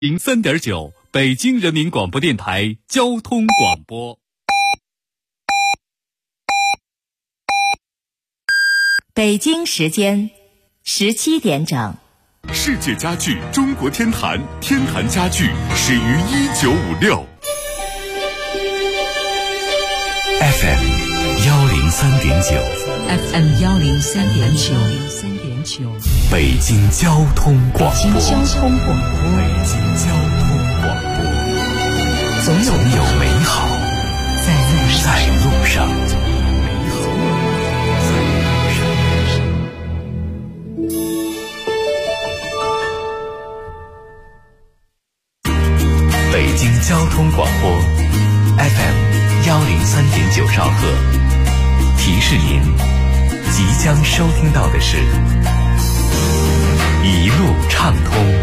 03.9北京人民广播电台交通广播。 北京时间17点整。 世界家具中国天坛，天坛家具始于1956。 FM 103.9 FM 103.9 北京交通广播。 北京交通广播。 北京交通广播。总有美好在路上。北京交通广播 FM 103.9兆赫，提示您即将收听到的是一路畅通。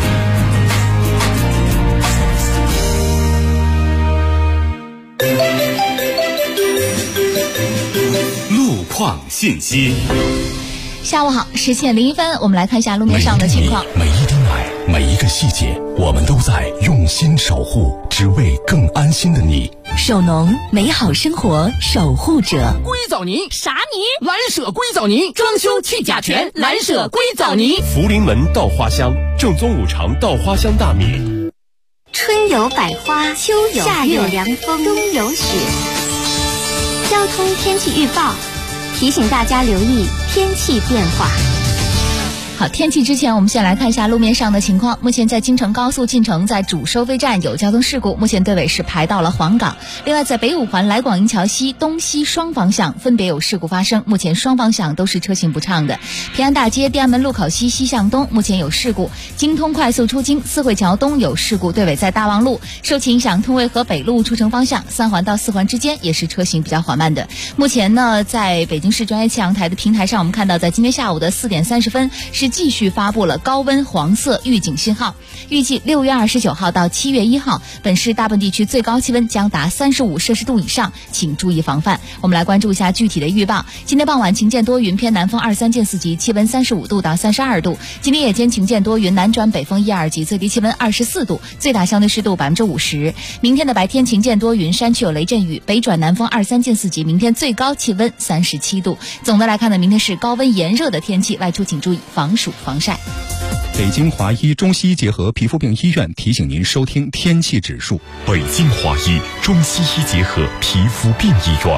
路况信息。 下午好，17点01分，我们来看一下路面上的情况。 每一滴奶，每一个细节，我们都在用心守护，只为更安心的你。 首农美好生活守护者。 硅藻泥啥泥？ 蓝舍硅藻泥，装修去甲醛，蓝舍硅藻泥。 福临门稻花香，正宗五常稻花香大米。 春有百花，秋有夏有凉风，冬有雪。交通天气预报提醒大家留意天气变化。 好，天气之前我们先来看一下路面上的情况。目前在京承高速进城在主收费站有交通事故，目前队尾是排到了黄岗。另外在北五环来广营桥西东西双方向分别有事故发生，目前双方向都是车行不畅的。平安大街天安门路口西西向东目前有事故，京通快速出京四惠桥东有事故，队尾在大望路。受其影响，通渭河北路出城方向三环到四环之间也是车行比较缓慢的。目前呢，在北京市专业气象台的平台上，我们看到在今天下午的4点30分是继续发布了高温黄色预警信号，预计6月29号到7月1号，本市大部分地区最高气温将达35摄氏度以上，请注意防范。我们来关注一下具体的预报。今天傍晚晴间多云，偏南风2-3渐4级，气温35度到32度。今天夜间晴间多云，南转北风1-2级，最低气温24度，最大相对湿度50%。明天的白天晴间多云，山区有雷阵雨，北转南风2-3渐4级，明天最高气温37度。总的来看呢，明天是高温炎热的天气，外出请注意防暑防晒。 北京华医中西医结合皮肤病医院提醒您收听天气指数。 北京华医中西医结合皮肤病医院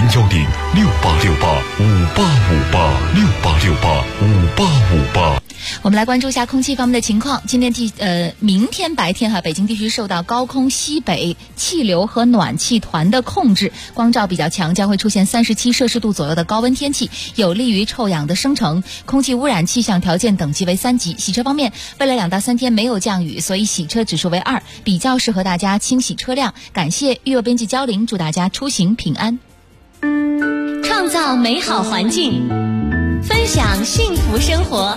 ，010-6868-5858，6868-5858。 我们来关注一下空气方面的情况。明天白天北京地区受到高空西北气流和暖气团的控制，光照比较强，将会出现37摄氏度左右的高温天气，有利于臭氧的生成。空气污染气象条件等级为3级。洗车方面，未来2到3天没有降雨，所以洗车指数为2，比较适合大家清洗车辆。感谢育幼编辑焦玲，祝大家出行平安。 创造美好环境，分享幸福生活。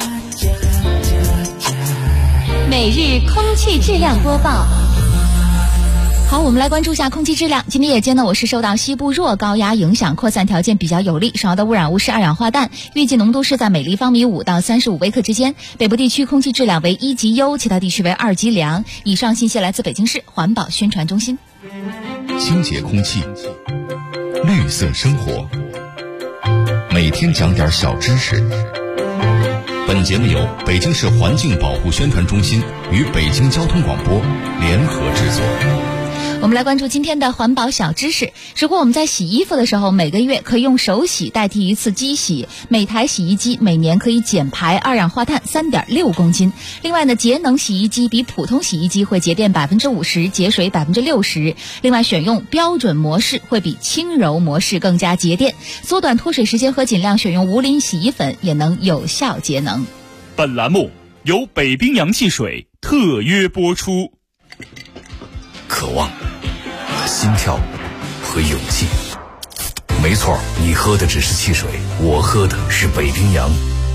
每日空气质量播报。 好，我们来关注一下空气质量。今天夜间呢，我市受到西部弱高压影响，扩散条件比较有利，主要的污染物是二氧化氮，预计浓度是在每立方米5到35微克之间。北部地区空气质量为1级优，其他地区为2级良。以上信息来自北京市环保宣传中心。 清洁空气，绿色生活，每天讲点小知识。本节目由北京市环境保护宣传中心与北京交通广播联合制作。 我们来关注今天的环保小知识。如果我们在洗衣服的时候，每个月可以用手洗代替一次机洗，每台洗衣机每年可以减排二氧化碳3.6公斤。另外呢，节能洗衣机比普通洗衣机会节电50%，节水60%。另外，选用标准模式会比轻柔模式更加节电，缩短脱水时间和尽量选用无磷洗衣粉也能有效节能。 本栏目由北冰洋汽水特约播出。 渴望、心跳和勇气。没错，你喝的只是汽水，我喝的是北冰洋。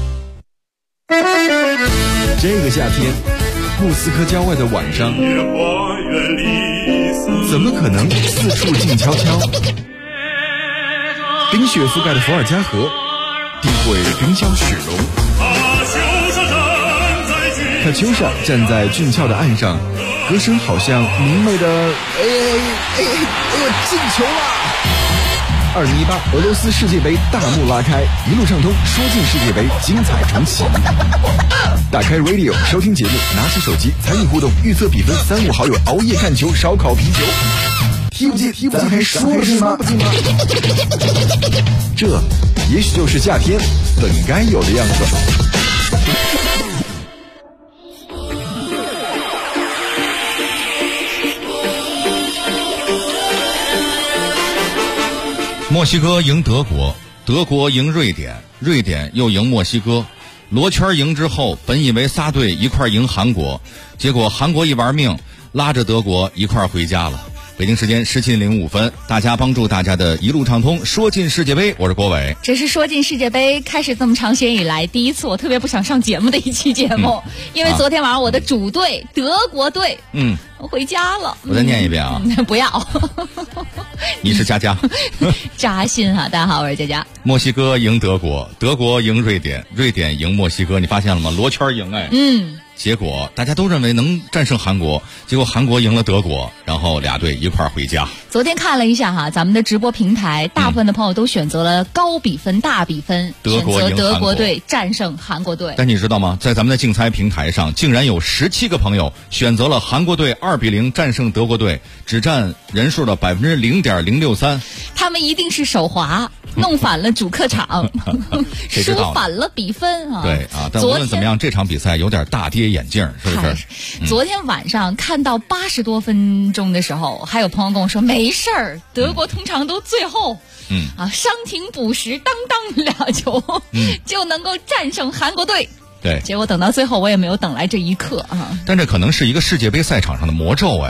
这个夏天，莫斯科郊外的晚上，怎么可能四处静悄悄？冰雪覆盖的伏尔加河，定会冰消雪融。 克丘上，站在俊俏的岸上，歌声好像明媚的进球了！2018俄罗斯世界杯大幕拉开，一路畅通，说进世界杯，精彩重启。打开 Radio 收听节目，拿起手机参与互动，预测比分，3、5好友熬夜看球，烧烤啤酒。踢不进，咱还说不进吗？这也许就是夏天本该有的样子。 墨西哥赢德国，德国赢瑞典，瑞典又赢墨西哥。罗圈赢之后，本以为仨队一块赢韩国，结果韩国一玩命，拉着德国一块回家了。北京时间17:05，大家帮助大家的一路畅通，说进世界杯，我是郭伟。 这是说进世界杯开始这么长时间以来第一次我特别不想上节目的一期节目，因为昨天晚上我的主队德国队我回家了。 我再念一遍啊。 不要。 你是佳佳。 扎心啊！大家好，我是佳佳。 墨西哥赢德国，德国赢瑞典，瑞典赢墨西哥，你发现了吗？罗圈赢结果大家都认为能战胜韩国，结果韩国赢了德国，然后俩队一块儿回家。 昨天看了一下哈，咱们的直播平台，大部分的朋友都选择了高比分、大比分， 德国赢韩国， 选择德国队战胜韩国队。 但你知道吗？在咱们的竞猜平台上，竟然有17个朋友选择了韩国队2-0战胜德国队，只占人数的0.063%。 他们一定是手滑，弄反了主客场，输反了比分啊！ 对啊，但无论怎么样，这场比赛有点大跌眼镜，是不是？ 昨天晚上看到80多分钟的时候，还有朋友跟我说没事儿，德国通常都最后伤停补时，当2球就能够战胜韩国队。 对， 结果等到最后我也没有等来这一刻啊！ 但这可能是一个世界杯赛场上的魔咒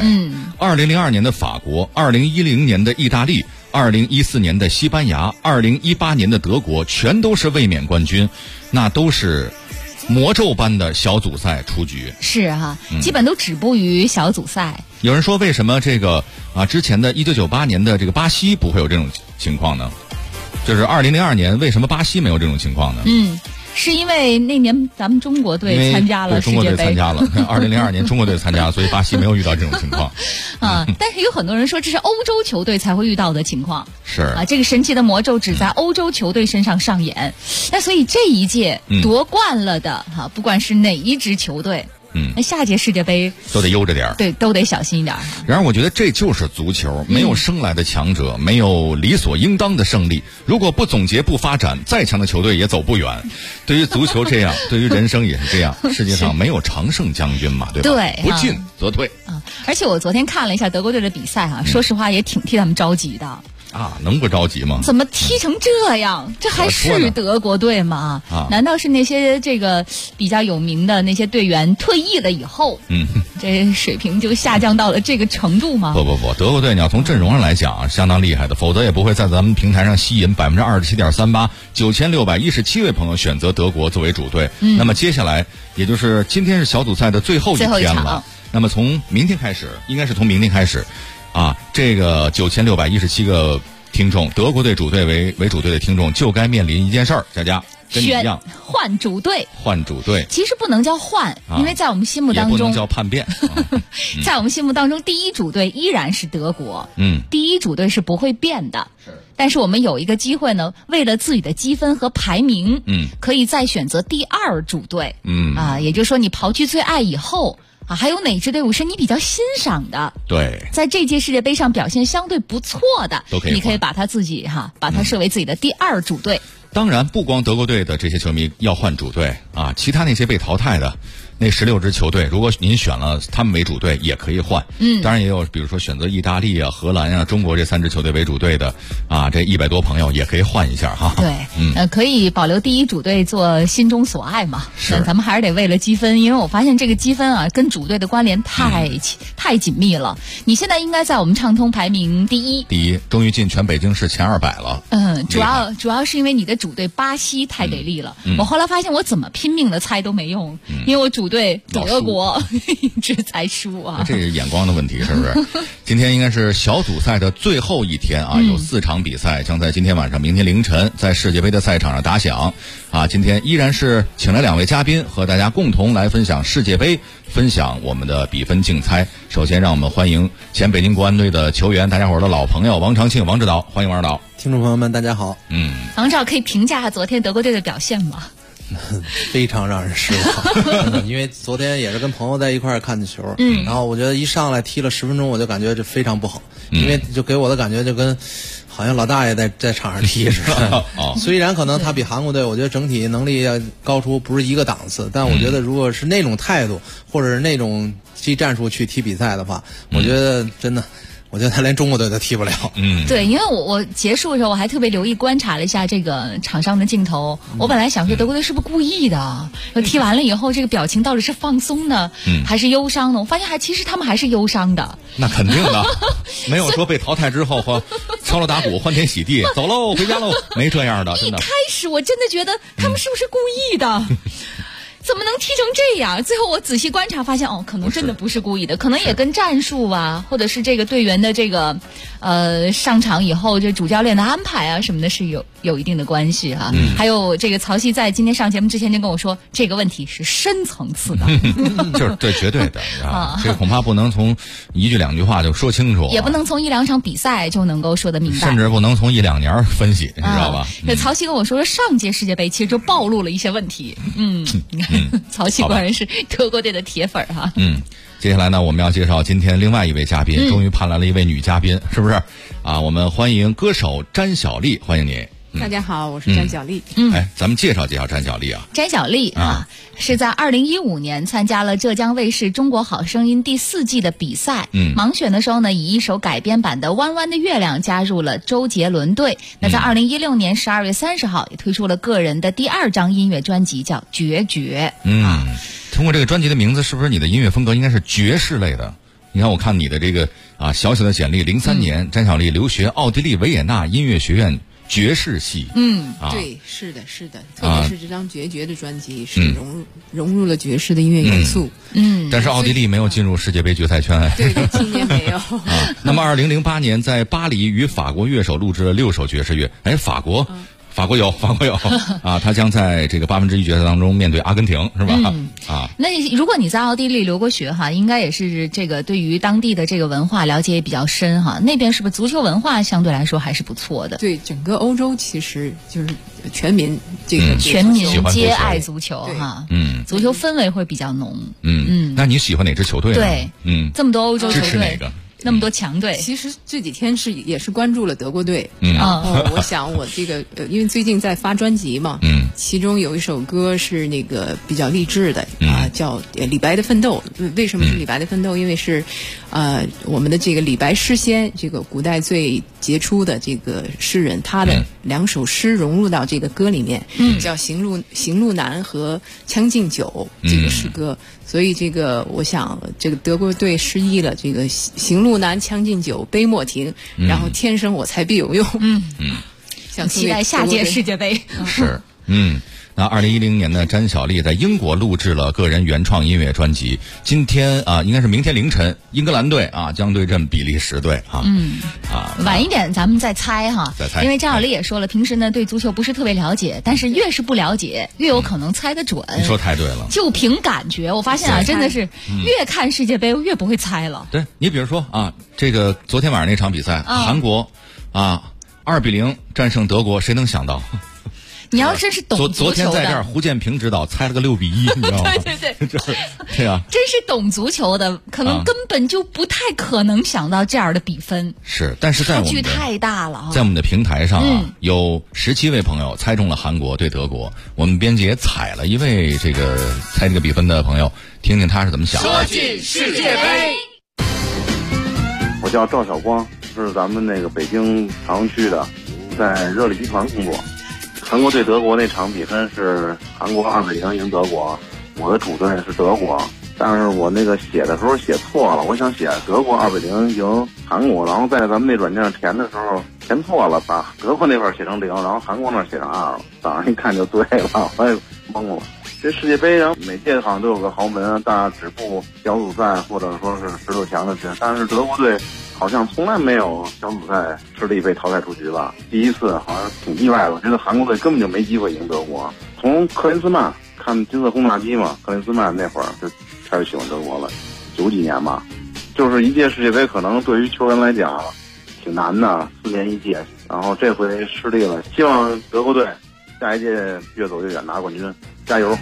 2002年的法国，2010年的意大利，2014年的西班牙，2018年的德国，全都是卫冕冠军，那都是魔咒般的小组赛出局。 是哈，基本都止步于小组赛。 有人说为什么这个之前的1998年的这个巴西不会有这种情况呢？就是2002年为什么巴西没有这种情况呢？ 是因为那年咱们中国队参加了世界杯， 中国队参加了2002年中国队参加了，所以巴西没有遇到这种情况但是有很多人说这是欧洲球队才会遇到的情况， 是这个神奇的魔咒只在欧洲球队身上上演。那所以这一届夺冠了的不管是哪一支球队，那下届世界杯都得悠着点， 对，都得小心一点。 然而我觉得这就是足球，没有生来的强者，没有理所应当的胜利。如果不总结不发展，再强的球队也走不远。对于足球这样，对于人生也是这样。世界上没有常胜将军嘛，对吧？ 对， 不进则退而且我昨天看了一下德国队的比赛说实话也挺替他们着急的。 能不着急吗？ 怎么踢成这样？这还是德国队吗？难道是那些这个比较有名的那些队员退役了以后，这水平就下降到了这个程度吗？ 不，德国队你要从阵容上来讲相当厉害的，否则也不会在咱们平台上吸引27.38%、9617位朋友选择德国作为主队。那么接下来也就是今天是小组赛的最后一天了。那么从明天开始，应该是从明天开始。这个9617个听众，德国队主队为主队的听众就该面临一件事儿，佳佳跟你一样， 换主队。其实不能叫换，因为在我们心目当中也不能叫叛变。 在我们心目当中，第一主队依然是德国。第一主队是不会变的。但是我们有一个机会呢，为了自己的积分和排名，可以再选择第二主队。也就是说，你刨去最爱以后。还有哪支队伍是你比较欣赏的？ 对， 在这届世界杯上表现相对不错的，你可以把它自己把它设为自己的第二主队。 当然，不光德国队的这些球迷要换主队其他那些被淘汰的那16支球队，如果您选了他们为主队，也可以换。当然也有，比如说选择意大利荷兰中国这3支球队为主队的这100多朋友也可以换一下对，可以保留第一主队做心中所爱嘛。 是， 咱们还是得为了积分，因为我发现这个积分跟主队的关联太紧密了。你现在应该在我们畅通排名第一， 终于进全北京市前200了。 主要是因为你的主队巴西太给力了。我后来发现我怎么拼命的猜都没用，因为我主队德国一直在输这是眼光的问题，是不是？ 今天应该是小组赛的最后一天啊，有4场比赛将在今天晚上、明天凌晨在世界杯的赛场上打响啊。今天依然是请来2位嘉宾和大家共同来分享世界杯，分享我们的比分竞猜。首先让我们欢迎前北京国安队的球员，大家伙的老朋友王长庆王指导，欢迎王指导。 听众朋友们大家好。 王指导可以评价昨天德国队的表现吗？ 非常让人失望因为昨天也是跟朋友在一块儿看的球，然后我觉得一上来踢了10分钟，我就感觉这非常不好，因为就给我的感觉就跟好像老大爷在场上踢似的虽然可能他比韩国队我觉得整体能力要高出不是一个档次，但我觉得如果是那种态度或者是那种技战术去踢比赛的话，我觉得真的我觉得他连中国队都踢不了。 对，因为我结束的时候我还特别留意观察了一下这个场上的镜头，我本来想说德国队是不是故意的，踢完了以后这个表情到底是放松的还是忧伤的，我发现其实他们还是忧伤的。 那肯定的没有说被淘汰之后和敲锣打鼓欢天喜地走喽回家喽，没这样的。真的一开始我真的觉得他们是不是故意的怎么能踢成这样？最后我仔细观察发现，可能真的不是故意的，可能也跟战术啊，或者是这个队员的这个上场以后这主教练的安排啊什么的是有一定的关系哈。还有这个曹曦在今天上节目之前就跟我说，这个问题是深层次的， 就是对绝对的这个恐怕不能从1句2句话就说清楚， 也不能从1、2场比赛就能够说得明白， 甚至不能从1、2年分析，你知道吧？ 曹曦跟我说上届世界杯其实就暴露了一些问题。曹曦果然是德国队的铁粉哈。 接下来呢，我们要介绍今天另外一位嘉宾，终于盼来了一位女嘉宾，是不是啊？我们欢迎歌手詹小丽，欢迎你。 大家好，我是詹小丽。 咱们介绍詹小丽啊。 詹小丽是在2015年参加了浙江卫视《中国好声音》第4季的比赛。盲选的时候呢，以一首改编版的《弯弯的月亮》加入了周杰伦队。那在2016年12月30号也推出了个人的第2张音乐专辑，叫《决绝》。 通过这个专辑的名字，是不是你的音乐风格应该是爵士类的？你看，我看你的这个小小的简历，03年詹小丽留学奥地利维也纳音乐学院爵士系。 对，是的，特别是这张《决绝》的专辑是融入了爵士的音乐元素。 但是奥地利没有进入世界杯决赛圈。 对，今年没有。 那么2008年在巴黎与法国乐手录制了6首爵士乐。法国有他将在这个1/8决赛当中面对阿根廷，是吧？ 那如果你在奥地利留过学哈，应该也是这个对于当地的这个文化了解也比较深哈。那边是不是足球文化相对来说还是不错的？ 对，整个欧洲其实就是全民全民皆爱足球哈。足球氛围会比较浓。 那你喜欢哪支球队呢？ 对，这么多欧洲球队， 支持哪个？ 那么多强队， 其实这几天也是关注了德国队。然后我想我这个因为最近在发专辑嘛，其中有一首歌是那个比较励志的叫李白的奋斗。为什么是李白的奋斗？因为是我们的这个李白诗仙，这个古代最杰出的这个诗人，他的2首诗融入到这个歌里面，叫行路难和将进酒这个诗歌。所以这个我想这个德国队失忆了，这个行路难将进酒，杯莫停，然后天生我材必有用。 想期待下届世界杯。 是。那2010年呢，詹小丽在英国录制了个人原创音乐专辑。今天应该是明天凌晨，英格兰队将对阵比利时队晚一点咱们再猜哈。因为张小丽也说了，平时呢对足球不是特别了解，但是越是不了解，越有可能猜得准。 你说太对了。 就凭感觉，我发现真的是越看世界杯越不会猜了。 对，你比如说这个昨天晚上那场比赛，韩国2-0战胜德国，谁能想到？ 你要真是懂足球的， 昨天在这儿胡建平指导猜了个6-1，你知道吗？ 对， 对啊， 真是懂足球的，可能根本就不太可能想到这样的比分。 是，但是在我们差距太大了。 在我们的平台上有17位朋友猜中了韩国对德国，我们编辑也采了一位这个猜这个比分的朋友，听听他是怎么想的。 说进世界杯。 我叫赵晓光，是咱们那个北京朝阳区的，在热力集团工作。韩国对德国那场比分是韩国2-0赢德国，我的主队是德国，但是我那个写的时候写错了，我想写德国2-0赢韩国，然后在咱们那软件上填的时候填错了，把德国那边写成0，然后韩国那写成2了，早上一看就对了，我也懵了。这世界杯然后每届好像都有个豪门大止步小组赛或者说是16强的队，但是德国队好像从来没有小组赛失利被淘汰出局吧，第一次好像挺意外的。我觉得韩国队根本就没机会赢德国。从克林斯曼看金色轰炸机嘛，克林斯曼那会儿就开始喜欢德国了，90几年吧。就是一届世界杯可能对于球员来讲挺难的，4年一届，然后这回失利了，希望德国队下一届越走越远拿冠军，加油！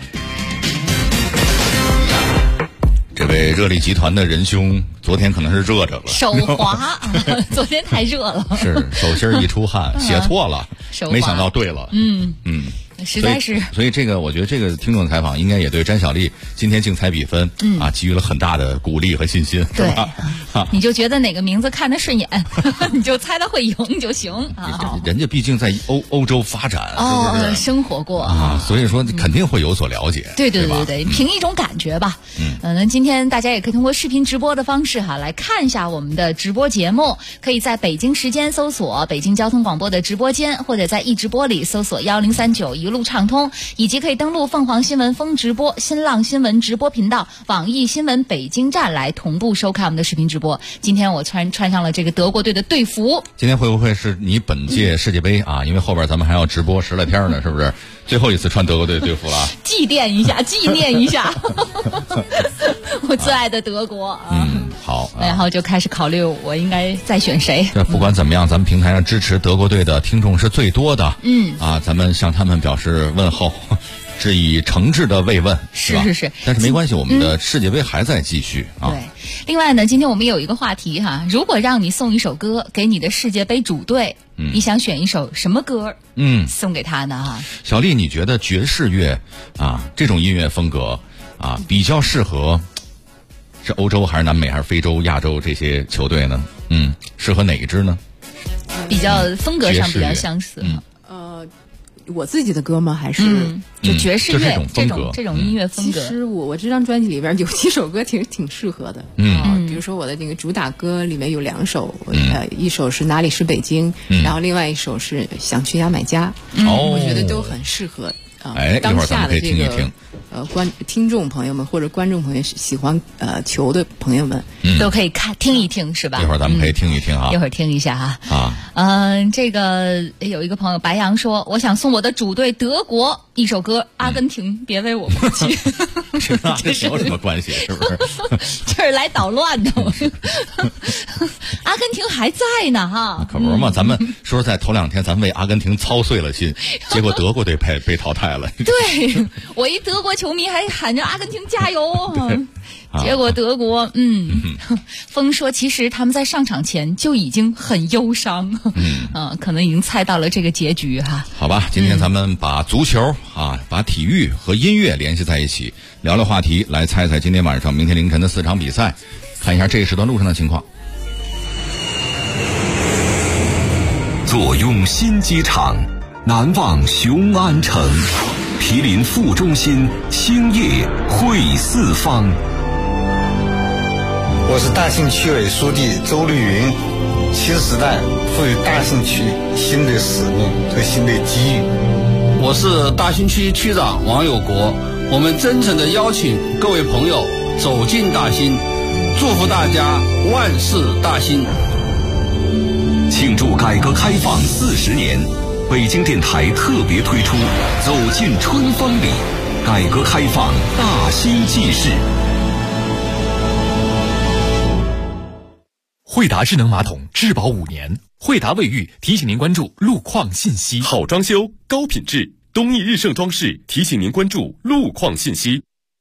这位热力集团的仁兄，昨天可能是热着了， 手滑，昨天太热了， 是手心一出汗，写错了，没想到对了， 实在是， 所以这个我觉得这个听众的采访应该也对詹小丽今天竞猜比分给予了很大的鼓励和信心，是吧？ 你就觉得哪个名字看得顺眼，你就猜他会赢就行啊。 人家毕竟在欧洲发展，是不是生活过啊？所以说肯定会有所了解。 对，凭一种感觉吧。那今天大家也可以通过视频直播的方式来看一下我们的直播节目，可以在北京时间搜索北京交通广播的直播间，或者在易直播里搜索1039一路畅通，以及可以登录凤凰新闻风直播、新浪新闻直播频道、网易新闻北京站来同步收看我们的视频直播。今天我穿上了这个德国队的队服， 今天会不会是你本届世界杯因为后边咱们还要直播10来天呢，是不是？最后一次穿德国队队服了， 祭奠一下，纪念一下，我最爱的德国好， 然后就开始考虑我应该再选谁。 这不管怎么样，咱们平台上支持德国队的听众是最多的，咱们向他们表示问候，致以诚挚的慰问， 是。 但是没关系，我们的世界杯还在继续啊。 对，另外呢，今天我们有一个话题如果让你送一首歌给你的世界杯主队，你想选一首什么歌？送给他呢？ 小丽，你觉得爵士乐这种音乐风格比较适合是欧洲还是南美还是非洲、亚洲这些球队呢？适合哪一支呢？ 比较风格上比较相似。 我自己的歌吗？还是就爵士乐这种音乐风格？ 其实我这张专辑里边有几首歌挺适合的。比如说我的那个主打歌里面有2首，一首是哪里是北京，然后另外一首是想去牙买加。我觉得都很适合当下的这个听众朋友们或者观众朋友喜欢球的朋友们都可以听一听，是吧？ 一会儿咱们可以听一听一会儿听一下这个有一个朋友白杨说，我想送我的主队德国一首歌，阿根廷别为我哭泣。 这是有什么关系？是不是？ 这是来捣乱的。阿根廷还在呢可不是嘛，咱们说实在头2天咱们为阿根廷操碎了心，结果德国队被淘汰了。 对，我一德国球迷还喊着阿根廷加油，结果德国风说其实他们在上场前就已经很忧伤，可能已经猜到了这个结局好吧，今天咱们把足球把体育和音乐联系在一起，聊聊话题，来猜猜今天晚上明天凌晨的4场比赛，看一下这个时段路上的情况。 坐拥新机场，难忘雄安城，毗邻副中心，兴业汇四方。 我是大兴区委书记周绿云。新时代赋予大兴区新的使命和新的机遇。 我是大兴区区长王有国，我们真诚地邀请各位朋友走进大兴，祝福大家万事大兴。 庆祝改革开放40年，北京电台特别推出走进春风里，改革开放大兴纪事。 惠达智能马桶质保5年，惠达卫浴提醒您关注路况信息。好装修，高品质，东义日盛装饰提醒您关注路况信息。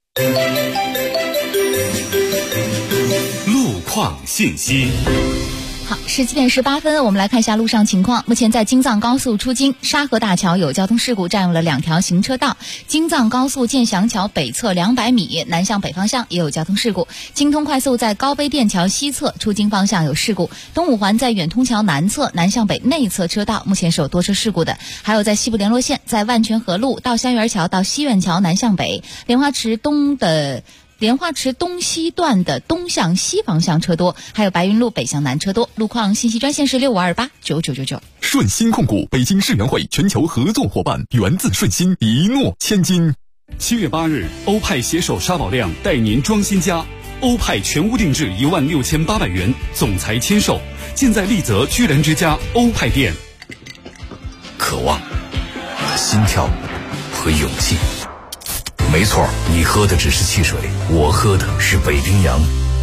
路况信息。 好，17点18分，我们来看一下路上情况。目前在京藏高速出京沙河大桥有交通事故，占用了2条行车道。京藏高速建祥桥北侧200米，南向北方向也有交通事故。京通快速在高碑店桥西侧出京方向有事故。东五环在远通桥南侧南向北内侧车道目前是有多车事故的。还有在西部联络线在万泉河路到香园桥到西苑桥南向北，莲花池东西段的东向西方向车多，还有白云路北向南车多。路况信息专线是65289999。 顺鑫控股北京世园会全球合作伙伴，源自顺鑫，一诺千金。 7月8日，欧派携手沙宝亮带您装新家。 欧派全屋定制16800元，总裁签售，现在丽泽居然之家欧派店。 渴望和心跳和勇气。没错，你喝的只是汽水，我喝的是北冰洋。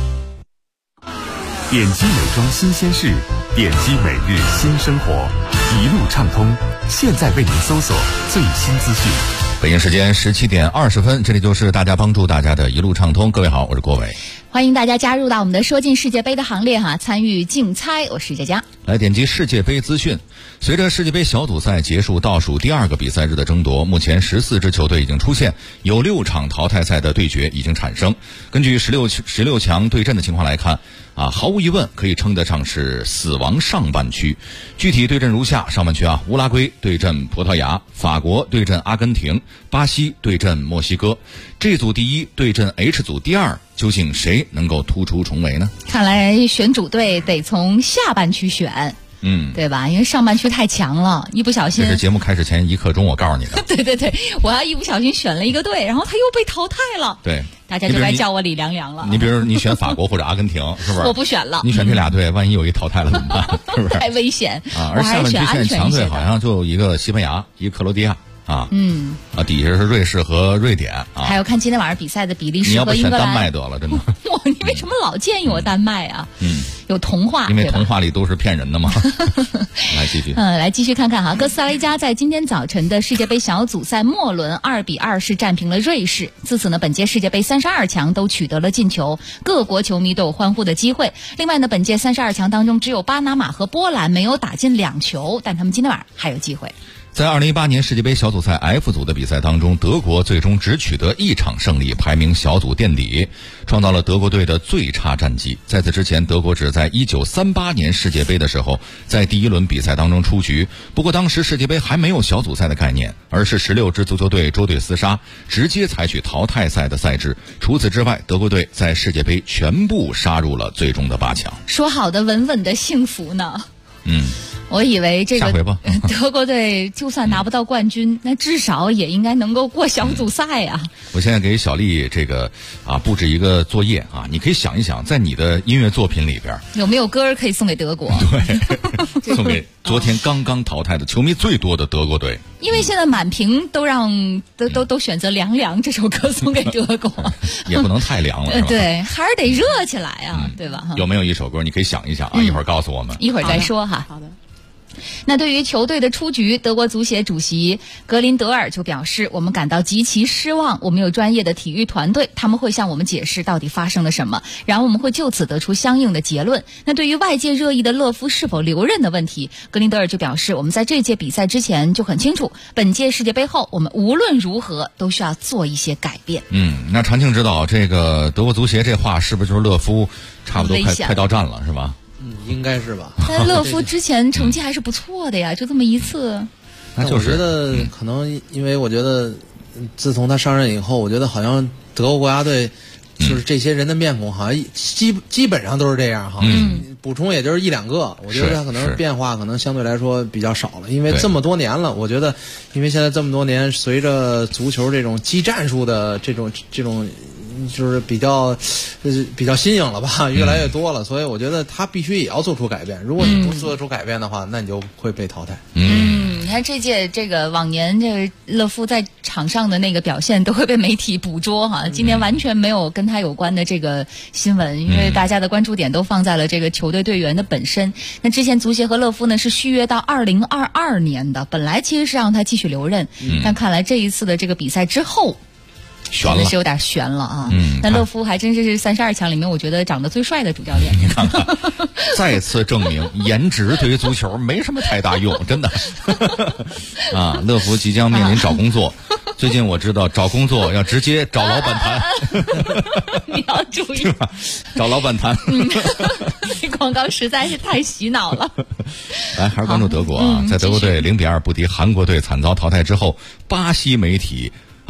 点击美妆新鲜事，点击每日新生活，一路畅通，现在为您搜索最新资讯。 北京时间17点20分，这里就是大家帮助大家的一路畅通。各位好，我是郭伟， 欢迎大家加入到我们的说进世界杯的行列哈，参与竞猜。我是佳佳。 来点击世界杯资讯。随着世界杯小组赛结束，倒数第2个比赛日的争夺，目前14支球队已经出现，有6场淘汰赛的对决已经产生。根据16强对阵的情况来看，毫无疑问可以称得上是死亡上半区。具体对阵如下：上半区乌拉圭对阵葡萄牙，法国对阵阿根廷，巴西对阵墨西哥。这组第1对阵 H 组第2，究竟谁能够突出重围呢？ 看来选主队得从下半区选。对吧？因为上半区太强了，一不小心。 这是节目开始前1刻钟我告诉你的。 对，我要一不小心选了一个队，然后他又被淘汰了。 对， 大家就该叫我李凉凉了。 你比如你选法国或者阿根廷，是不是？ 我不选了。 你选这俩队，万一有一淘汰了怎么办？是不是？ 太危险而下半区现在强队好像就一个西班牙，一个克罗地亚。底下是瑞士和瑞典还有看今天晚上比赛的比利时和英格兰。 你要不选丹麦得了，真的。 你为什么老建议我丹麦啊？有童话， 因为童话里都是骗人的嘛。来继续。 来继续看看哈，哥斯达黎加在今天早晨的世界杯小组赛末轮2-2是战平了瑞士。自此呢，本届世界杯32强都取得了进球，各国球迷都有欢呼的机会。另外呢，本届32强当中只有巴拿马和波兰没有打进2球，但他们今天晚上还有机会。 在2018年世界杯小组赛 F 组的比赛当中，德国最终只取得1场胜利，排名小组垫底，创造了德国队的最差战绩。在此之前，德国只在1938年世界杯的时候在第1轮比赛当中出局，不过当时世界杯还没有小组赛的概念，而是16支足球队捉对厮杀，直接采取淘汰赛的赛制。除此之外，德国队在世界杯全部杀入了最终的8强。 说好的稳稳的幸福呢？我以为这个德国队就算拿不到冠军，那至少也应该能够过小组赛呀。 我现在给小丽这个布置一个作业你可以想一想，在你的音乐作品里边有没有歌可以送给德国？ 对，送给昨天刚刚淘汰的球迷最多的德国队。 因为现在满屏都选择凉凉这首歌送给德国， 也不能太凉了，是吧？ 对，还是得热起来啊，对吧？ 有没有一首歌你可以想一想一会儿告诉我们， 一会儿再说哈。 好的。 那对于球队的出局，德国足协主席格林德尔就表示，我们感到极其失望，我们有专业的体育团队，他们会向我们解释到底发生了什么，然后我们会就此得出相应的结论。那对于外界热议的勒夫是否留任的问题，格林德尔就表示，我们在这届比赛之前就很清楚，本届世界杯后我们无论如何都需要做一些改变。 那常庆指导，这个德国足协这话是不是就是勒夫差不多快到站了，是吧？ 应该是吧。 但勒夫之前成绩还是不错的呀，就这么一次。 那就是我觉得可能因为我觉得自从他上任以后，我觉得好像德国国家队就是这些人的面孔好像基本上都是这样哈。补充也就是1-2个，我觉得他可能变化可能相对来说比较少了，因为这么多年了，我觉得因为现在这么多年，随着足球这种技战术的这种就是比较新颖了吧，越来越多了，所以我觉得他必须也要做出改变。如果你不做出改变的话，那你就会被淘汰。 你看这届这个往年这个勒夫在场上的那个表现都会被媒体捕捉哈，今年完全没有跟他有关的这个新闻，因为大家的关注点都放在了这个球队队员的本身。那之前足协和勒夫呢是续约到2022年的，本来其实是让他继续留任，但看来这一次的这个比赛之后悬了， 是有点悬了啊！那勒夫还真是32强里面我觉得长得最帅的主教练。 你看看，再次证明颜值对于足球没什么太大用，真的。勒夫即将面临找工作。最近我知道找工作要直接找老板谈。 你要注意， 找老板谈。 这广告实在是太洗脑了。 来，还是关注德国在德国队0-2不敌韩国队惨遭淘汰之后，巴西媒体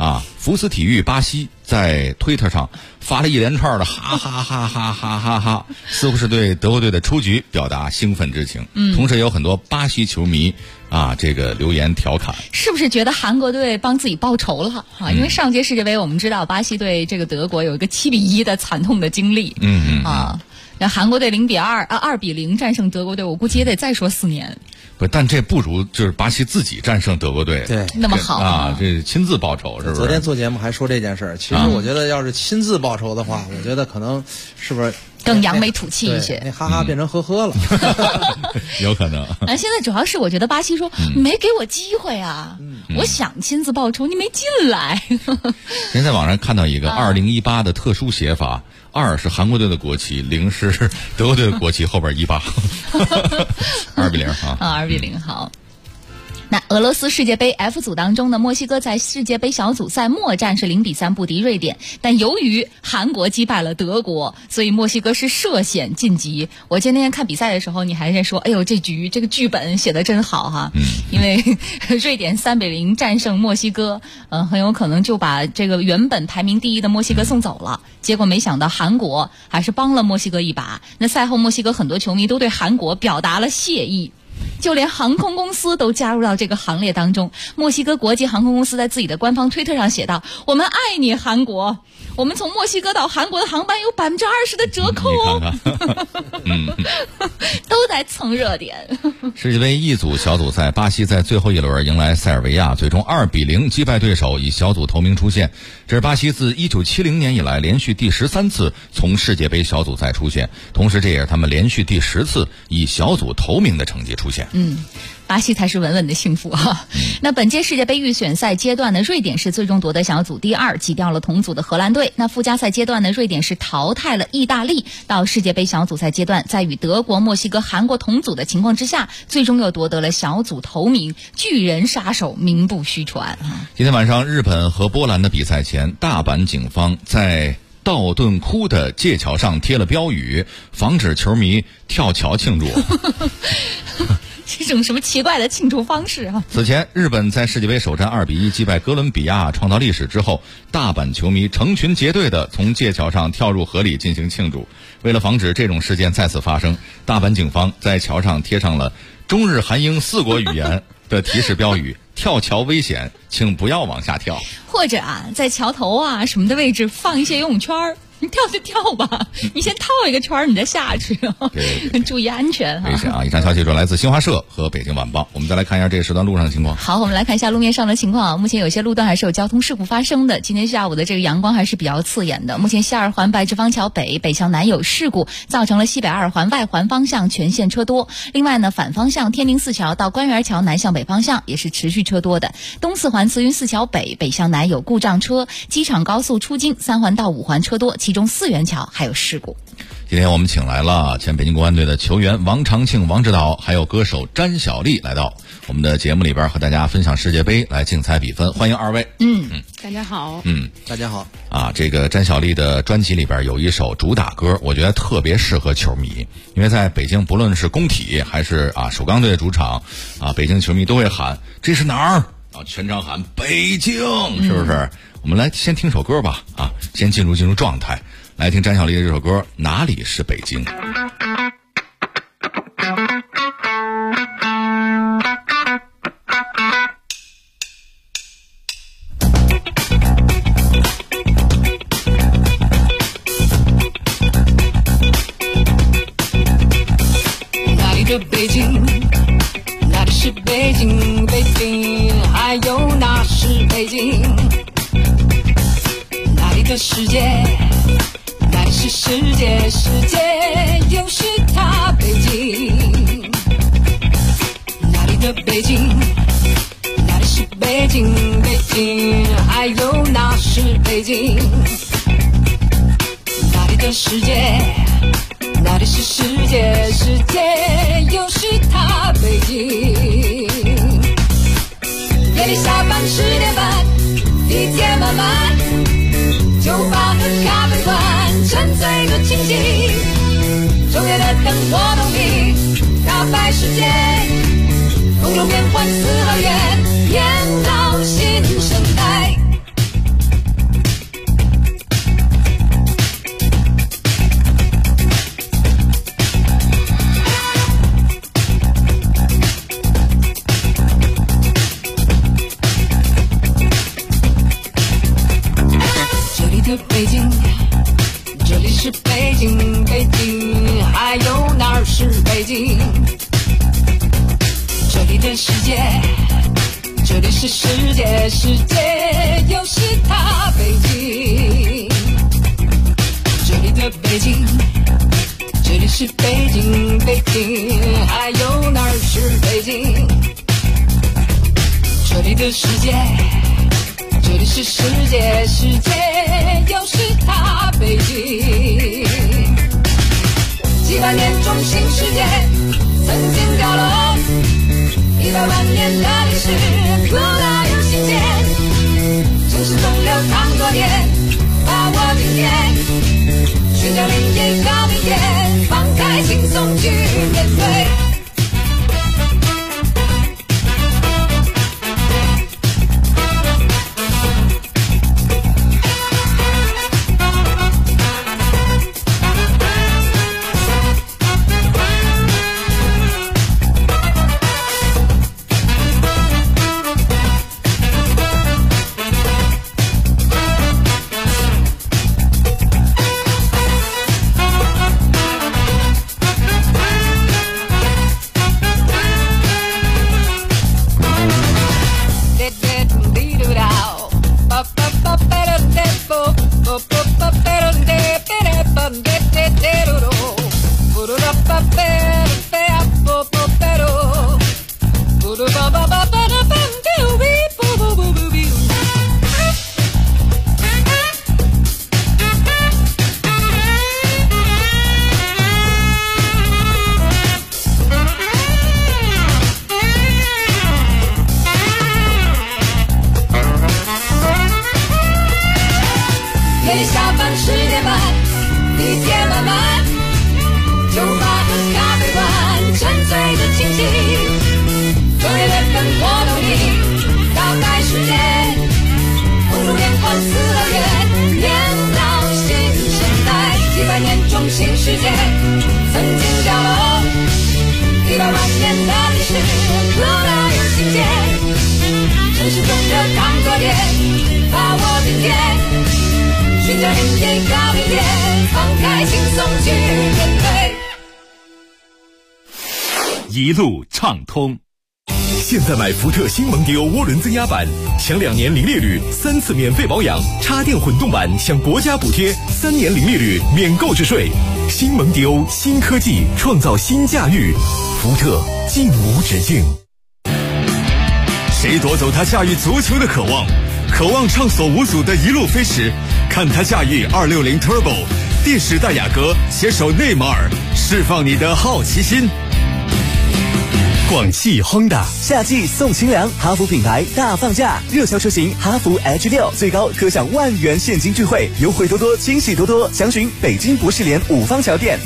福斯体育巴西在推特上发了一连串的哈哈哈哈哈哈哈，似乎是对德国队的出局表达兴奋之情。同时也有很多巴西球迷这个留言调侃， 是不是觉得韩国队帮自己报仇了因为上届世界杯我们知道巴西队这个德国有一个7-1的惨痛的经历。那韩国队2-0战胜德国队，我估计也得再说4年。 不，但这不如就是巴西自己战胜德国队对那么好这亲自报仇是不是？ 昨天做节目还说这件事儿，其实我觉得要是亲自报仇的话，我觉得可能是不是更扬眉吐气一些？ 那哈哈变成呵呵了， 有可能。 现在主要是我觉得巴西说没给我机会啊，我想亲自报仇，你没进来。 人在网上看到一个2018的特殊写法。2是韩国队的国旗，0是德国队的国旗，后边18，2-0 2-0好。那俄罗斯世界杯 F 组当中呢，墨西哥在世界杯小组赛末战是0-3不敌瑞典，但由于韩国击败了德国，所以墨西哥是涉险晋级。我今天看比赛的时候，你还在说，哎呦，这个剧本写得真好哈，因为瑞典3-0战胜墨西哥，很有可能就把这个原本排名第1的墨西哥送走了。结果没想到韩国还是帮了墨西哥一把。那赛后墨西哥很多球迷都对韩国表达了谢意。就连航空公司都加入到这个行列当中。墨西哥国际航空公司在自己的官方推特上写道：“我们爱你韩国，我们从墨西哥到韩国的航班有20%的折扣哦。”都在蹭热点。 世界杯E组小组赛，巴西在最后一轮迎来塞尔维亚，最终2-0击败对手，以小组头名出现。这是巴西自1970年以来连续第13次从世界杯小组赛出现，同时这也是他们连续第10次以小组头名的成绩出现。 巴西才是稳稳的幸福啊！那本届世界杯预选赛阶段呢，瑞典是最终夺得小组第2，挤掉了同组的荷兰队。那附加赛阶段呢，瑞典是淘汰了意大利。到世界杯小组赛阶段，在与德国、墨西哥、韩国同组的情况之下，最终又夺得了小组头名，巨人杀手名不虚传。 今天晚上日本和波兰的比赛前，大阪警方在道顿窟的界桥上贴了标语，防止球迷跳桥庆祝。 这种什么奇怪的庆祝方式啊！ 此前，日本在世界杯首战2-1击败哥伦比亚，创造历史之后，大阪球迷成群结队的从界桥上跳入河里进行庆祝。为了防止这种事件再次发生，大阪警方在桥上贴上了中日韩英4国语言的提示标语：跳桥危险，请不要往下跳。 或者在桥头什么的位置放一些游泳圈儿。你跳就跳吧，你先套一个圈你再下去，注意安全危险啊！以上消息来自新华社和北京晚报。我们再来看一下这时段路上的情况。 好，我们来看一下路面上的情况。目前有些路段还是有交通事故发生的。今天下午的这个阳光还是比较刺眼的。目前西2环白纸坊桥北向南有事故，造成了西北2环外环方向全线车多。另外呢，反方向天宁4桥到官园桥南向北方向也是持续车多的。东4环慈云4桥北向南有故障车。机场高速出京3环到5环车多，其中4元桥还有事故。 今天我们请来了前北京国安队的球员王长庆、王指导，还有歌手詹小丽来到我们的节目里边和大家分享世界杯，来竞猜比分。欢迎二位。 大家好。 大家好。 这个詹小丽的专辑里边有一首主打歌，我觉得特别适合球迷，因为在北京不论是工体还是首钢队主场北京球迷都会喊这是哪儿全场喊北京，是不是？我们来先听首歌吧先进入状态，来听詹小丽的这首歌《哪里是北京》。 哪里的北京？哪里是北京？北京还有哪是北京？哪里的世界？哪里是世界？世界又是它北京。哪里的北京？哪里是北京？北京还有哪是北京？哪里的世界？哪里是世界？世界又是它北京。夜里下班10点半，地铁满满，酒吧和咖啡馆沉醉的清醒，昼夜的灯火通明，大白世界，风中变幻4合院，演到新生代。 北京，这里的世界，这里是世界，世界又是它北京，这里的北京，这里是北京，北京还有哪儿是北京？这里的世界，这里是世界，世界又是它北京。几百年中新世界曾经掉落，100万年的历史古老又新鲜，城市中流淌多年，把握今天，寻找另一个明天，放开轻松去面对。 一路畅通。 现在买福特新蒙迪欧涡轮增压版，享2年零利率，3次免费保养；插电混动版享国家补贴，3年零利率，免购置税。新蒙迪欧，新科技创造新驾驭，福特尽无止境。谁夺走他驾驭足球的渴望？渴望畅所无阻的一路飞驰，看他驾驭260 Turbo， 电使戴雅阁携手内马尔，释放你的好奇心。广汽 Honda 夏季送清凉，哈弗品牌大放价，热销车型哈弗 H6最高可享10000元现金钜惠，优惠多多，惊喜多多。详询北京博士联5方桥店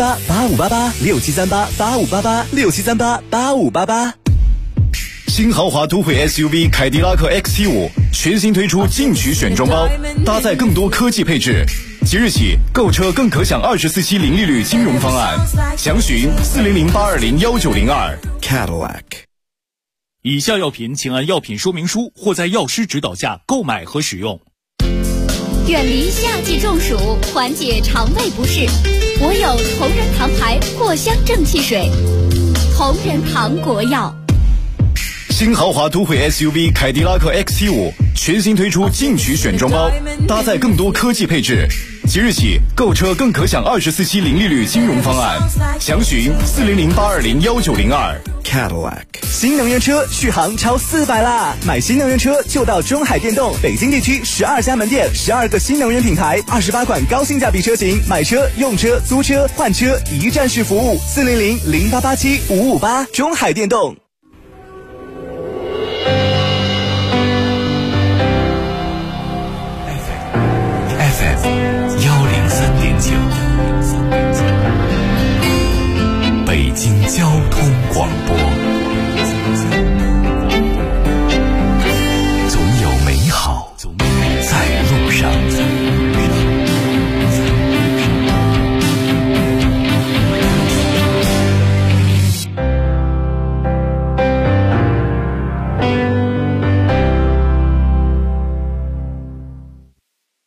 673885886738858867388588。 新豪华都会 SUV 凯迪拉克 XT5全新推出进取选装包，搭载更多科技配置。即日起购车更可享24期零利率金融方案，详询400-820-1902 Cadillac。 以下药品请按药品说明书或在药师指导下购买和使用。 远离夏季中暑，缓解肠胃不适，我有同仁堂牌藿香正气水，同仁堂国药。 新豪华都会 SUV 凯迪拉克 XT5全新推出进取选装包，搭载更多科技配置。即日起购车更可享24期零利率金融方案，详询400-820-1902 Cadillac。 新能源车续航超400啦！买新能源车就到中海电动，北京地区12家门店，12个新能源品牌，28款高性价比车型，买车、用车、租车、换车一站式服务，400-0887-558，中海电动。 北京交通广播，总有美好在路上。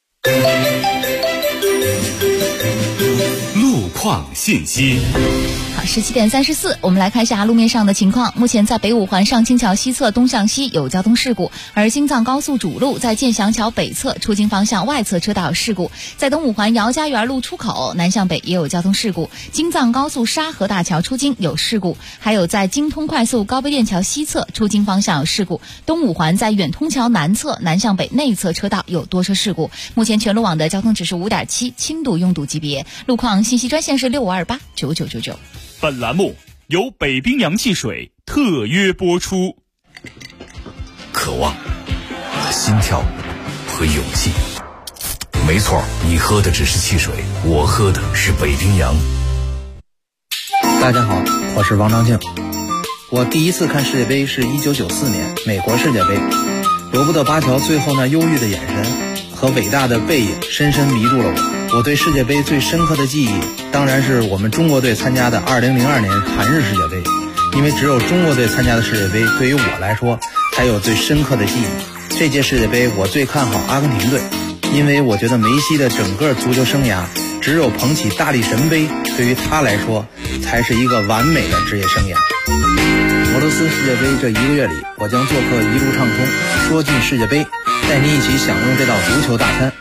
路况信息。 好，17:34，我们来看一下路面上的情况。目前在北五环上清桥西侧东向西有交通事故，而京藏高速主路在建祥桥北侧出京方向外侧车道有事故，在东五环姚家园路出口南向北也有交通事故，京藏高速沙河大桥出京有事故，还有在京通快速高碑店桥西侧出京方向有事故，东五环在远通桥南侧南向北内侧车道有多车事故。目前全路网的交通指数5.7，轻度拥堵级别。路况信息专线是65289999。 本栏目由北冰洋汽水特约播出。 渴望和心跳和勇气，没错，你喝的只是汽水，我喝的是北冰洋。 大家好，我是王章庆。我第一次看世界杯是1994年美国世界杯，罗伯特巴乔最后那忧郁的眼神和伟大的背影深深迷住了我。我对世界杯最深刻的记忆当然是我们中国队参加的2002年韩日世界杯，因为只有中国队参加的世界杯对于我来说才有最深刻的记忆。这届世界杯我最看好阿根廷队，因为我觉得梅西的整个足球生涯只有捧起大力神杯对于他来说才是一个完美的职业生涯。俄罗斯世界杯这1个月里，我将做客一路畅通，说进世界杯，带你一起享用这道足球大餐。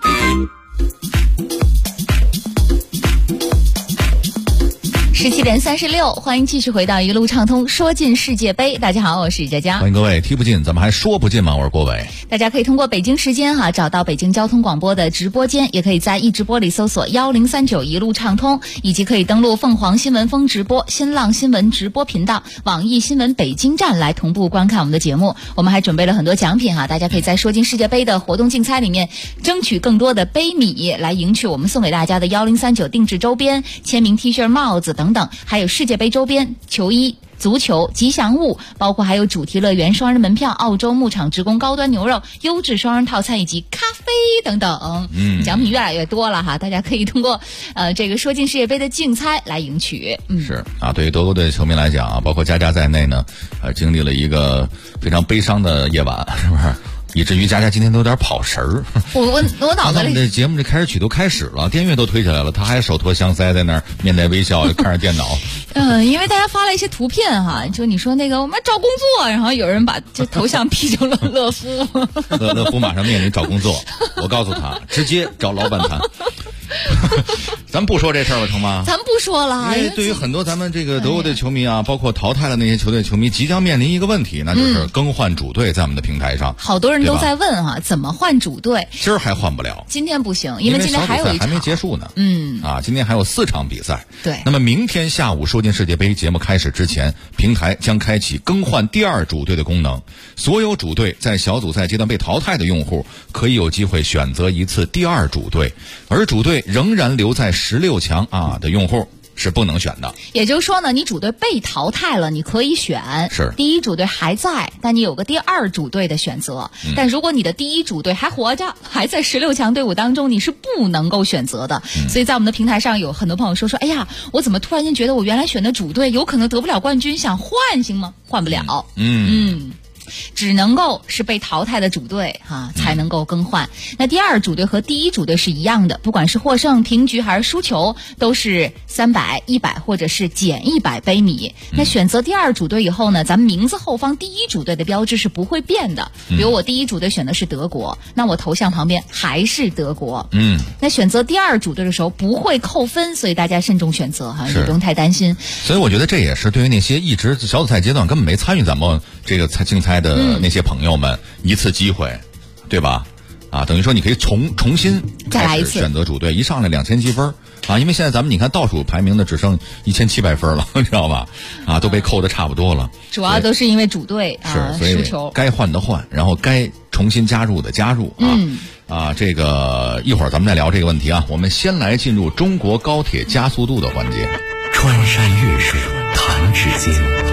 17:36，欢迎继续回到一路畅通说进世界杯。大家好，我是佳佳。 欢迎各位。踢不进咱们还说不进吗？我是郭伟。 大家可以通过北京时间找到北京交通广播的直播间，也可以在一直播里搜索1039一路畅通，以及可以登录凤凰新闻风直播、新浪新闻直播频道、网易新闻北京站来同步观看我们的节目。我们还准备了很多奖品大家可以在说进世界杯的活动竞猜里面争取更多的杯米，来赢取我们送给大家的1039定制周边、签名 T 恤、帽子等等，还有世界杯周边、球衣、足球、吉祥物，包括还有主题乐园双人门票、澳洲牧场职工高端牛肉、优质双人套餐以及咖啡等等。奖品越来越多了大家可以通过这个说进世界杯的竞猜来赢取。 是对于德国队球迷来讲包括佳佳在内呢，经历了一个非常悲伤的夜晚，是不是？以至于佳佳今天都有点跑神儿。 我脑子里， 这节目这开始曲都开始了，电乐都推起来了，他还手托香腮在那儿面带微笑看着电脑。 因为大家发了一些图片就你说那个我们找工作，然后有人把这头像 P 成了乐夫。 乐夫马上面临找工作，我告诉他直接找老板谈。咱不说这事儿了成吗？ 咱不说了。 因为对于很多咱们这个德国队球迷包括淘汰了那些球队球迷，即将面临一个问题，那就是更换主队。在我们的平台上， 好多人都在问怎么换主队？ 今儿还换不了， 今天不行，因为今天还有一场还没结束呢。今天还有4场比赛。 对。 那么明天下午说进世界杯节目开始之前，平台将开启更换第2主队的功能。所有主队在小组赛阶段被淘汰的用户可以有机会选择一次第2主队，而主队仍然留在16强的用户是不能选的。 也就是说呢，你主队被淘汰了，你可以选， 是第1主队还在，但你有个第2主队的选择。但如果你的第1主队还活着，还在16强队伍当中，你是不能够选择的。所以在我们的平台上有很多朋友说哎呀，我怎么突然间觉得我原来选的主队有可能得不了冠军，想换行吗？换不了。只能够是被淘汰的主队才能够更换。那第2主队和第1主队是一样的，不管是获胜、平局还是输球，都是300、100或者是减100杯米。那选择第2主队以后呢，咱们名字后方第1主队的标志是不会变的。比如我第1主队选的是德国，那我头像旁边还是德国。那选择第2主队的时候不会扣分，所以大家慎重选择你不用太担心。 所以我觉得这也是对于那些一直小组赛阶段根本没参与咱们这个竞猜的那些朋友们一次机会，对吧？等于说你可以重新再来一次选择主队，一上来2000积分因为现在咱们你看倒数排名的只剩1700分了，你知道吧？都被扣的差不多了。 主要都是因为主队输球， 该换的换，然后该重新加入的加入这个一会儿咱们再聊这个问题我们先来进入中国高铁加速度的环节。 穿山越水弹指间，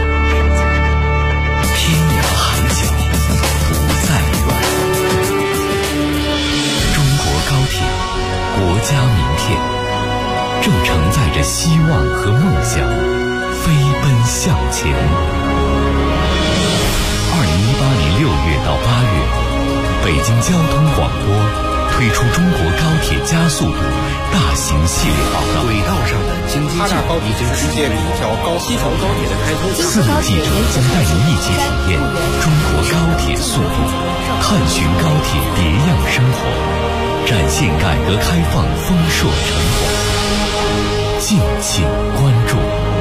天涯海角不再远。中国高铁，国家名片，正承载着希望和梦想，飞奔向前。2018年6月到8月，北京交通广播推出中国高铁加速度大型系列报道。 轨道上的经济哈大高铁是世界第一条西城高铁的开通。 4路记者将带您一起体验中国高铁速度，探寻高铁别样生活，展现改革开放丰硕成果。敬请关注。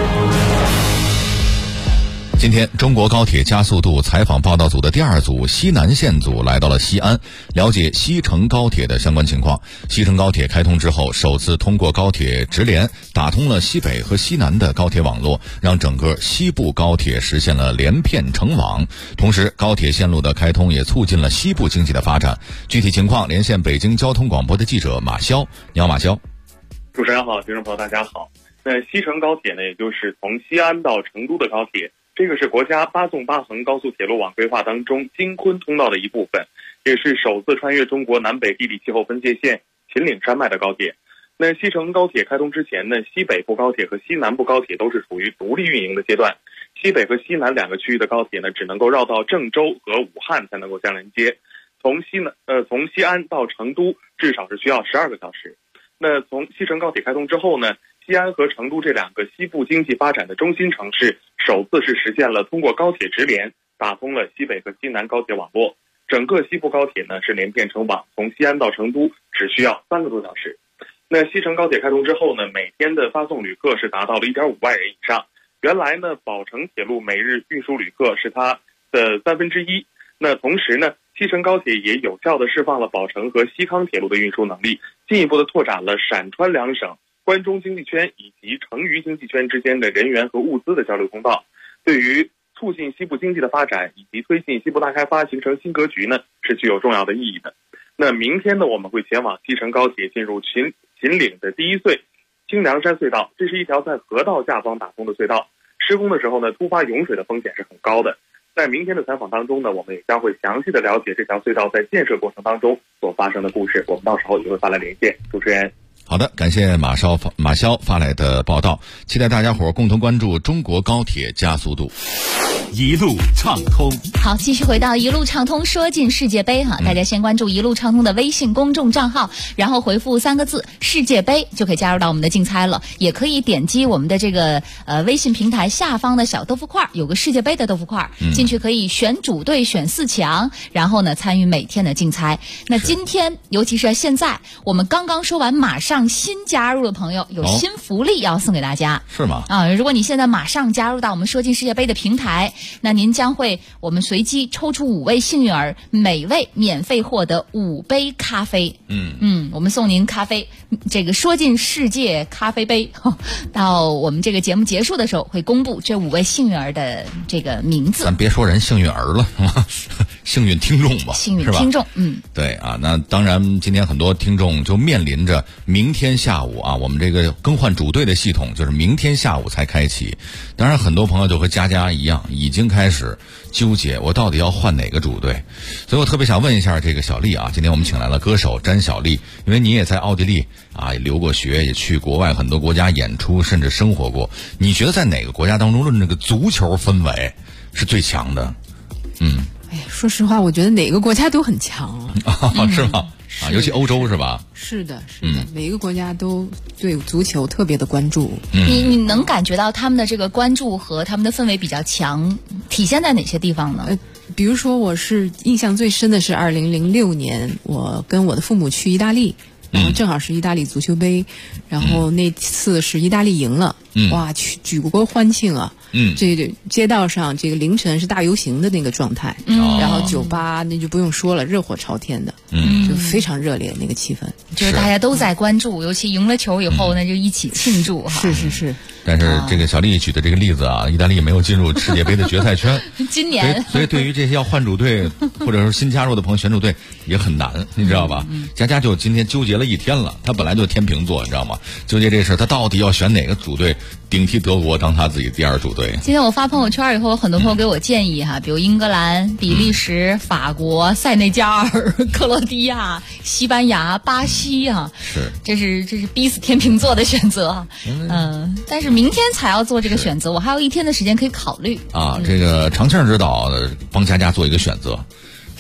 今天，中国高铁加速度采访报道组的第2组西南线组来到了西安，了解西成高铁的相关情况。西成高铁开通之后，首次通过高铁直连打通了西北和西南的高铁网络，让整个西部高铁实现了连片成网。同时，高铁线路的开通也促进了西部经济的发展。具体情况，连线北京交通广播的记者马潇。你好，马潇。 主持人好，听众朋友大家好。那西成高铁呢，也就是从西安到成都的高铁。这个是国家8纵8横高速铁路网规划当中京昆通道的一部分，也是首次穿越中国南北地理气候分界线秦岭山脉的高铁。那西成高铁开通之前呢，西北部高铁和西南部高铁都是处于独立运营的阶段。西北和西南2个区域的高铁呢，只能够绕到郑州和武汉才能够相连接。从西安到成都至少是需要12个小时。那从西成高铁开通之后呢，西安和成都这2个西部经济发展的中心城市，首次是实现了通过高铁直连打通了西北和西南高铁网络。整个西部高铁呢是连片成网，从西安到成都只需要3个多小时。那西成高铁开通之后呢，每天的发送旅客是达到了1.5万人以上。原来呢，宝成铁路每日运输旅客是它的1/3。那同时呢，西成高铁也有效地释放了宝成和西康铁路的运输能力，进一步的拓展了陕川2省关中经济圈以及成渝经济圈之间的人员和物资的交流通道，对于促进西部经济的发展以及推进西部大开发形成新格局呢，是具有重要的意义的。那明天呢，我们会前往西成高铁进入秦岭的第1隧清凉山隧道，这是一条在河道下方打通的隧道，施工的时候呢，突发涌水的风险是很高的。在明天的采访当中呢，我们也将会详细的了解这条隧道在建设过程当中所发生的故事，我们到时候也会发来连线。主持人。 好的，感谢马潇发来的报道，期待大家伙共同关注中国高铁加速度。 一路畅通。 好，继续回到一路畅通说进世界杯哈，大家先关注一路畅通的微信公众账号，然后回复3个字世界杯就可以加入到我们的竞猜了。也可以点击我们的这个微信平台下方的小豆腐块，有个世界杯的豆腐块，进去可以选主队选4强，然后呢参与每天的竞猜。那今天尤其是现在我们刚刚说完，马上新加入的朋友有新福利要送给大家。 是吗？ 如果你现在马上加入到我们说进世界杯的平台，那您将会我们随机抽出5位幸运儿，每位免费获得5杯咖啡。我们送您咖啡，这个说进世界咖啡杯。到我们这个节目结束的时候会公布这5位幸运儿的这个名字。 咱别说人幸运儿了，幸运听众吧， 幸运听众。 对啊，那当然今天很多听众就面临着明天下午我们这个更换主队的系统就是明天下午才开启。当然很多朋友就和佳佳一样，已经开始纠结我到底要换哪个主队。所以我特别想问一下这个小丽今天我们请来了歌手詹小丽，因为你也在奥地利也留过学，也去国外很多国家演出，甚至生活过。你觉得在哪个国家当中论这个足球氛围是最强的？ 说实话，我觉得哪个国家都很强是吗？尤其欧洲是吧？ 是的，每个国家都对足球特别的关注。 你能感觉到他们的这个关注和他们的氛围比较强，体现在哪些地方呢？ 比如说，我是印象最深的是2006年，我跟我的父母去意大利，然后正好是意大利足球杯，然后那次是意大利赢了，哇，举国欢庆啊！这个街道上这个凌晨是大游行的那个状态，然后酒吧那就不用说了，热火朝天的，就非常热烈那个气氛， 就是大家都在关注，尤其赢了球以后那就一起庆祝哈。 是。 但是这个小丽举的这个例子意大利没有进入世界杯的决赛圈， 今年， 所以对于这些要换主队或者说新加入的朋友选主队也很难，你知道吧？佳佳就今天纠结了1天了，他本来就天秤座，你知道吗？纠结这事，他到底要选哪个主队顶替德国当他自己第2主队？ 今天我发朋友圈以后，很多朋友给我建议比如英格兰、比利时、法国、塞内加尔、克罗地亚、西班牙、巴西这是逼死天秤座的选择。但是明天才要做这个选择，我还有1天的时间可以考虑。 这个长庆指导帮佳佳做一个选择。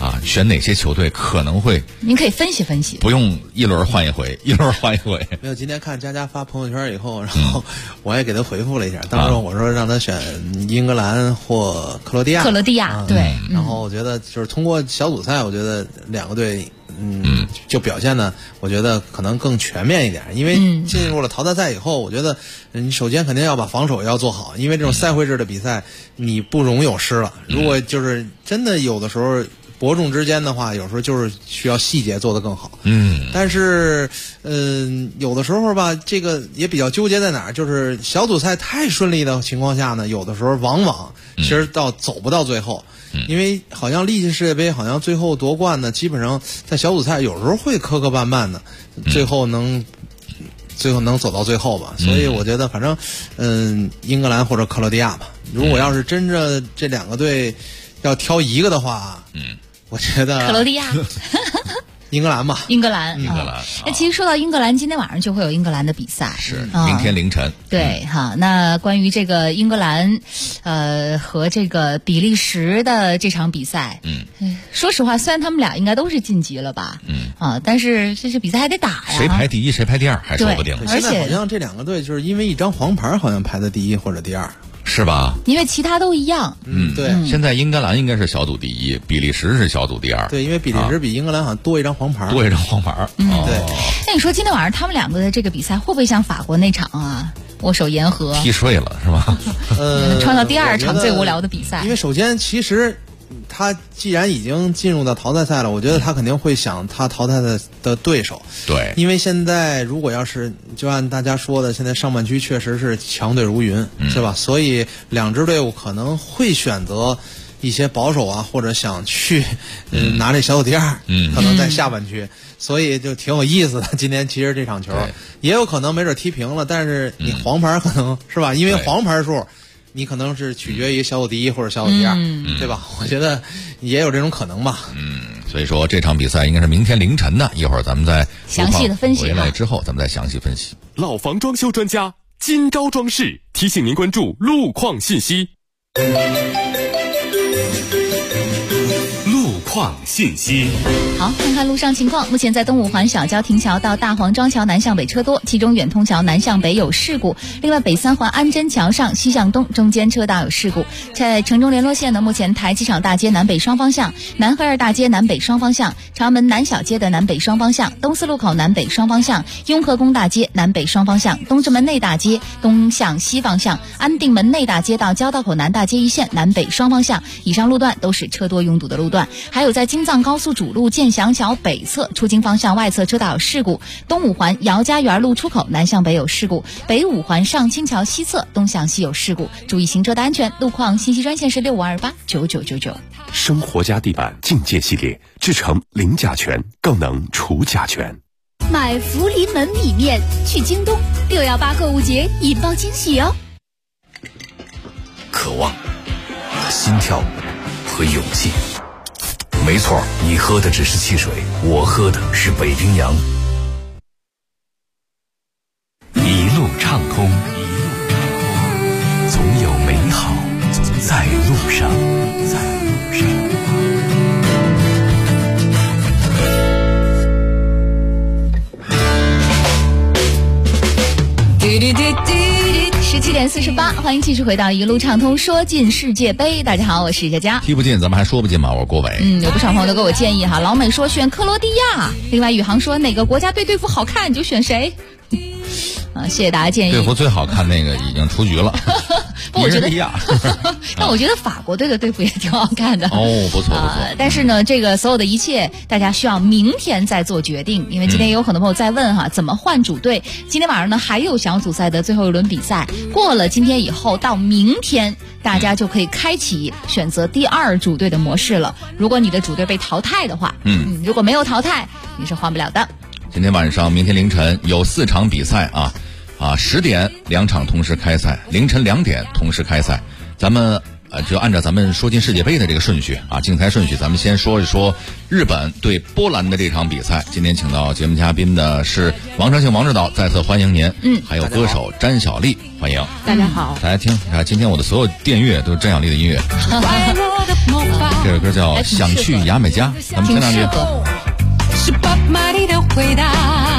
选哪些球队可能会？ 您可以分析分析， 不用一轮换一回，一轮换一回。 没有，今天看佳佳发朋友圈以后，然后我也给他回复了一下。当时我说让他选英格兰或克罗地亚。 克罗地亚，对。 然后我觉得就是通过小组赛，我觉得两个队。就表现呢，我觉得可能更全面一点，因为进入了淘汰赛以后，我觉得你首先肯定要把防守要做好，因为这种赛会制的比赛，你不容有失了。如果就是真的有的时候伯仲之间的话，有时候就是需要细节做得更好。但是有的时候吧，这个也比较纠结在哪儿，就是小组赛太顺利的情况下呢，有的时候往往其实走不到最后。因为好像力气世界杯好像最后夺冠呢，基本上在小组赛有时候会磕磕绊绊的，最后能走到最后吧。所以我觉得反正英格兰或者克罗地亚吧。如果要是真正这两个队要挑一个的话，我觉得克罗地亚。 英格兰吧， 英格兰。那其实说到英格兰，今天晚上就会有英格兰的比赛， 是明天凌晨。 对哈，那关于这个英格兰，和这个比利时的这场比赛，说实话，虽然他们俩应该都是晋级了吧，但是这比赛还得打呀。 谁排第一，谁排第二，还说不定。 而且好像这两个队就是因为一张黄牌，好像排在第一或者第二。 是吧？ 因为其他都一样。 对。 现在英格兰应该是小组第一，比利时是小组第二。 对，因为比利时比英格兰好像多一张黄牌。 多一张黄牌。 对。 那你说今天晚上他们两个的这个比赛会不会像法国那场啊，握手言和？ 踢碎了是吧？ 创造第二场最无聊的比赛。 因为首先其实。他既然已经进入到淘汰赛了，我觉得他肯定会想他淘汰的对手。 对， 因为现在如果要是就按大家说的，现在上半区确实是强队如云，是吧？所以两支队伍可能会选择一些保守啊，或者想去拿这小组第二，可能在下半区，所以就挺有意思的。今天其实这场球也有可能没准踢平了，但是你黄牌可能是吧？因为黄牌数。你可能是取决于小组第一或者小组第二，对吧？我觉得也有这种可能吧。 所以说这场比赛应该是明天凌晨的，一会儿咱们再详细的分析。 回来之后咱们再详细分析。 老房装修专家金招装饰提醒您关注路况信息。 路况信息。 好，看看路上情况。目前在东五环小交亭桥到大黄庄桥南向北车多，其中远通桥南向北有事故。另外，北三环安贞桥上西向东中间车道有事故。在城中联络线呢，目前台机场大街南北双方向、南河二大街南北双方向、朝阳门南小街的南北双方向、东四路口南北双方向、雍和宫大街南北双方向、东直门内大街东向西方向、安定门内大街到交道口南大街一线南北双方向。以上路段都是车多拥堵的路段。还有在京藏高速主路建祥桥北侧出京方向外侧车道有事故，东五环姚家园路出口南向北有事故，北五环上清桥西侧东向西有事故，注意行车的安全。路况信息专线是65289999。 生活家地板境界系列，制成零甲醛，更能除甲醛。 买福临门米面去京东，618购物节引爆惊喜哦！ 渴望、心跳和勇气。没错，你喝的只是汽水，我喝的是北冰洋。一路畅通，总有美好在路上。 17点48，欢迎继续回到一路畅通说进世界杯。大家好，我是佳佳。 踢不进咱们还说不进嘛，我是郭伟。 有不少朋友都给我建议哈，老美说选克罗地亚，另外宇航说哪个国家队服好看你就选谁。谢谢大家建议。 队服最好看那个已经出局了。 我觉得，但我觉得法国队的队服也挺好看的。 哦，不错不错。 但是呢，这个所有的一切，大家需要明天再做决定，因为今天也有很多朋友在问哈，怎么换主队？今天晚上呢还有小组赛的最后一轮比赛，过了今天以后到明天，大家就可以开启选择第二主队的模式了。如果你的主队被淘汰的话，如果没有淘汰，你是换不了的。 今天晚上、明天凌晨有4场比赛10点2场同时开赛，凌晨2点同时开赛。咱们就按照咱们说进世界杯的这个顺序啊，竞猜顺序，咱们先说一说日本对波兰的这场比赛。今天请到节目嘉宾的是王长庆王指导，再次欢迎您。还有歌手詹小丽，欢迎。 大家好。 大家听啊，今天我的所有电乐都是詹小丽的音乐。这首歌叫《想去牙买加》，咱们听两句。 是爸妈里的回答。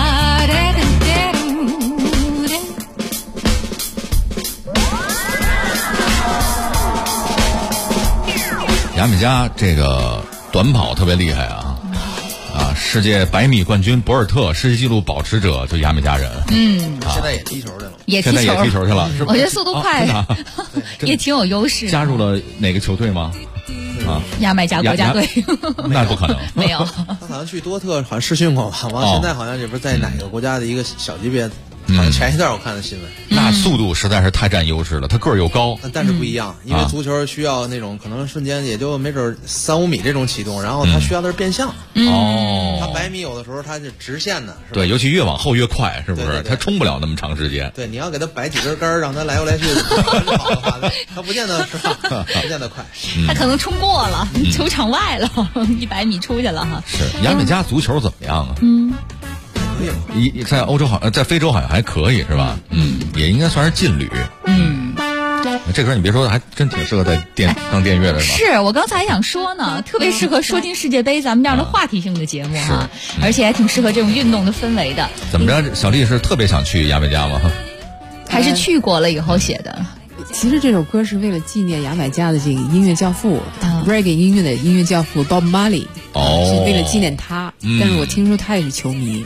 牙买加这个短跑特别厉害啊！世界100米冠军博尔特，世界纪录保持者就牙买加人。 现在也踢球去了， 现在也踢球去了，是吧？ 我觉得速度快，也挺有优势。 加入了哪个球队吗？ 牙买加国家队。 那不可能， 没有。 他好像去多特，好像试训过吧？完，现在好像也不是在哪个国家的一个小级别。好像前一段我看的新闻， 那速度实在是太占优势了，他个儿又高， 但是不一样，因为足球需要那种可能瞬间也就没准3-5米这种启动，然后他需要的是变向。他100米有的时候他是直线的， 对，尤其越往后越快，是不是？他冲不了那么长时间。 对，你要给他摆几根杆让他来回来去跑的话，他不见得是吧？不见得快， 他可能冲过了球场外了，100米出去了哈。 是牙买加足球怎么样啊？在欧洲在非洲好像还可以是吧？也应该算是劲旅。这歌你别说，还真挺适合在当电乐的是吧？ 是我刚才还想说呢，特别适合说进世界杯咱们这样的话题性的节目哈，而且还挺适合这种运动的氛围的。 怎么着，小丽是特别想去牙买加吗？ 还是去过了以后写的？ 其实这首歌是为了纪念牙买加的这个音乐教父，reggae 音乐的音乐教父 Bob Marley，是为了纪念他。但是我听说他也是球迷。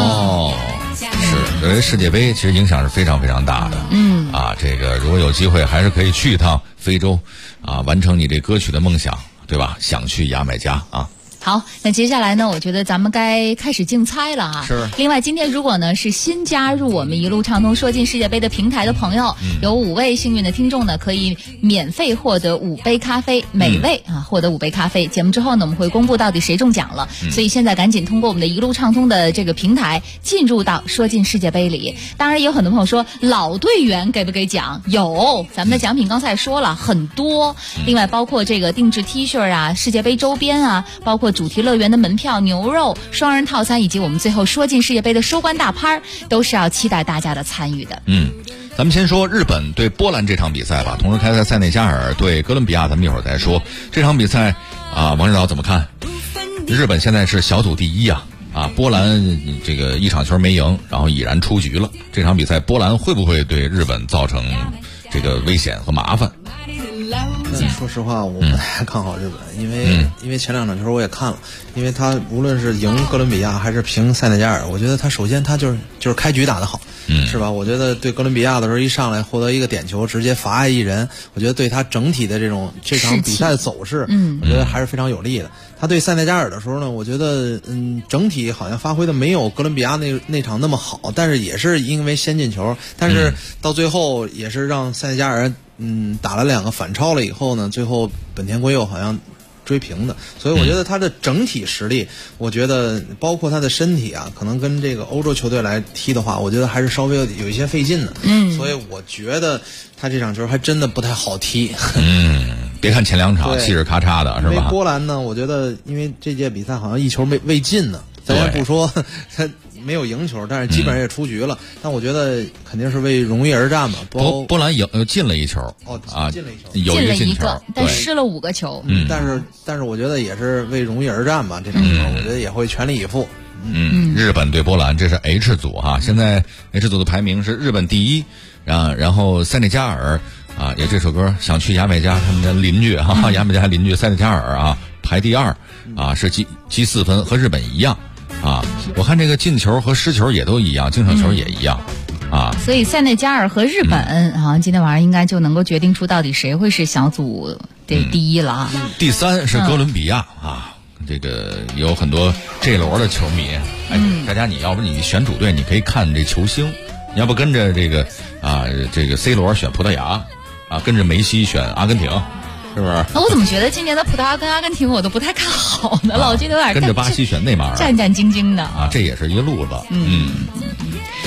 是，因为世界杯其实影响是非常非常大的。这个如果有机会，还是可以去一趟非洲，完成你这歌曲的梦想，对吧？想去牙买加啊。 好，那接下来呢，我觉得咱们该开始竞猜了哈。 是。 另外，今天如果呢是新加入我们一路畅通说进世界杯的平台的朋友，有5位幸运的听众呢，可以免费获得5杯咖啡，每位获得5杯咖啡。节目之后呢，我们会公布到底谁中奖了，所以现在赶紧通过我们的一路畅通的这个平台进入到说进世界杯里。当然，也有很多朋友说老队员给不给奖？有，咱们的奖品刚才也说了很多，另外包括这个定制 T 恤啊、世界杯周边啊，包括主题乐园的门票、牛肉双人套餐，以及我们最后说进世界杯的收官大拍，都是要期待大家的参与的。 咱们先说日本对波兰这场比赛吧，同时开赛塞内加尔对哥伦比亚，咱们一会儿再说这场比赛王指导怎么看？日本现在是小组第1波兰这个1场球没赢，然后已然出局了。这场比赛波兰会不会对日本造成这个危险和麻烦？ 说实话，我不太看好日本，因为前2场球我也看了，因为他无论是赢哥伦比亚还是平塞内加尔，我觉得他首先他就是开局打得好，是吧？我觉得对哥伦比亚的时候一上来获得一个点球，直接罚下一人，我觉得对他整体的这场比赛的走势，我觉得还是非常有利的。他对塞内加尔的时候呢，我觉得整体好像发挥的没有哥伦比亚那场那么好，但是也是因为先进球，但是到最后也是让塞内加尔打了2个反超了以后呢，最后本田圭佑好像追平的，所以我觉得他的整体实力，我觉得包括他的身体可能跟这个欧洲球队来踢的话，我觉得还是稍微有一些费劲的。所以我觉得他这场球还真的不太好踢。 别看前2场气势咔嚓的是吧？ 因为波兰呢，我觉得因为这届比赛好像1球未进呢，咱也不说他没有赢球，但是基本上也出局了。但我觉得肯定是为荣誉而战嘛。 波兰进了1球， 进了1球， 有一个进球， 但失了5个球。 但是我觉得也是为荣誉而战吧。这场球我觉得也会全力以赴。 日本对波兰，这是 H 组现在 H 组的排名是日本第1，然后塞内加尔也这首歌想去牙买加，他们的邻居牙买加邻居塞内加尔排第2是积4分，和日本一样。我看这个进球和失球也都一样，净胜球也一样所以塞内加尔和日本今天晚上应该就能够决定出到底谁会是小组的第1了第3是哥伦比亚这个有很多这轮的球迷大家你要不你选主队，你可以看这球星，你要不跟着这个这个 C 罗选葡萄牙跟着梅西选阿根廷，是不是？ 我怎么觉得今年的葡萄牙跟阿根廷我都不太看好呢？我觉得有点跟着巴西选内马尔， 战战兢兢的这也是一路子。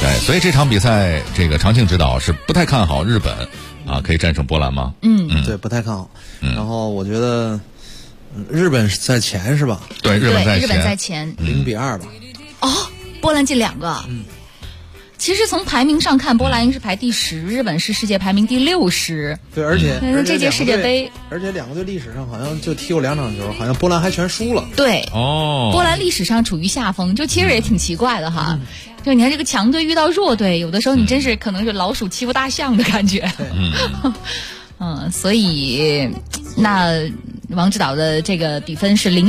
对，所以这场比赛，这个常庆指导是不太看好日本啊可以战胜波兰吗？ 对，不太看好。然后我觉得日本在前是吧？ 对，日本在前 0-2吧。 哦，波兰进2个。其实从排名上看，波兰是排第10，日本是世界排名第60。 对，而且这届世界杯， 而且2个队历史上好像就踢过2场球，好像波兰还全输了。 对，波兰历史上处于下风，就其实也挺奇怪的哈。就你看这个强队遇到弱队，有的时候你真是可能是老鼠欺负大象的感觉。所以那王指导的这个比分是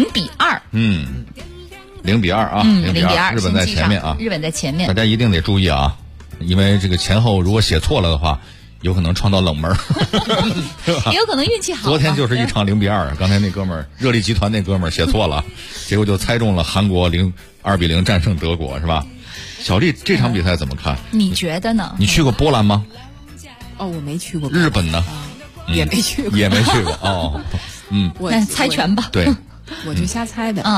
0-2。0-2啊 ，0-2，日本在前面啊， 日本在前面， 大家一定得注意啊，因为这个前后如果写错了的话，有可能创造冷门， 也有可能运气好。 昨天就是一场0-2，刚才那哥们儿热力集团那哥们儿写错了，结果就猜中了韩国2-0战胜德国，是吧？小丽，这场比赛怎么看？ 你觉得呢？ 你去过波兰吗？ 我没去过。 日本呢？ 也没去过。 也没去过哦。 那猜拳吧。 对， 我就瞎猜的。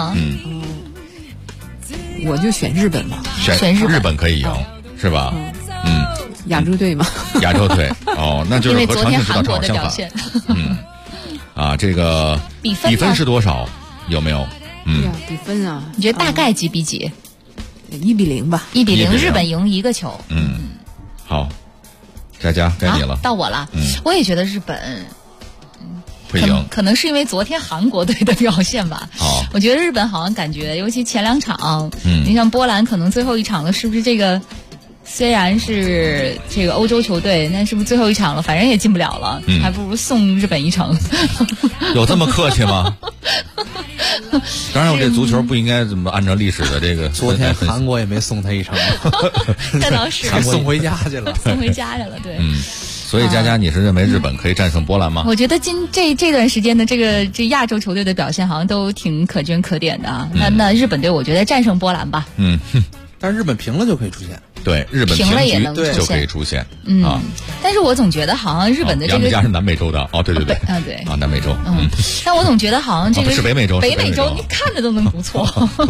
我就选日本吧。 选日本可以赢，是吧？ 亚洲队嘛。 亚洲队那就是和常庆指导正好相反。这个比分是多少？有没有？ 比分啊， 你觉得大概几比几 ？1-0吧。 1-0，日本赢1个球。 好，佳佳该你了。 到我了。我也觉得日本。 会赢， 可能是因为昨天韩国队的表现吧。我觉得日本好像感觉，尤其前2场，你像波兰，可能最后一场了，是不是这个？虽然是这个欧洲球队，那是不是最后一场了？反正也进不了了，还不如送日本一程。 有这么客气吗？当然，我这足球不应该这么按照历史的这个。 昨天韩国也没送他一程， 这倒是送回家去了， 送回家去了，对。 所以佳佳，你是认为日本可以战胜波兰吗？ 我觉得这段时间的这亚洲球队的表现好像都挺可圈可点的啊。那日本队，我觉得战胜波兰吧。 但是日本平了就可以出现。 对，日本平了也能就可以出现。 但是我总觉得好像日本的这个， 咱们家是南美洲的对。 对南美洲。 但我总觉得好像这个是北美洲， 你看着都能不错。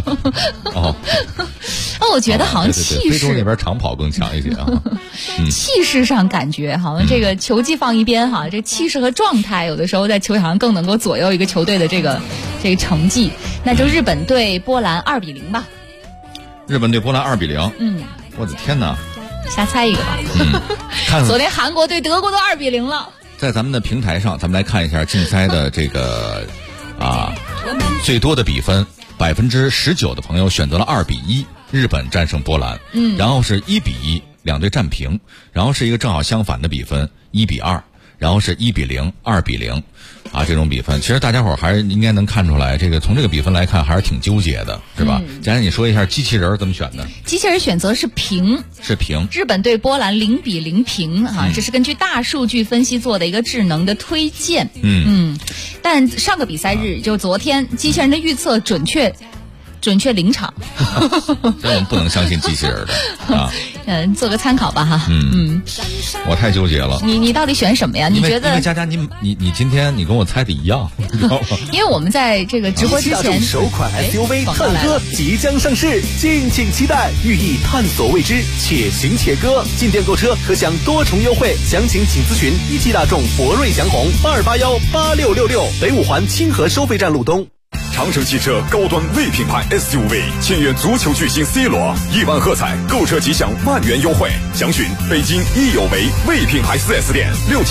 我觉得好像气势， 非洲那边长跑更强一些啊。 气势上感觉好像这个球技放一边哈，这气势和状态有的时候在球场上更能够左右一个球队的这个成绩。那就日本对波兰2-0吧。 日本对波兰2-0。我的天哪！ 瞎猜一个吧。 看昨天韩国对德国都2-0了。 在咱们的平台上，咱们来看一下竞猜的这个最多的比分，19%的朋友选择了2-1，日本战胜波兰。然后是1-1，两队战平，然后是一个正好相反的比分1-2，然后是1-0、2-0。这种比分，其实大家伙还是应该能看出来，这个从这个比分来看还是挺纠结的，是吧？佳佳，你说一下机器人怎么选的？ 机器人选择是平。日本对波兰0-0平这是根据大数据分析做的一个智能的推荐。但上个比赛日就昨天，机器人的预测准确0场。 所以我们不能相信机器人的做个参考吧哈。 我太纠结了。 你到底选什么呀？你觉得？ 因为佳佳，你今天你跟我猜的一样，你知道吗？ 因为我们在这个直播之前， 首款 SUV 探歌即将上市，敬请期待，寓意探索未知，且行且歌。进店购车可享多重优惠，详情请咨询一汽大众博瑞祥宏82818666，北五环清河收费站路东。 长城汽车高端 V 品牌 SUV 签约足球巨星 C 罗，1万喝彩，购车即享万元优惠。详询北京益友为 V 品牌 4S 店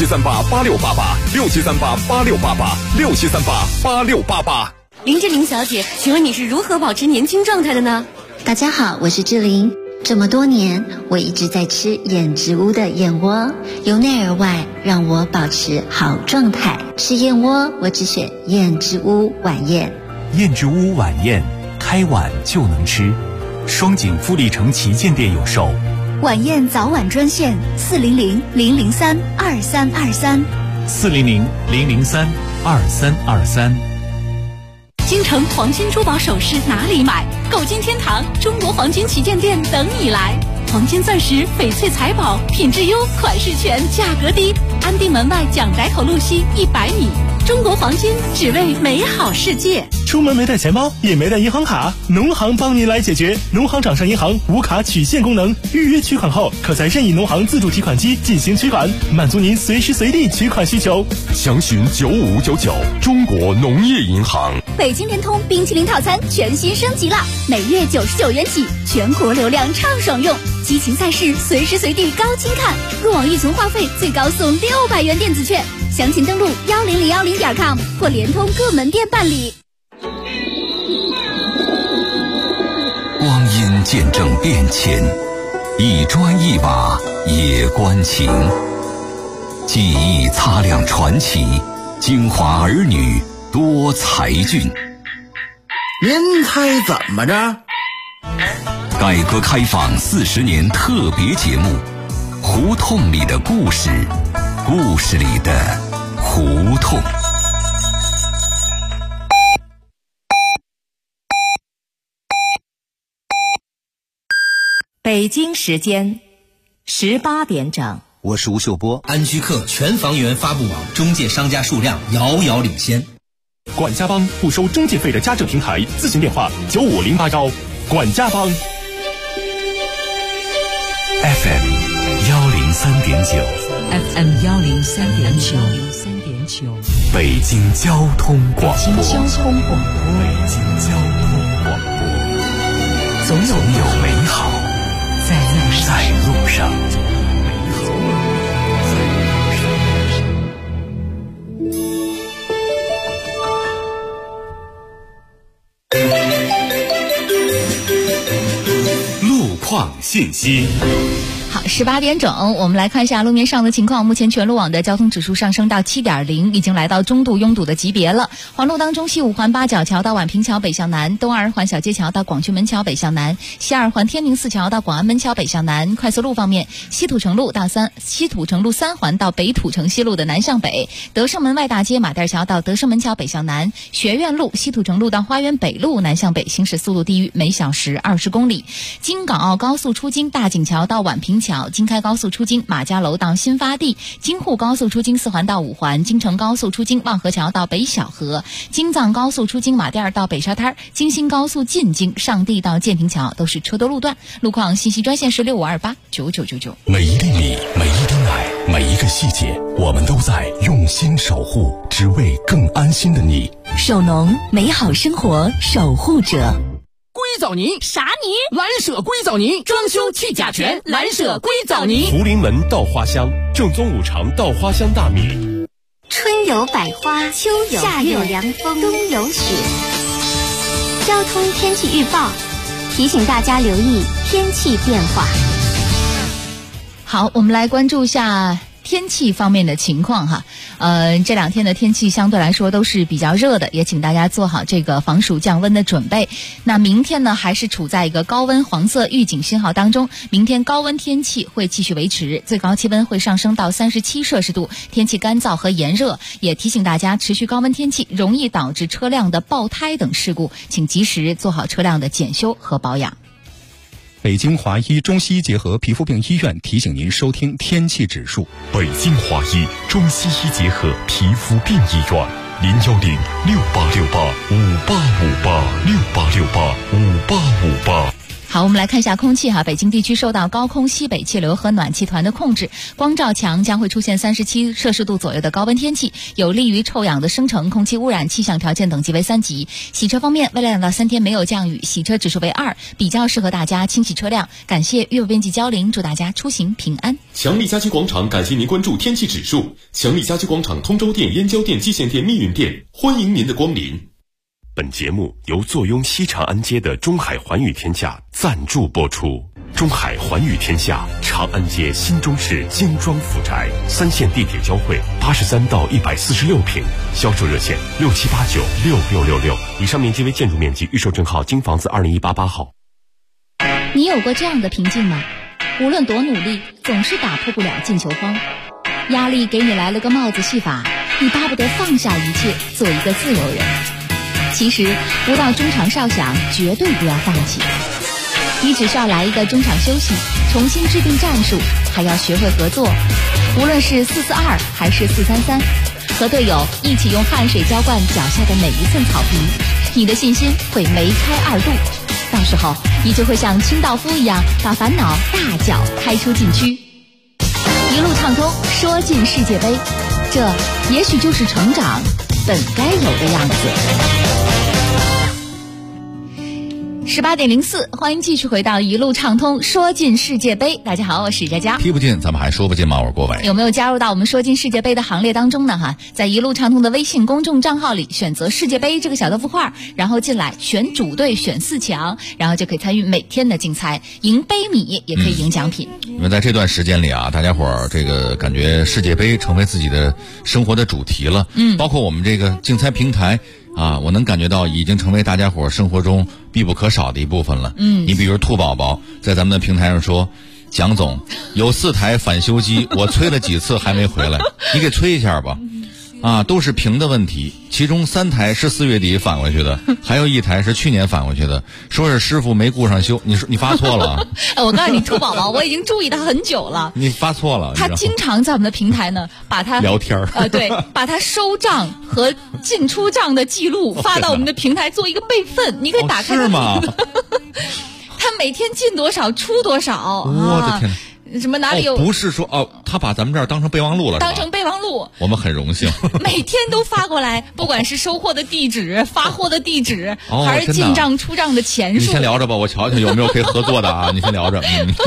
，67388688，67388688，67388688。 林志玲小姐，请问你是如何保持年轻状态的呢？ 大家好，我是志玲。这么多年，我一直在吃燕之屋的燕窝，由内而外让我保持好状态。吃燕窝，我只选燕之屋晚宴。 燕之屋晚宴，开碗就能吃。双井富力城旗舰店有售。 晚宴早晚专线400-003-2323，400-003-2323。京城黄金珠宝首饰哪里买？购金天堂中国黄金旗舰店等你来。黄金钻石、翡翠财宝，品质优，款式全，价格低。安定门外蒋宅口路西100米。 中国黄金，只为美好世界。 出门没带钱包，也没带银行卡，农行帮您来解决。农行掌上银行无卡取现功能，预约取款后，可在任意农行自助提款机进行取款，满足您随时随地取款需求。 详询9599，中国农业银行。 北京联通冰淇淋套餐全新升级了，每月99元起，全国流量畅爽用，激情赛事随时随地高清看，入网预存话费最高送600元电子券。详情登录10010.com 或联通各门店办理。 光阴见证变迁，一砖一瓦也关情。记忆擦亮传奇，京华儿女多才俊。 您猜怎么着？ 改革开放40年特别节目，胡同里的故事，故事里的胡同。 北京时间18点整。 我是吴秀波。安居客全房源发布网中介商家数量遥遥领先。 管家帮不收中介费的家政平台，咨询电话95081。管家帮。 FM 103.9。 FM 103.9。 北京交通广播。 北京交通广播。 北京交通广播。 总有美好在路上。 路况信息。 好，18点整，我们来看一下路面上的情况。目前全路网的交通指数上升到7.0，已经来到中度拥堵的级别了。环路当中，西五环八角桥到宛平桥北向南，东二环小街桥到广渠门桥北向南，西二环天明寺桥到广安门桥北向南。快速路方面，西土城路3环到北土城西路的南向北，德胜门外大街马甸桥到德胜门桥北向南，学院路西土城路到花园北路南向北，行驶速度低于每小时20公里。京港澳高速出京大井桥到宛平桥，京开高速出京马家楼到新发地，京沪高速出京4环到5环，京承高速出京望河桥到北小河，京藏高速出京马甸到北沙滩，京新高速进京上地到建平桥都是车多路段。路况信息专线是65289999。 每一厘米，每一丁爱，每一个细节，我们都在用心守护，只为更安心的你。 首农，美好生活守护者。 硅藻泥啥泥？ 蓝舍硅藻泥，装修去甲醛，蓝舍硅藻泥。 福临门稻花香，正宗5常稻花香大米。 春有百花，秋有夏有凉风，冬有雪。交通天气预报提醒大家留意天气变化。 好，我们来关注一下天气方面的情况哈。这2天的天气相对来说都是比较热的，也请大家做好这个防暑降温的准备。那明天呢，还是处在一个高温黄色预警信号当中，明天高温天气会继续维持，最高气温会上升到37摄氏度，天气干燥和炎热，也提醒大家持续高温天气容易导致车辆的爆胎等事故，请及时做好车辆的检修和保养。 北京华医中西医结合皮肤病医院提醒您收听天气指数。 北京华医中西医结合皮肤病医院，0106868585858 好，我们来看一下空气哈。北京地区受到高空西北气流和暖气团的控制，光照强，将会出现37摄氏度左右的高温天气，有利于臭氧的生成，空气污染气象条件等级为3级。洗车方面，未来2到3天没有降雨，洗车指数为2，比较适合大家清洗车辆。感谢阅读编辑焦玲，祝大家出行平安。 强力家居广场感谢您关注天气指数。强力家居广场通州店、燕郊店、蓟县店、密云店，欢迎您的光临。 本节目由坐拥西长安街的中海环宇天下赞助播出。中海环宇天下，长安街新中式精装府宅，3线地铁交汇，83到146平，销售热线67896666。以上面积为建筑面积，预售证号京房子20188号。 你有过这样的平静吗？无论多努力，总是打破不了进球荒。压力给你来了个帽子戏法，你巴不得放下一切，做一个自由人。其实不到中场哨响，绝对不要放弃。你只需要来一个中场休息，重新制定战术，还要学会合作。无论是4-4-2还是4-3-3， 和队友一起用汗水浇灌脚下的每一寸草皮，你的信心会梅开2度。到时候你就会像清道夫一样，把烦恼大脚开出禁区，一路畅通，说进世界杯。这也许就是成长本该有的样子。18:04，欢迎继续回到一路畅通说进世界杯。大家好，我是佳佳。 踢不进咱们还说不进吗？我是郭伟。 有没有加入到我们说进世界杯的行列当中呢？在一路畅通的微信公众账号里选择世界杯这个小豆腐块，然后进来选主队选4强，然后就可以参与每天的竞猜，赢杯米也可以赢奖品。 因为在这段时间里啊，大家伙儿这个感觉世界杯成为自己的生活的主题了。包括我们这个竞猜平台啊，我能感觉到已经成为大家伙生活中必不可少的一部分了。你比如兔宝宝在咱们的平台上说，蒋总有4台返修机，我催了几次还没回来，你给催一下吧。啊，都是屏的问题，其中3台是4月底返回去的，还有1台是去年返回去的，说是师傅没顾上修。你说你发错了。 我告诉你，兔宝宝，我已经注意他很久了。 你发错了。 他经常在我们的平台呢，把他聊天对，把他收账和进出账的记录发到我们的平台做一个备份。你可以打开。 是吗？ 他每天进多少出多少。 我的天哪！ 什么哪里有？ 不是说他把咱们这儿当成备忘录了， 当成备忘录， 我们很荣幸。 每天都发过来，不管是收货的地址、发货的地址，还是进账出账的钱数。 你先聊着吧，我瞧瞧有没有可以合作的啊。你先聊着。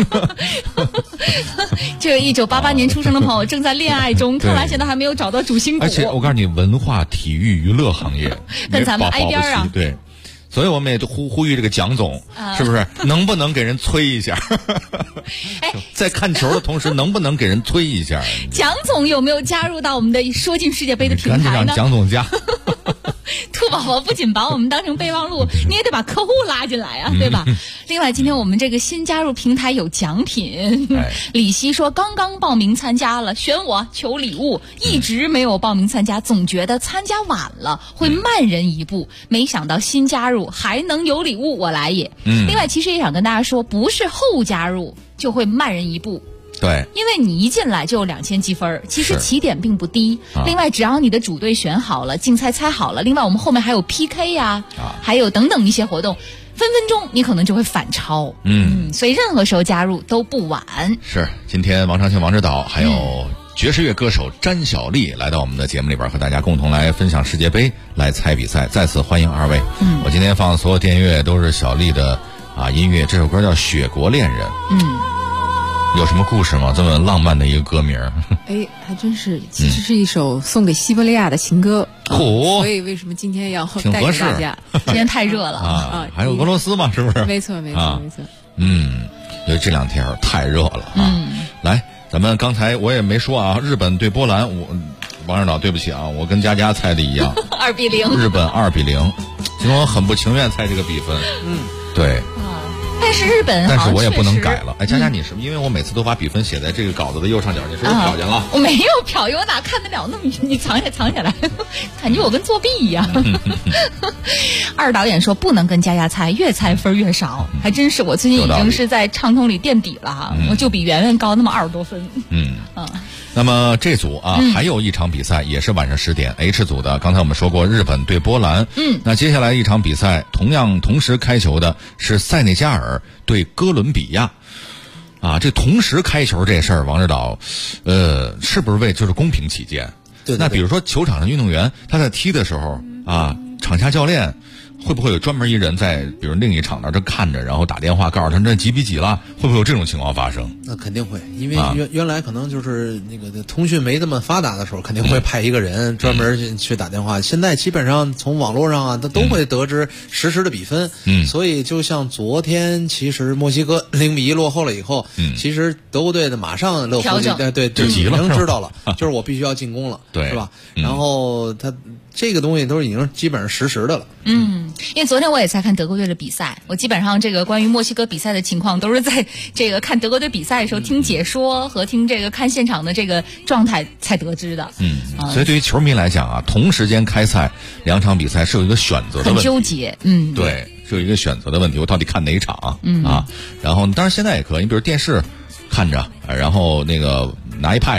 这个1988年出生的朋友正在恋爱中，看来现在还没有找到主心骨。 而且我告诉你，文化、体育、娱乐行业跟咱们挨边啊。 对。所以我们也呼吁这个蒋总，是不是能不能给人催一下？在看球的同时，能不能给人催一下？ 蒋总有没有加入到我们的说进世界杯的平台呢？ 赶紧让蒋总加。 兔宝宝不仅把我们当成备忘录，你也得把客户拉进来啊，对吧？另外，今天我们这个新加入平台有奖品。李希说刚刚报名参加了，选我求礼物，一直没有报名参加，总觉得参加晚了会慢人一步，没想到新加入还能有礼物，我来也。另外，其实也想跟大家说，不是后加入就会慢人一步。 对， 因为你一进来就有2000积分，其实起点并不低。另外，只要你的主队选好了，竞猜猜好了，另外我们后面还有 PK 呀，还有等等一些活动，分分钟你可能就会反超。所以任何时候加入都不晚。 是，今天王长庆、王指导还有爵士乐歌手詹小丽来到我们的节目里边，和大家共同来分享世界杯，来猜比赛。再次欢迎2位。我今天放的所有电乐都是小丽的音乐，这首歌叫《雪国恋人》。有什么故事吗？这么浪漫的一个歌名？ 还真是，其实是一首送给西伯利亚的情歌。所以为什么今天要带给大家？ 今天太热了还有俄罗斯嘛，是不是？ 没错。 因为这2天太热了来，咱们刚才我也没说啊，日本对波兰，王指导对不起啊，我跟佳佳猜的一样 ，2-0， 日本2-0。其实我很不情愿猜这个比分。对。 但是日本， 但是我也不能改了。佳佳，你是因为我每次都把比分写在这个稿子的右上角，你是不是瞟见了？ 我没有瞟见，我哪看得了那么？你藏起来，感觉我跟作弊一样。二导演说不能跟佳佳猜，越猜分越少，还真是。我最近已经是在畅通里垫底了我就比圆圆高那么20多分。 那么这组还有一场比赛也是晚上10点 H 组的，刚才我们说过日本对波兰。那接下来一场比赛同时开球的是塞内加尔对哥伦比亚。这同时开球这事儿，王指导是不是为就是公平起见？ 对。 那比如说球场上运动员他在踢的时候场下教练会不会有专门一人在比如另一场那这看着，然后打电话告诉他这几比几了？会不会有这种情况发生？ 那肯定会，因为原来可能就是那个通讯没这么发达的时候，肯定会派一个人专门去打电话。现在基本上从网络上他都会得知实时的比分。所以就像昨天，其实墨西哥0-1落后了以后，其实德国队的马上勒夫对就已经知道了，就是我必须要进攻了， 对， 是吧？然后他这个东西都是已经基本上实时的了。 因为昨天我也在看德国队的比赛，我基本上这个关于墨西哥比赛的情况都是在这个看德国队比赛的时候听解说和听这个看现场的这个状态才得知的。 所以对于球迷来讲同时间开赛2场比赛是有一个选择的问题， 很纠结。 对，是有一个选择的问题，我到底看哪一场然后当然现在也可以，你比如电视看着，然后那个拿iPad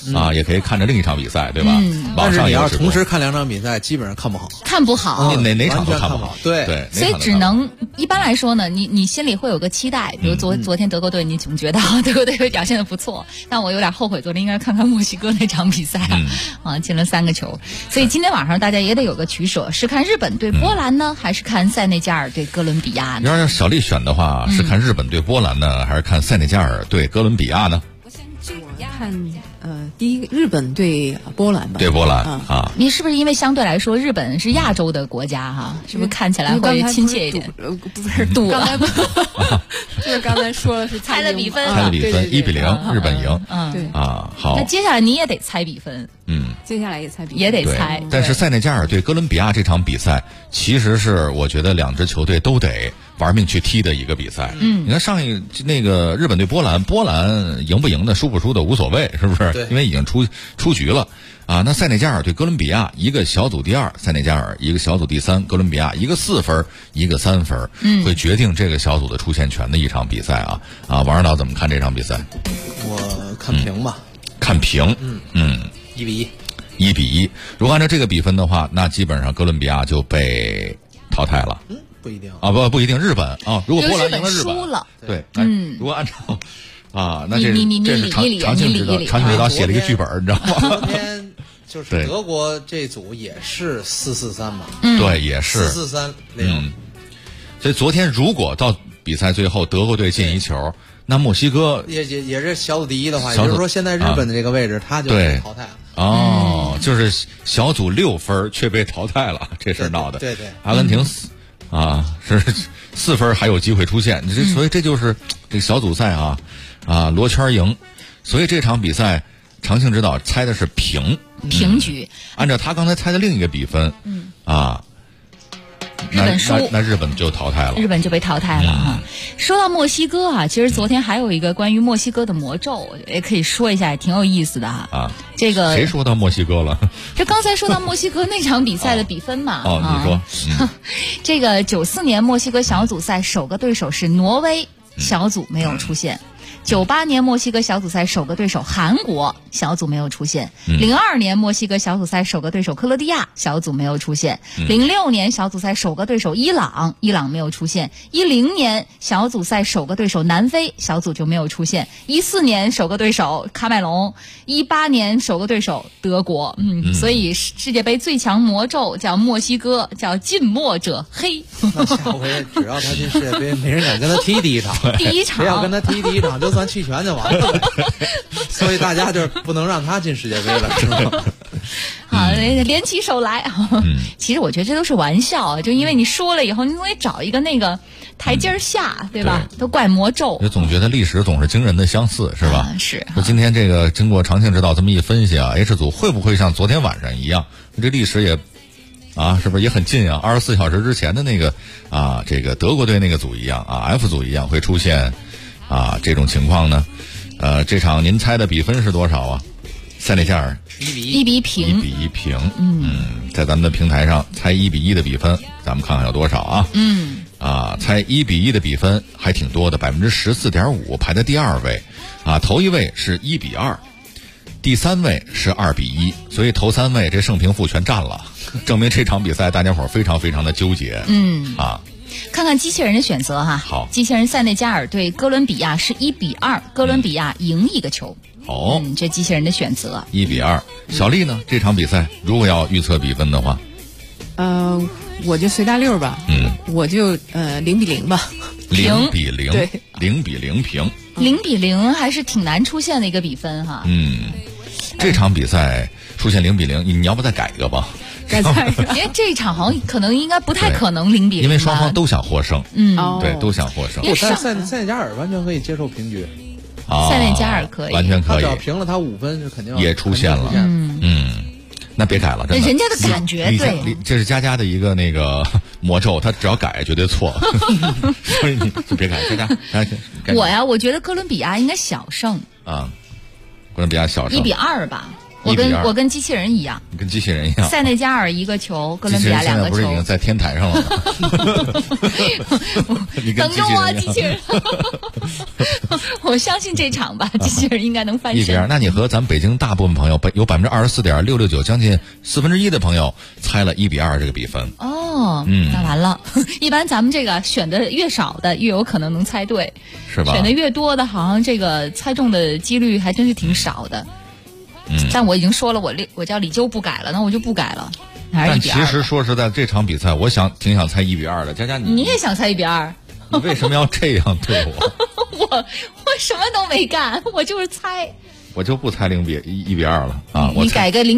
啊，也可以看着另一场比赛，对吧？ 但是你要同时看2场比赛，基本上看不好， 哪场都看不好。 对， 所以只能一般来说呢，你心里会有个期待，比如昨天德国队，你总觉得德国队表现的不错，但我有点后悔昨天应该看看墨西哥那场比赛进了3个球。所以今天晚上大家也得有个取舍，是看日本对波兰呢，还是看塞内加尔对哥伦比亚呢？ 要让小丽选的话，是看日本对波兰呢，还是看塞内加尔对哥伦比亚呢？ 看第一个日本对波兰吧。 对波兰啊， 你是不是因为相对来说日本是亚洲的国家哈，是不是看起来会亲切一点？ 不是赌了，就是刚才说的是猜的比分 1-0，日本赢。 对啊，好。 那接下来你也得猜比分。 接下来也猜比分， 也得猜。 但是塞内加尔对哥伦比亚这场比赛，其实是我觉得2支球队都得玩命去踢的一个比赛。你看上一那个日本对波兰，波兰赢不赢的、输不输的无所谓，是不是？因为已经出局了啊。那塞内加尔对哥伦比亚，一个小组第2，塞内加尔一个小组第3，哥伦比亚一个4分，一个3分，会决定这个小组的出线权的一场比赛啊。王指导怎么看这场比赛？ 我看平吧。 看平。1-1。如果按照这个比分的话，那基本上哥伦比亚就被淘汰了。 不一定啊，不一定。日本啊，如果波兰赢了日本， 输了。 对，如果按照那这是长庆指导写了一个剧本，你知道吗？ 昨天就是德国这组也是4-4-3嘛， 对，也是 4-4-3-0。 所以昨天如果到比赛最后德国队进1球，那墨西哥也是小组第1的话，也就是说现在日本的这个位置他就被淘汰了。 就是小组6分却被淘汰了，这事儿闹的。 对， 阿根廷是4分还有机会出现，所以这就是这个小组赛罗圈赢，所以这场比赛长庆指导猜的是平局。 按照他刚才猜的另一个比分， 日本输， 那日本就淘汰了， 日本就被淘汰了哈。说到墨西哥其实昨天还有一个关于墨西哥的魔咒，也可以说一下，也挺有意思的哈。这个谁说到墨西哥了？ 这刚才说到墨西哥那场比赛的比分嘛。 你说， 这个94年墨西哥小组赛首个对手是挪威，小组没有出现。98年墨西哥小组赛首个对手韩国，小组没有出现。02年墨西哥小组赛首个对手克罗地亚，小组没有出现。06年小组赛首个对手伊朗，伊朗没有出现。10年小组赛首个对手南非，小组就没有出现。14年首个对手喀麦隆，18年首个对手德国。所以世界杯最强魔咒叫墨西哥，叫近墨者黑。 那下回只要他进世界杯，没人敢跟他踢第一场。谁要跟他踢第一场，就算弃权就完了。所以大家就是不能让他进世界杯了，是吗？ 好，连起手来。其实我觉得这都是玩笑，就因为你说了以后，你总得找一个那个台阶下，对吧？都怪魔咒。 也总觉得历史总是惊人的相似，是吧？ 是。 说今天这个经过长庆指导这么一分析H 组会不会像昨天晚上一样？这历史也是不是也很近24小时之前的那个这个德国队那个组一样F 组一样会出现这种情况呢？这场您猜的比分是多少塞内加尔 1比1平。 1比1平。在咱们的平台上猜1比1的比分，咱们看看有多少猜1比1的比分还挺多的，14.5%，排在第2位头一位是1比2，第3位是2比1，所以头3位这胜平负全占了，证明这场比赛大家伙非常非常的纠结。 看看机器人的选择好， 机器人塞内加尔对哥伦比亚是1比2，哥伦比亚赢1个球。这机器人的选择 1比2。小丽呢？这场比赛如果要预测比分的话， 我就随大溜吧。我就0比0吧。 0比0， 对 ，0比0平。 0比0还是挺难出现的一个比分哈。 这场比赛出现0比0，你要不再改一个吧？ 因为这一场好像可能应该不太可能0比0， 因为双方都想获胜。对，都想获胜。 塞内加尔完全可以接受平局。 塞内加尔可以， 完全可以。 他只要平了，他5分是肯定也出现了。那别改了，真的。 人家的感觉对， 这是佳佳的一个那个魔咒，他只要改绝对错。所以你别改，佳佳。 我觉得哥伦比亚应该小胜。 哥伦比亚小胜 1比2吧。 我跟机器人一样， 你跟机器人一样。 塞内加尔1个球，哥伦比亚2个球。 不是已经在天台上了吗？你跟等着我，机器人。我相信这场吧，机器人应该能翻身。 1-2，那你和咱们北京大部分朋友有24.669%，将近1/4的朋友猜了1-2这个比分。 哦，那完了。一般咱们这个选的越少的，越有可能能猜对， 是吧？ 选的越多的，好像这个猜中的几率还真是挺少的。但我已经说了，我叫李就不改了，那我就不改了。 但其实说实在，这场比赛我挺想猜1-2的。佳佳， 你也想猜1-2？ 你为什么要这样对我？ 我什么都没干，我就是猜。 我就不猜1-2了啊！ 你改个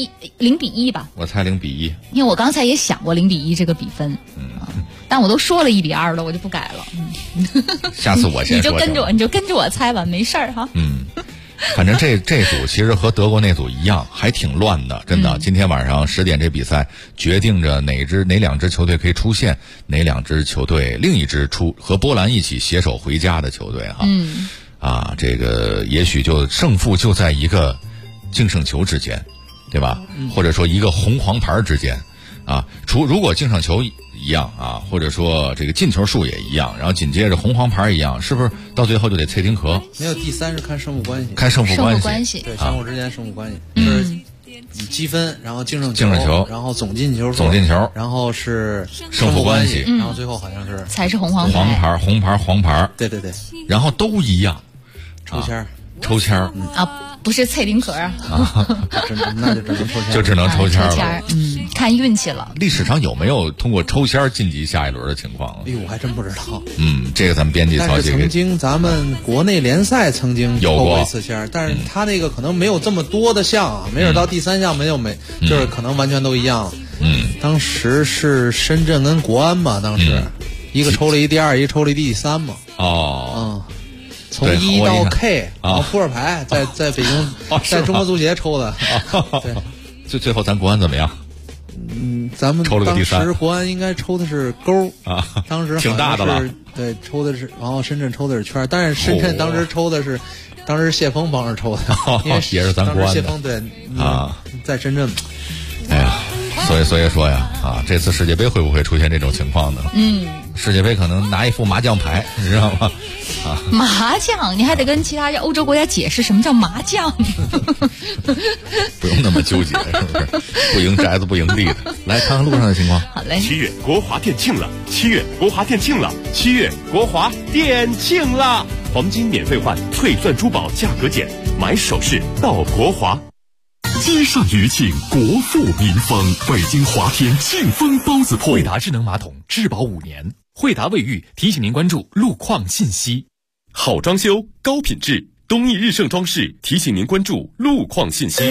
0-1吧。 我猜0-1。 因为我刚才也想过0-1这个比分，但我都说了1-2了，我就不改了。 下次我先说。 你就跟着我猜吧，没事儿哈。 反正这组其实和德国那组一样，还挺乱的，真的。今天晚上10点这比赛决定着哪2支球队可以出现，哪2支球队另一支和波兰一起携手回家的球队哈。这个也许胜负就在一个净胜球之间，对吧？或者说一个红黄牌之间啊。如果净胜球一样啊，或者说这个进球数也一样，然后紧接着红黄牌一样，是不是到最后就得脆丁壳？ 没有，第3是看胜负关系。 看胜负关系， 对，相互之间胜负关系，就是积分，然后净胜球， 然后总进球，然后是胜负关系， 然后最后好像是才是红黄牌，红牌黄牌。 对对对， 然后都一样，抽签儿啊，不是脆丁壳啊， 那就只能抽签， 就只能抽签了。 看运气了。 历史上有没有通过抽签晋级下一轮的情况？ 我还真不知道。 这个咱们编辑曹姐曾经咱们国内联赛曾经抽过一次签，但是他那个可能没有这么多的项，没准到第3项就是可能完全都一样。当时是深圳跟国安嘛，当时一个抽了第2，一个抽了第3嘛。从1到 K， 然后扑克牌在北京，在中国足协抽的。 对，最后咱国安怎么样？ 咱们抽了个第3。 当时国安应该抽的是勾啊， 当时挺大的了。 对，抽的是，然后深圳抽的是圈，但是深圳当时抽的是，当时谢峰帮着抽的，因为也是咱国安的。 谢峰对在深圳。 哎呀，所以说呀这次世界杯会不会出现这种情况呢？世界杯可能拿一副麻将牌，你知道吗？ 麻将，你还得跟其他欧洲国家解释什么叫麻将。 不用那么纠结，是不是？不赢宅子不赢地的。来看看路上的情况。 好嘞。 7月国华店庆了，7月国华店庆了，7月国华店庆了！黄金免费换，翠钻珠宝价格减，买首饰到国华。 积善余庆，国富民丰。北京华天庆丰包子铺， 惠达智能马桶质保5年。惠达卫浴提醒您关注路况信息。 好装修，高品质，东义日盛装饰提醒您关注路况信息。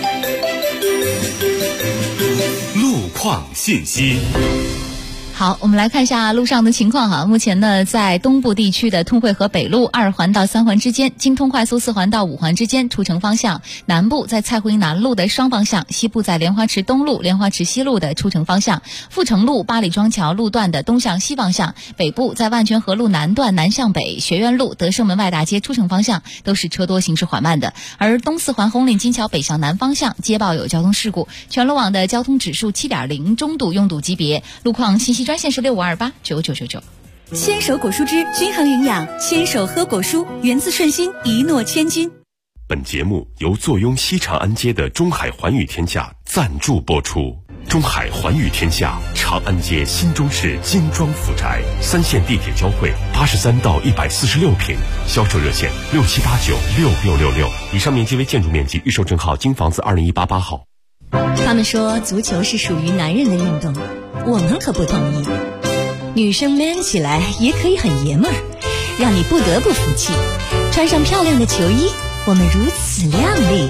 路况信息。 好，我们来看一下路上的情况哈。目前呢，在东部地区的通惠河北路2环到3环之间，京通快速4环到5环之间出城方向；南部在蔡湖营南路的双方向，西部在莲花池东路、莲花池西路的出城方向；阜成路八里庄桥路段的东向西方向；北部在万泉河路南段南向北、学院路德胜门外大街出城方向都是车多行驶缓慢的。而东4环红岭金桥北向南方向接报有交通事故，全路网的交通指数7.0，中度拥堵级别。路况信息专线是65289999。 牵手果蔬汁均衡营养，牵手喝果蔬，源自顺心，一诺千金。 本节目由坐拥西长安街的中海环宇天下赞助播出。中海环宇天下，长安街新中式精装府宅，3线地铁交汇，83到146平，销售热线67896666。以上面积为建筑面积，预售证号京房子2018-8号。 他们说足球是属于男人的运动，我们可不同意。女生 man 起来也可以很爷们儿，让你不得不服气。穿上漂亮的球衣，我们如此靓丽。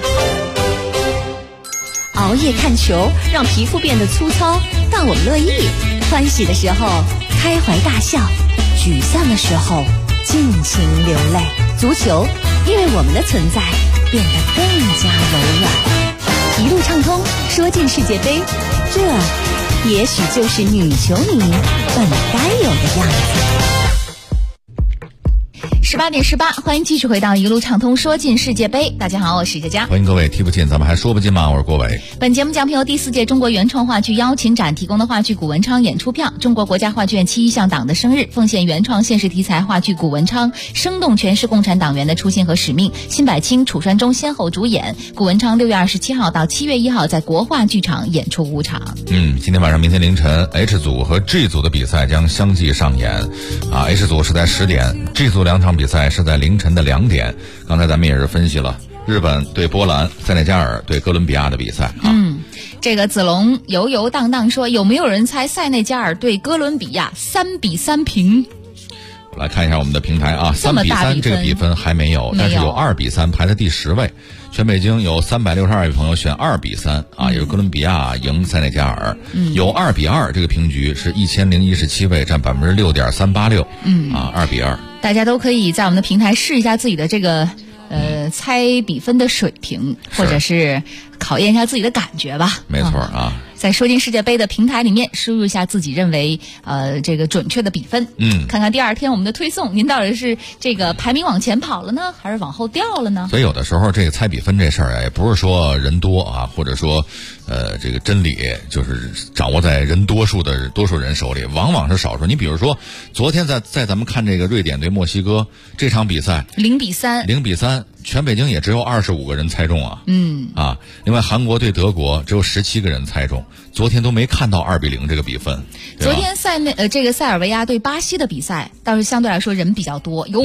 熬夜看球让皮肤变得粗糙，但我们乐意。欢喜的时候开怀大笑，沮丧的时候尽情流泪。足球因为我们的存在变得更加柔软。一路畅通，说进世界杯，这也许就是女球迷本该有的样子。 18:18，欢迎继续回到一路畅通说尽世界杯。大家好，我是佳佳。 欢迎各位，踢不进咱们还说不进吗？我是郭伟。 本节目奖品由第4届中国原创话剧邀请展提供的话剧古文昌演出票，中国国家话剧院7一向党的生日，奉献原创现实题材话剧古文昌，生动诠释共产党员的初心和使命。辛柏青、楚川忠先后主演。古文昌6月27号到7月1号在国画剧场演出5场。 今天晚上、明天凌晨 H 组和 G 组的比赛将相继上演。H 组是在10点，G 组2场比赛是在凌晨的2点。刚才咱们也是分析了日本对波兰、塞内加尔对哥伦比亚的比赛。 这个子龙游游荡荡说，有没有人猜塞内加尔对哥伦比亚3-3平？ 来看一下我们的平台啊，3-3这个比分还没有，但是有2-3排在第10位。全北京有362位朋友选2-3也是哥伦比亚赢塞内加尔。有2-2这个平局是1017位，占6.386%。2-2。大家都可以在我们的平台试一下自己的这个猜比分的水平，或者是考验一下自己的感觉吧。 没错啊。 在说进世界杯的平台里面输入一下自己认为这个准确的比分，看看第2天我们的推送，您到底是这个排名往前跑了呢，还是往后掉了呢？ 所以有的时候这个猜比分这事儿也不是说人多或者说这个真理就是掌握在人多数人手里，往往是少数。你比如说昨天在咱们看这个瑞典对墨西哥这场比赛0-3，全北京也只有25个人猜中啊。另外韩国对德国只有17个人猜中，昨天都没看到2-0这个比分。 昨天这个塞尔维亚对巴西的比赛倒是相对来说人比较多，有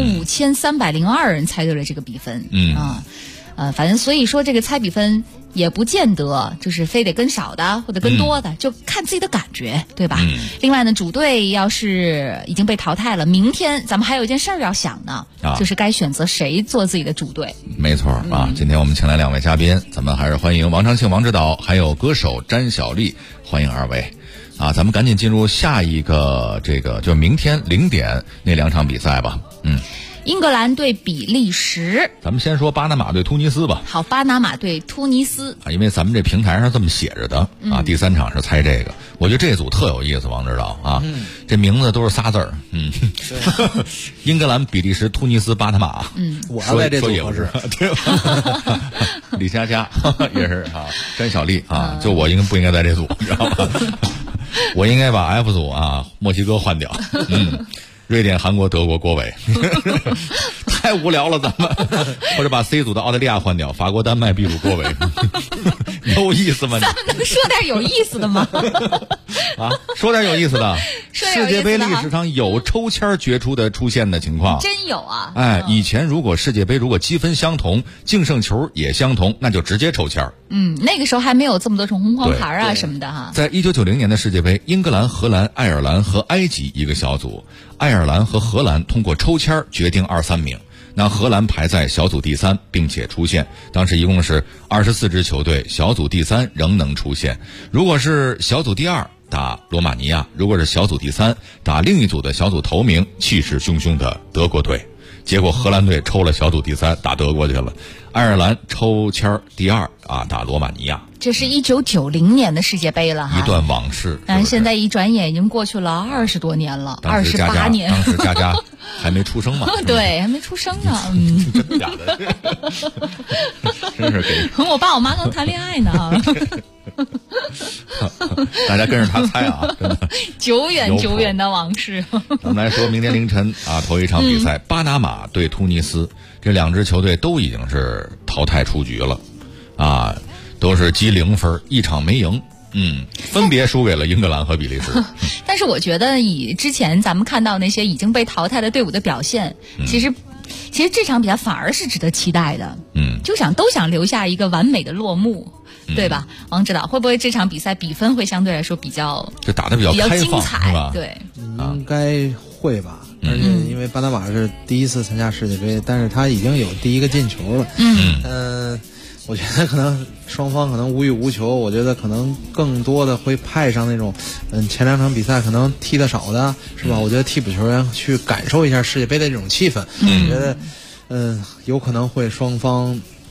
5302人猜对了这个比分。反正所以说这个猜比分也不见得就是非得跟少的或者跟多的，就看自己的感觉，对吧？另外呢，主队要是已经被淘汰了，明天咱们还有一件事儿要想呢，就是该选择谁做自己的主队。 没错啊，今天我们请来2位嘉宾，咱们还是欢迎王长庆、王指导，还有歌手詹小丽，欢迎2位。咱们赶紧进入下一个就明天0点那2场比赛吧。 英格兰对比利时， 咱们先说巴拿马对突尼斯吧。 好，巴拿马对突尼斯因为咱们这平台上这么写着的第3场是猜这个，我觉得这组特有意思，王指导这名字都是仨字儿。英格兰、比利时、突尼斯、巴拿马。 我要在这组合适。 李佳佳也是詹小丽就我不应该在这组，你知道吗？我应该把 F 组墨西哥换掉。瑞典、韩国、德国，郭伟。太无聊了，咱们或者把 C 组的澳大利亚换掉，法国、丹麦、秘鲁，郭伟。有意思吗？ 咱们能说点有意思的吗？ 说点有意思的。世界杯历史上有抽签决出的出现的情况， 真有啊！ 以前如果世界杯积分相同，净胜球也相同，那就直接抽签。 那个时候还没有这么多种红黄牌什么的在 1990年的世界杯，英格兰、荷兰、爱尔兰和埃及一个小组，爱尔兰和荷兰通过抽签决定2、3名。那荷兰排在小组第3，并且出现。当时一共是24支球队，小组第3仍能出现。如果是小组第2打罗马尼亚，如果是小组第3打另一组的小组头名气势汹汹的德国队。结果荷兰队抽了小组第3打德国去了，爱尔兰抽签第2打罗马尼亚。 这是1990年的世界杯了一段往事。 但是现在一转眼已经过去了20多年了，28年。 当时佳佳还没出生嘛？ 对，还没出生呢。 真的假的？真是给我爸我妈刚谈恋爱呢。 大家跟着他猜真的久远的往事。 咱们来说明天凌晨头一场比赛，巴拿马对突尼斯，这2支球队都已经是淘汰出局了都是积0分，1场没赢。分别输给了英格兰和比利时。 但是我觉得以之前咱们看到那些已经被淘汰的队伍的表现，其实这场比赛反而是值得期待的。都想留下一个完美的落幕，对吧？王指导，会不会这场比赛比分会相对来说比较就打得比较精彩？对， 应该会吧。而且因为巴拿马是第一次参加世界杯，但是他已经有第1个进球了。我觉得可能双方可能无欲无求，我觉得可能更多的会派上那种前2场比赛可能踢得少的是吧？我觉得替补球员去感受一下世界杯的这种气氛。我觉得有可能会双方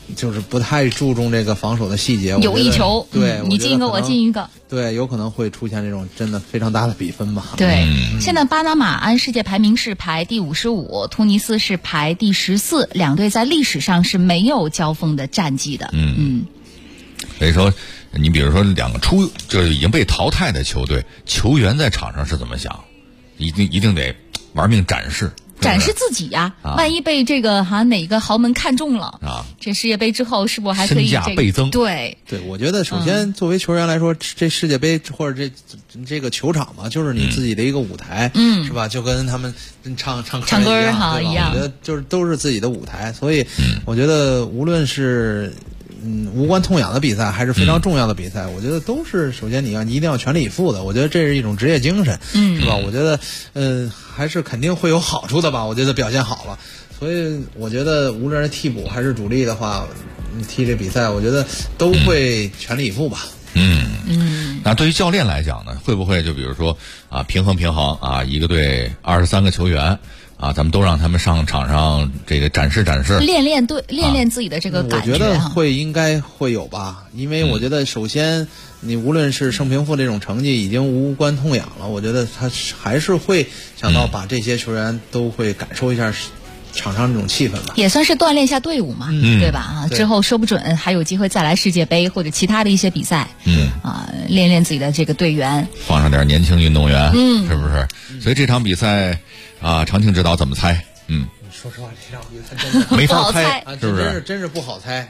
就是不太注重这个防守的细节， 有一球， 对， 你进一个我进一个， 对，有可能会出现这种真的非常大的比分吧。 对，现在巴拿马按世界排名是排第55，突尼斯是排第14，两队在历史上是没有交锋的战绩的。 所以说，你比如说两个就是已经被淘汰的球队，球员在场上是怎么想？一定得玩命展示自己呀，万一被这个哪个豪门看中了这世界杯之后是不是还可以身价倍增？ 对， 我觉得首先作为球员来说，这世界杯或者这个球场嘛，就是你自己的一个舞台，是吧？就跟他们唱歌一样，我觉得就是都是自己的舞台，所以我觉得无论是无关痛痒的比赛还是非常重要的比赛，我觉得都是首先你一定要全力以赴的，我觉得这是一种职业精神，是吧？我觉得还是肯定会有好处的吧，我觉得表现好了，所以我觉得无论是替补还是主力的话，踢这比赛我觉得都会全力以赴吧。 那对于教练来讲呢，会不会就比如说平衡一个队23个球员咱们都让他们上场上这个展示练练自己的这个感觉。 我觉得应该会有吧，因为我觉得首先你无论是胜平负这种成绩已经无关痛痒了，我觉得他还是会想到把这些球员都会感受一下场上这种气氛吧， 也算是锻炼一下队伍嘛，对吧？之后说不准还有机会再来世界杯或者其他的一些比赛，练练自己的这个队员， 放上点年轻运动员，是不是？所以这场比赛常庆指导怎么猜？ 说实话，这场比赛真的没法猜，是不是？真是不好猜。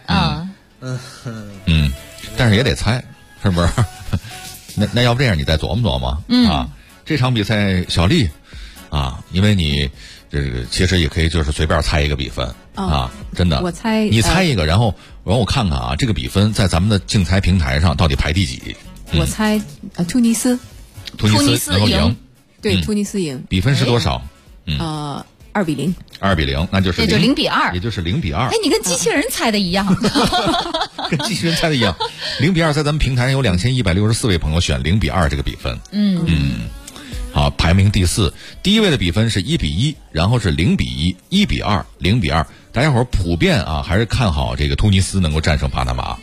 但是也得猜，是不是？那要不这样，你再琢磨琢磨这场比赛小丽因为你这个其实也可以就是随便猜一个比分真的。 我猜你猜一个，然后我看看这个比分在咱们的竞猜平台上到底排第几？ 我猜突尼斯能够赢， 对，突尼斯赢。 比分是多少 ？2-0， 那就是 0-2， 也就是0-2。 哎，你跟机器人猜的一样， 跟机器人猜的一样。0-2，在咱们平台上有2164位朋友选0-2这个比分。好，排名第4，第一位的比分是1-1，然后是0-1、1-2、0-2。大家伙儿普遍还是看好这个突尼斯能够战胜巴拿马。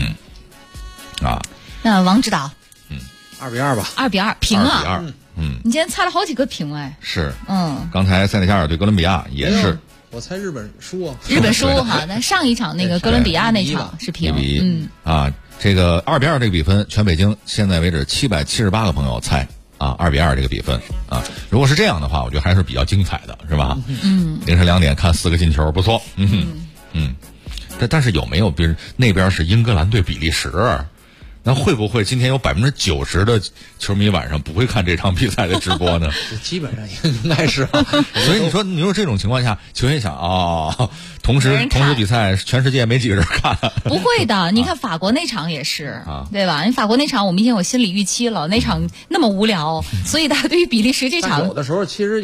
那王指导 ，2-2吧 ，2-2平啊。 你今天猜了好几个平哎。 是。刚才塞内加尔对哥伦比亚也是。 我猜日本输日本输但上一场那个哥伦比亚那场是平。 1-1。这个2-2这个比分，全北京现在为止778个朋友猜。2-2这个比分如果是这样的话，我觉得还是比较精彩的，是吧？凌晨2点看4个进球，不错。但是有没有，比如那边是英格兰对比利时，那会不会今天有90%的球迷晚上不会看这场比赛的直播呢？ 基本上应该是。 所以你说这种情况下，球员想同时比赛，全世界没几个人看。 不会的，你看法国那场也是，对吧？你法国那场我们已经有心理预期了，那场那么无聊，所以大家对于比利时这场， 有的时候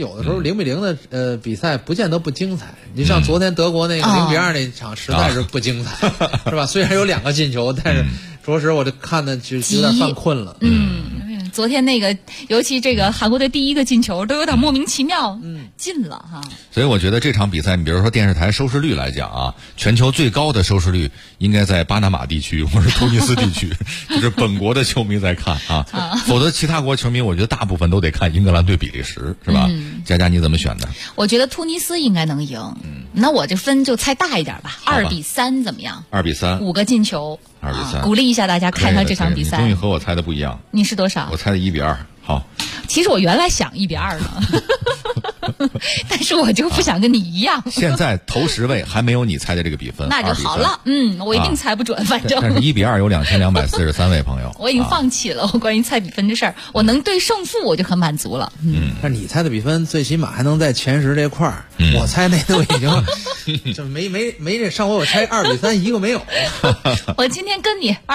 0-0的比赛不见得不精彩。你像昨天德国那个0-2那场实在是不精彩，是吧？虽然有2个进球，但是着实我就看的就有点犯困了。 昨天那个，尤其这个韩国队第一个进球都有点莫名其妙，进了哈。 所以我觉得这场比赛，你比如说电视台收视率来讲全球最高的收视率应该在巴拿马地区或者突尼斯地区，就是本国的球迷在看否则其他国球迷我觉得大部分都得看英格兰对比利时，是吧？佳佳你怎么选的？ 我觉得突尼斯应该能赢，那我这分就猜大一点吧，2-3怎么样 ？2-3 ，5个进球 ，2-3， 鼓励一下大家看看这场比赛。 你终于和我猜的不一样， 你是多少？ 我猜的1-2。好， 其实我原来想1-2呢，但是我就不想跟你一样。 现在头10位还没有你猜的这个比分， 那就好了。我一定猜不准，反正。 但是1-2有2243位朋友。 我已经放弃了我关于猜比分这事儿，我能对胜负我就很满足了。 但你猜的比分最起码还能在前10这块儿，我猜那都已经就没这上回我猜2-3一个没有。 我今天跟你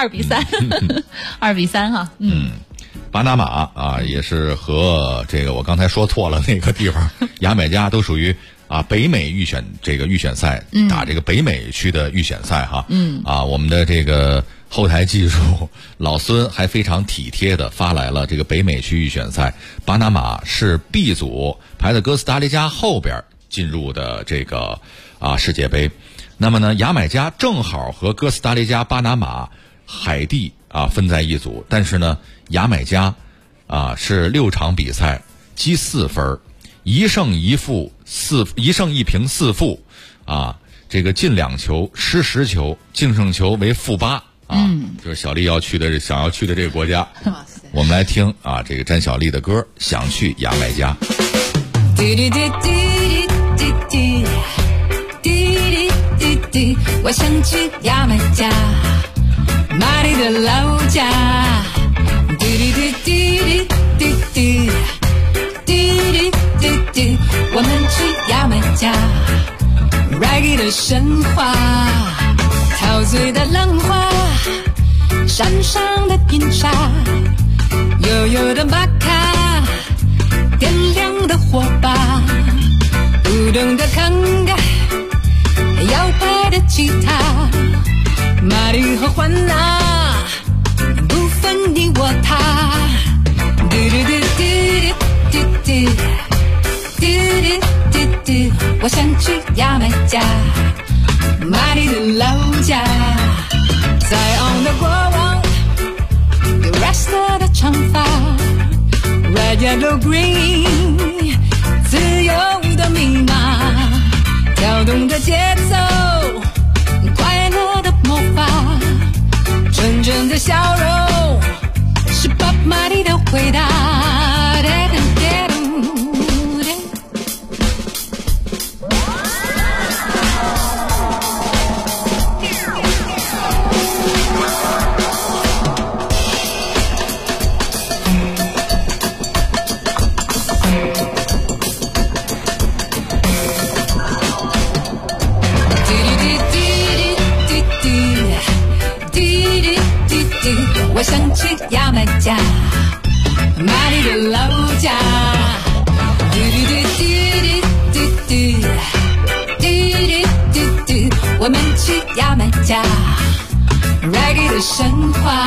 2-3，2-3哈。 巴拿马也是和这个我刚才说错了那个地方牙买加都属于北美预选赛，打这个北美区的预选赛哈。我们的这个后台技术老孙还非常体贴的发来了这个北美区预选赛，巴拿马是 B 组排在哥斯达黎加后边进入的这个世界杯。 那么呢，牙买加正好和哥斯达黎加、巴拿马、海地分在一组，但是呢，牙买加是6场比赛积4分，1胜1负1胜1平4负这个进2球失10球，净胜球为-8就是小丽想要去的这个国家。我们来听这个詹小丽的歌《想去牙买加》。 我想去牙买加，马里的老家。我们去牙买加 ，Reggae 的神话，陶醉的浪花，山上的冰沙，悠悠的马卡，点亮的火把，舞动的康嘎。摇摆的吉他，玛丽和欢娜，不分你我他。嘟嘟嘟嘟嘟嘟嘟嘟嘟，我想去牙买加，玛丽的老家。在昂的国王，有 Rasta 的长发 ，Red Yellow Green， 自由的密码。跳动的节奏，快乐的魔法，纯真的笑容，是 Bob Marley 的回答。我想去牙买加，玛丽的老家。嘟嘟嘟嘟嘟嘟嘟嘟嘟，我们去牙买加 ，Reggae 的神话。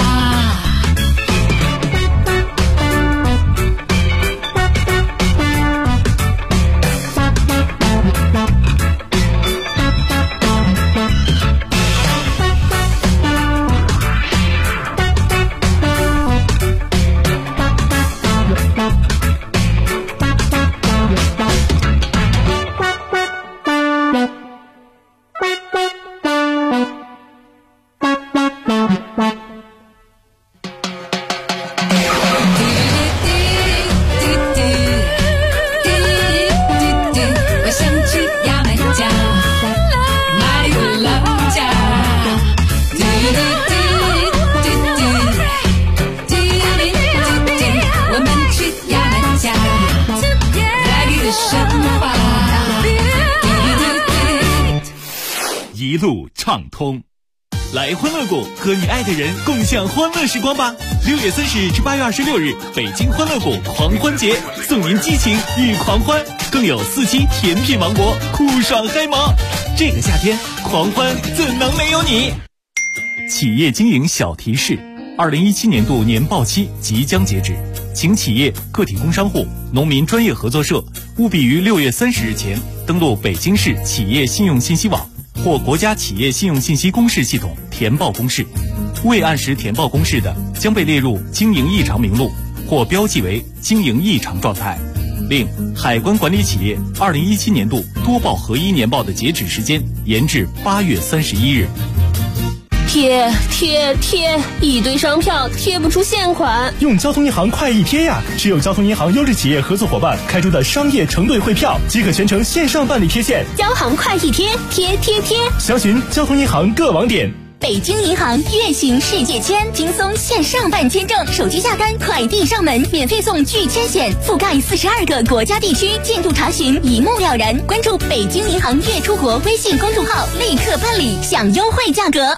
一路畅通，来欢乐谷和你爱的人共享欢乐时光吧！6月30日至8月26日，北京欢乐谷狂欢节，送您激情与狂欢，更有4期甜品王国，酷爽嗨萌。这个夏天，狂欢怎能没有你？企业经营小提示：2017年度年报期即将截止，请企业、个体工商户、农民专业合作社务必于6月30日前登录北京市企业信用信息网或国家企业信用信息公示系统填报公示，未按时填报公示的将被列入经营异常名录或标记为经营异常状态。另，海关管理企业2017年度多报合一年报的截止时间延至8月31日。 贴，一堆商票贴不出现款， 用交通银行快易贴呀！只有交通银行优质企业合作伙伴开出的商业承兑汇票，即可全程线上办理贴现。 交行快易贴，贴！ 详询交通银行各网点。 北京银行月行世界签，轻松线上办签证，手机下单，快递上门，免费送拒签险，覆盖42个国家地区，进度查询一目了然。关注北京银行月出国微信公众号，立刻办理，享优惠价格。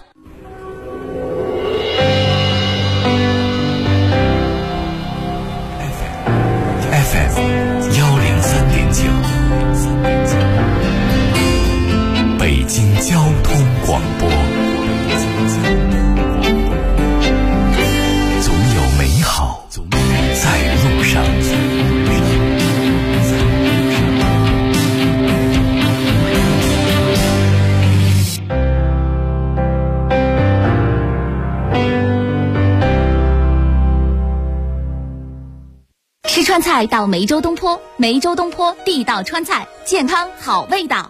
FM 103.9，北京交通广播，总有美好在路上。 吃川菜到梅州东坡，梅州东坡地道川菜，健康好味道。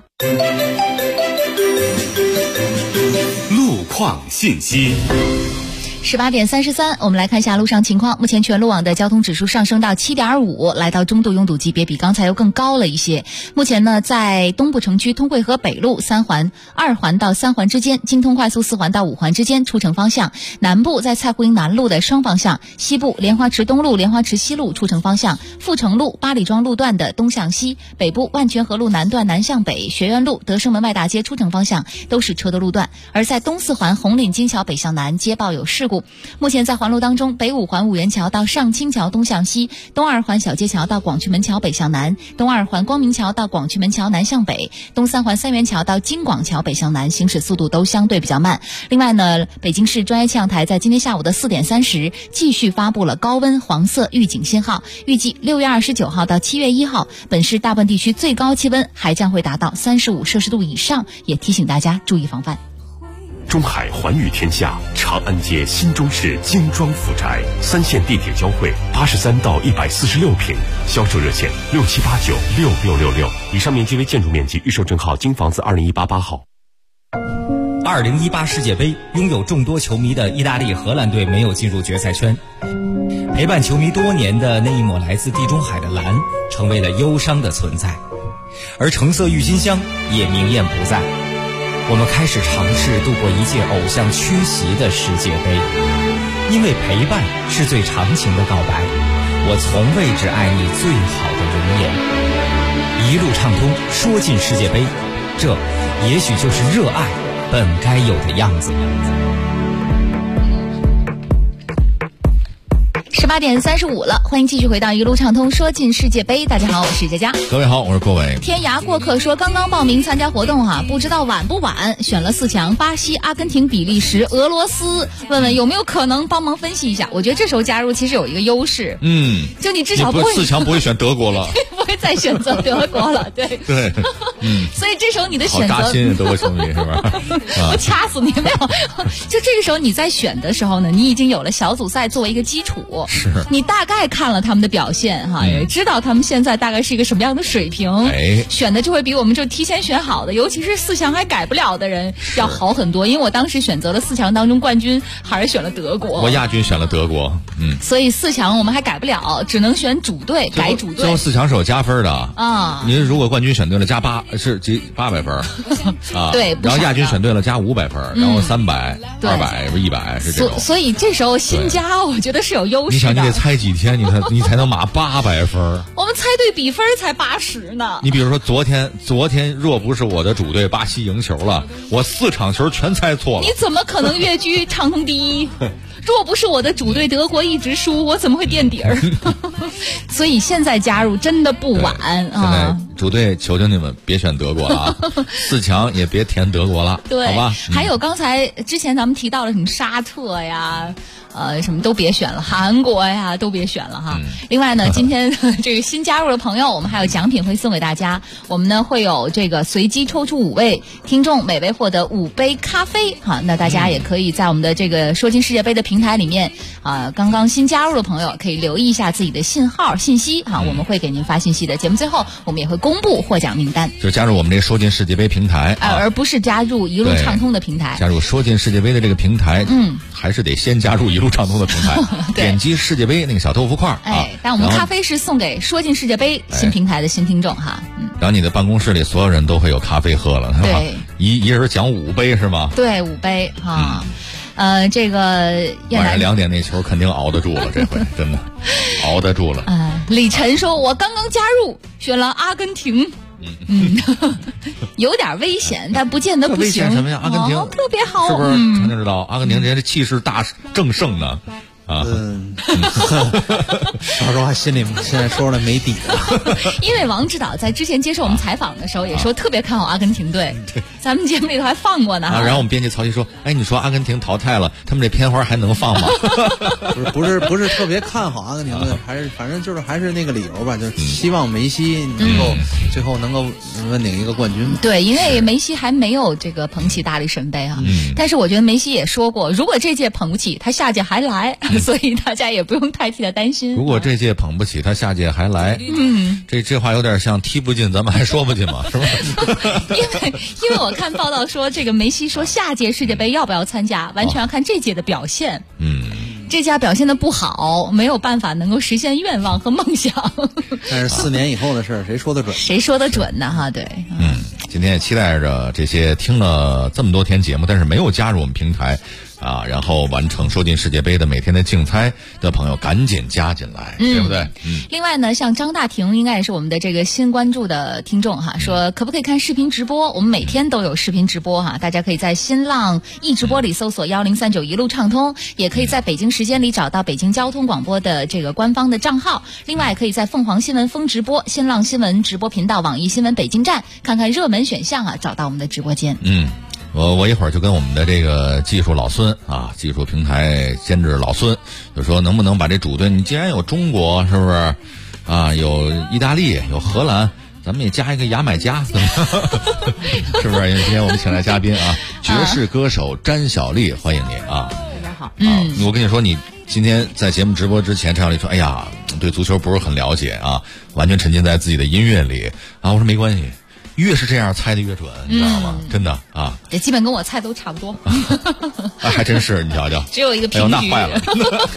路况信息。 18点33，我们来看一下路上情况。目前全路网的交通指数上升到7.5，来到中度拥堵级别，比刚才又更高了一些。目前呢，在东部城区通惠河北路3环、2环到3环之间，京通快速4环到5环之间出城方向；南部在蔡胡营南路的双方向，西部莲花池东路、莲花池西路出城方向，阜成路、八里庄路段的东向西；北部万泉河路南段南向北，学院路、德胜门外大街出城方向都是车的路段。而在东4环红岭金桥北向南接报有事故。目前在环路当中，北5环五元桥到上清桥东向西，东2环小街桥到广渠门桥北向南，东2环光明桥到广渠门桥南向北，东3环三元桥到京广桥北向南，行驶速度都相对比较慢。另外呢，北京市专业气象台在今天下午的4点30继续发布了高温黄色预警信号，预计6月29号到7月1号，本市大部分地区最高气温还将会达到35摄氏度以上，也提醒大家注意防范。 中海环宇天下长安街新中式精装府宅，3线地铁交汇，83到146平，销售热线67896666。以上面积为建筑面积，预售证号京房子20188号。 2018世界杯，拥有众多球迷的意大利、荷兰队没有进入决赛圈，陪伴球迷多年的那一抹来自地中海的蓝，成为了忧伤的存在，而橙色郁金香也明艳不在。我们开始尝试度过一届偶像缺席的世界杯，因为陪伴是最长情的告白。我从未只爱你最好的容颜，一路畅通，说进世界杯，这也许就是热爱本该有的样子。 18点35了，欢迎继续回到一路畅通说进世界杯。大家好，我是佳佳。 各位好，我是郭伟。 天涯过客说刚刚报名参加活动不知道晚不晚，选了4强：巴西、阿根廷、比利时、俄罗斯。问问有没有可能帮忙分析一下？我觉得这时候加入其实有一个优势，就你至少不会 4强不会选德国了， 不会再选择德国了，对对， 所以这时候你的选择好扎心，德国球迷是吧？ 我掐死你没有？就这个时候你在选的时候呢，你已经有了小组赛作为一个基础。 是你大概看了他们的表现也知道他们现在大概是一个什么样的水平，选的就会比我们就提前选好的，尤其是4强还改不了的人要好很多。因为我当时选择了4强当中冠军还是选了德国， 我亚军选了德国， 所以4强我们还改不了，只能选主队，改主队。 最后4强是有加分的啊， 您如果冠军选对了加8是800分啊， 对， 然后亚军选对了加500分，然后300、200、100是这种。 所以这时候新加我觉得是有优势的。 你想，你得猜几天你才能码800分？ 我们猜对比分才80呢。 你比如说昨天若不是我的主队巴西赢球了，我4场球全猜错了。 你怎么可能跃居畅通第一？若不是我的主队德国一直输，我怎么会垫底儿？所以现在加入真的不晚啊！ 现在主队求求你们别选德国了啊，4强也别填德国了， 对， 好吧？ 还有刚才之前咱们提到了什么沙特呀。什么都别选了，韩国呀都别选了哈。另外呢，今天这个新加入的朋友，我们还有奖品会送给大家。我们呢会有这个随机抽出5位听众，每位获得5杯咖啡哈。那大家也可以在我们的这个说进世界杯的平台里面刚刚新加入的朋友可以留意一下自己的信息哈，我们会给您发信息的。节目最后我们也会公布获奖名单， 就加入我们这说进世界杯平台而不是加入一路畅通的平台。 加入说进世界杯的这个平台，还是得先加入一路畅通的平台，点击世界杯那个小豆腐块但我们咖啡是送给说进世界杯新平台的新听众哈。 然后你的办公室里所有人都会有咖啡喝了，是吧？一人奖5杯是吗？ 对，5杯哈。这个晚上2点那球肯定熬得住了，这回真的熬得住了。 李晨说：“我刚刚加入，选了阿根廷。”有点危险，但不见得不行。 危险什么呀？阿根廷特别好， 是不是？曾经知道阿根廷人家气势大正盛呢。 说实话，心里现在说了没底了。 因为王指导在之前接受我们采访的时候也说特别看好阿根廷队， 咱们节目里头还放过呢。 然后我们编辑曹曦说：“哎，你说阿根廷淘汰了，他们这片花还能放吗？” 不是特别看好阿根廷的，还是反正就是还是那个理由吧，就是希望梅西能够最后能够问鼎一个冠军。 对，因为梅西还没有这个捧起大力神杯啊。但是我觉得梅西也说过，如果这届捧不起，他下届还来，所以大家也不用太替他担心。 如果这届捧不起，他下届还来。这话有点像踢不进，咱们还说不进嘛，是吧？ 因为我看报道说，这个梅西说下届世界杯要不要参加，完全要看这届的表现。这家表现的不好，没有办法能够实现愿望和梦想。 但是4年以后的事儿，谁说得准？ 谁说得准呢？哈，对。 今天也期待着这些听了这么多天节目，但是没有加入我们平台然后完成收进世界杯的每天的竞猜的朋友，赶紧加进来，对不对？ 另外呢，像张大婷应该也是我们的这个新关注的听众哈，说可不可以看视频直播？我们每天都有视频直播哈，大家可以在新浪易直播里搜索1039一路畅通，也可以在北京时间里找到北京交通广播的这个官方的账号。另外，可以在凤凰新闻风直播、新浪新闻直播频道、网易新闻北京站看看热门选项找到我们的直播间。 我一会儿就跟我们的这个技术老孙技术平台监制老孙就说，能不能把这主队，你既然有中国，是不是有意大利，有荷兰，咱们也加一个牙买加，是不是？因为今天我们请来嘉宾爵士歌手詹小丽，欢迎你大家好。 我跟你说，你今天在节目直播之前，詹小丽说：“哎呀，对足球不是很了解完全沉浸在自己的音乐里我说没关系。越是这样猜的越准，你知道吗？真的也基本跟我猜都差不多。 还真是，你瞧瞧， 只有一个平局。 那坏了，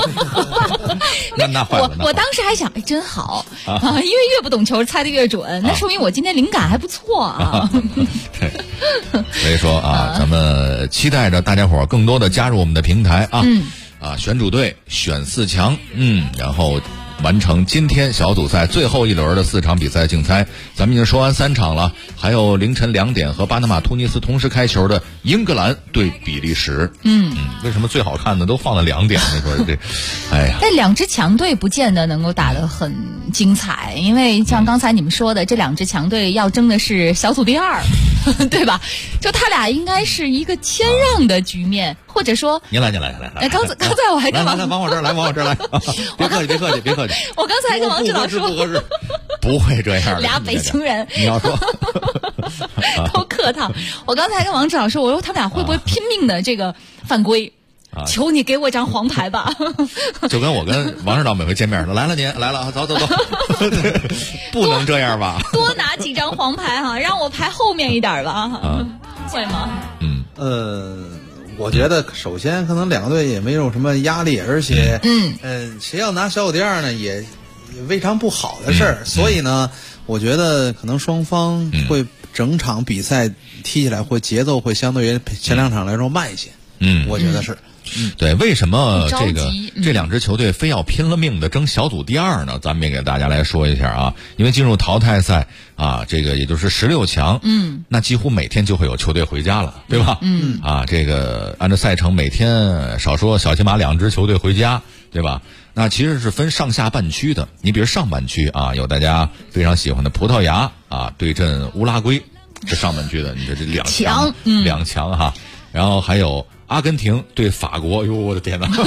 那坏了。 我当时还想，真好因为越不懂球猜的越准，那说明我今天灵感还不错对，所以说咱们期待着大家伙更多的加入我们的平台选主队，选4强，然后完成今天小组赛最后一轮的4场比赛竞猜。咱们已经说完3场了，还有凌晨2点和巴拿马、突尼斯同时开球的英格兰对比利时。为什么最好看的都放了2点？你说这，哎呀， 但2支强队不见得能够打得很精彩，因为像刚才你们说的，这2支强队要争的是小组第2，对吧？就他俩应该是一个谦让的局面，或者说， 您来。 刚才我还跟来往我这儿来，别客气。 我刚才还跟王指导说， 不合适，不会这样的。 俩北京人， 你要说都客套。我刚才跟王指导说，我说他们俩会不会拼命的这个犯规？求你给我张黄牌吧！ 就跟我跟王指导每回见面似的，来了您来了，走，不能这样吧？ 多拿几张黄牌让我排后面一点吧会吗？ 我觉得首先可能2个队也没有什么压力，而且谁要拿小组第2呢，也未尝不好的事儿。所以呢，我觉得可能双方会整场比赛踢起来会节奏会相对于前2场来说慢一些。我觉得是。 对，为什么这2支球队非要拼了命的争小组第2呢？咱们也给大家来说一下因为进入淘汰赛这个也就是16强，那几乎每天就会有球队回家了，对吧？这个按照赛程，每天少说小起码2支球队回家，对吧？那其实是分上下半区的。你比如上半区有大家非常喜欢的葡萄牙对阵乌拉圭，这上半区的，你说这2强然后还有阿根廷对法国，哟，我的天哪！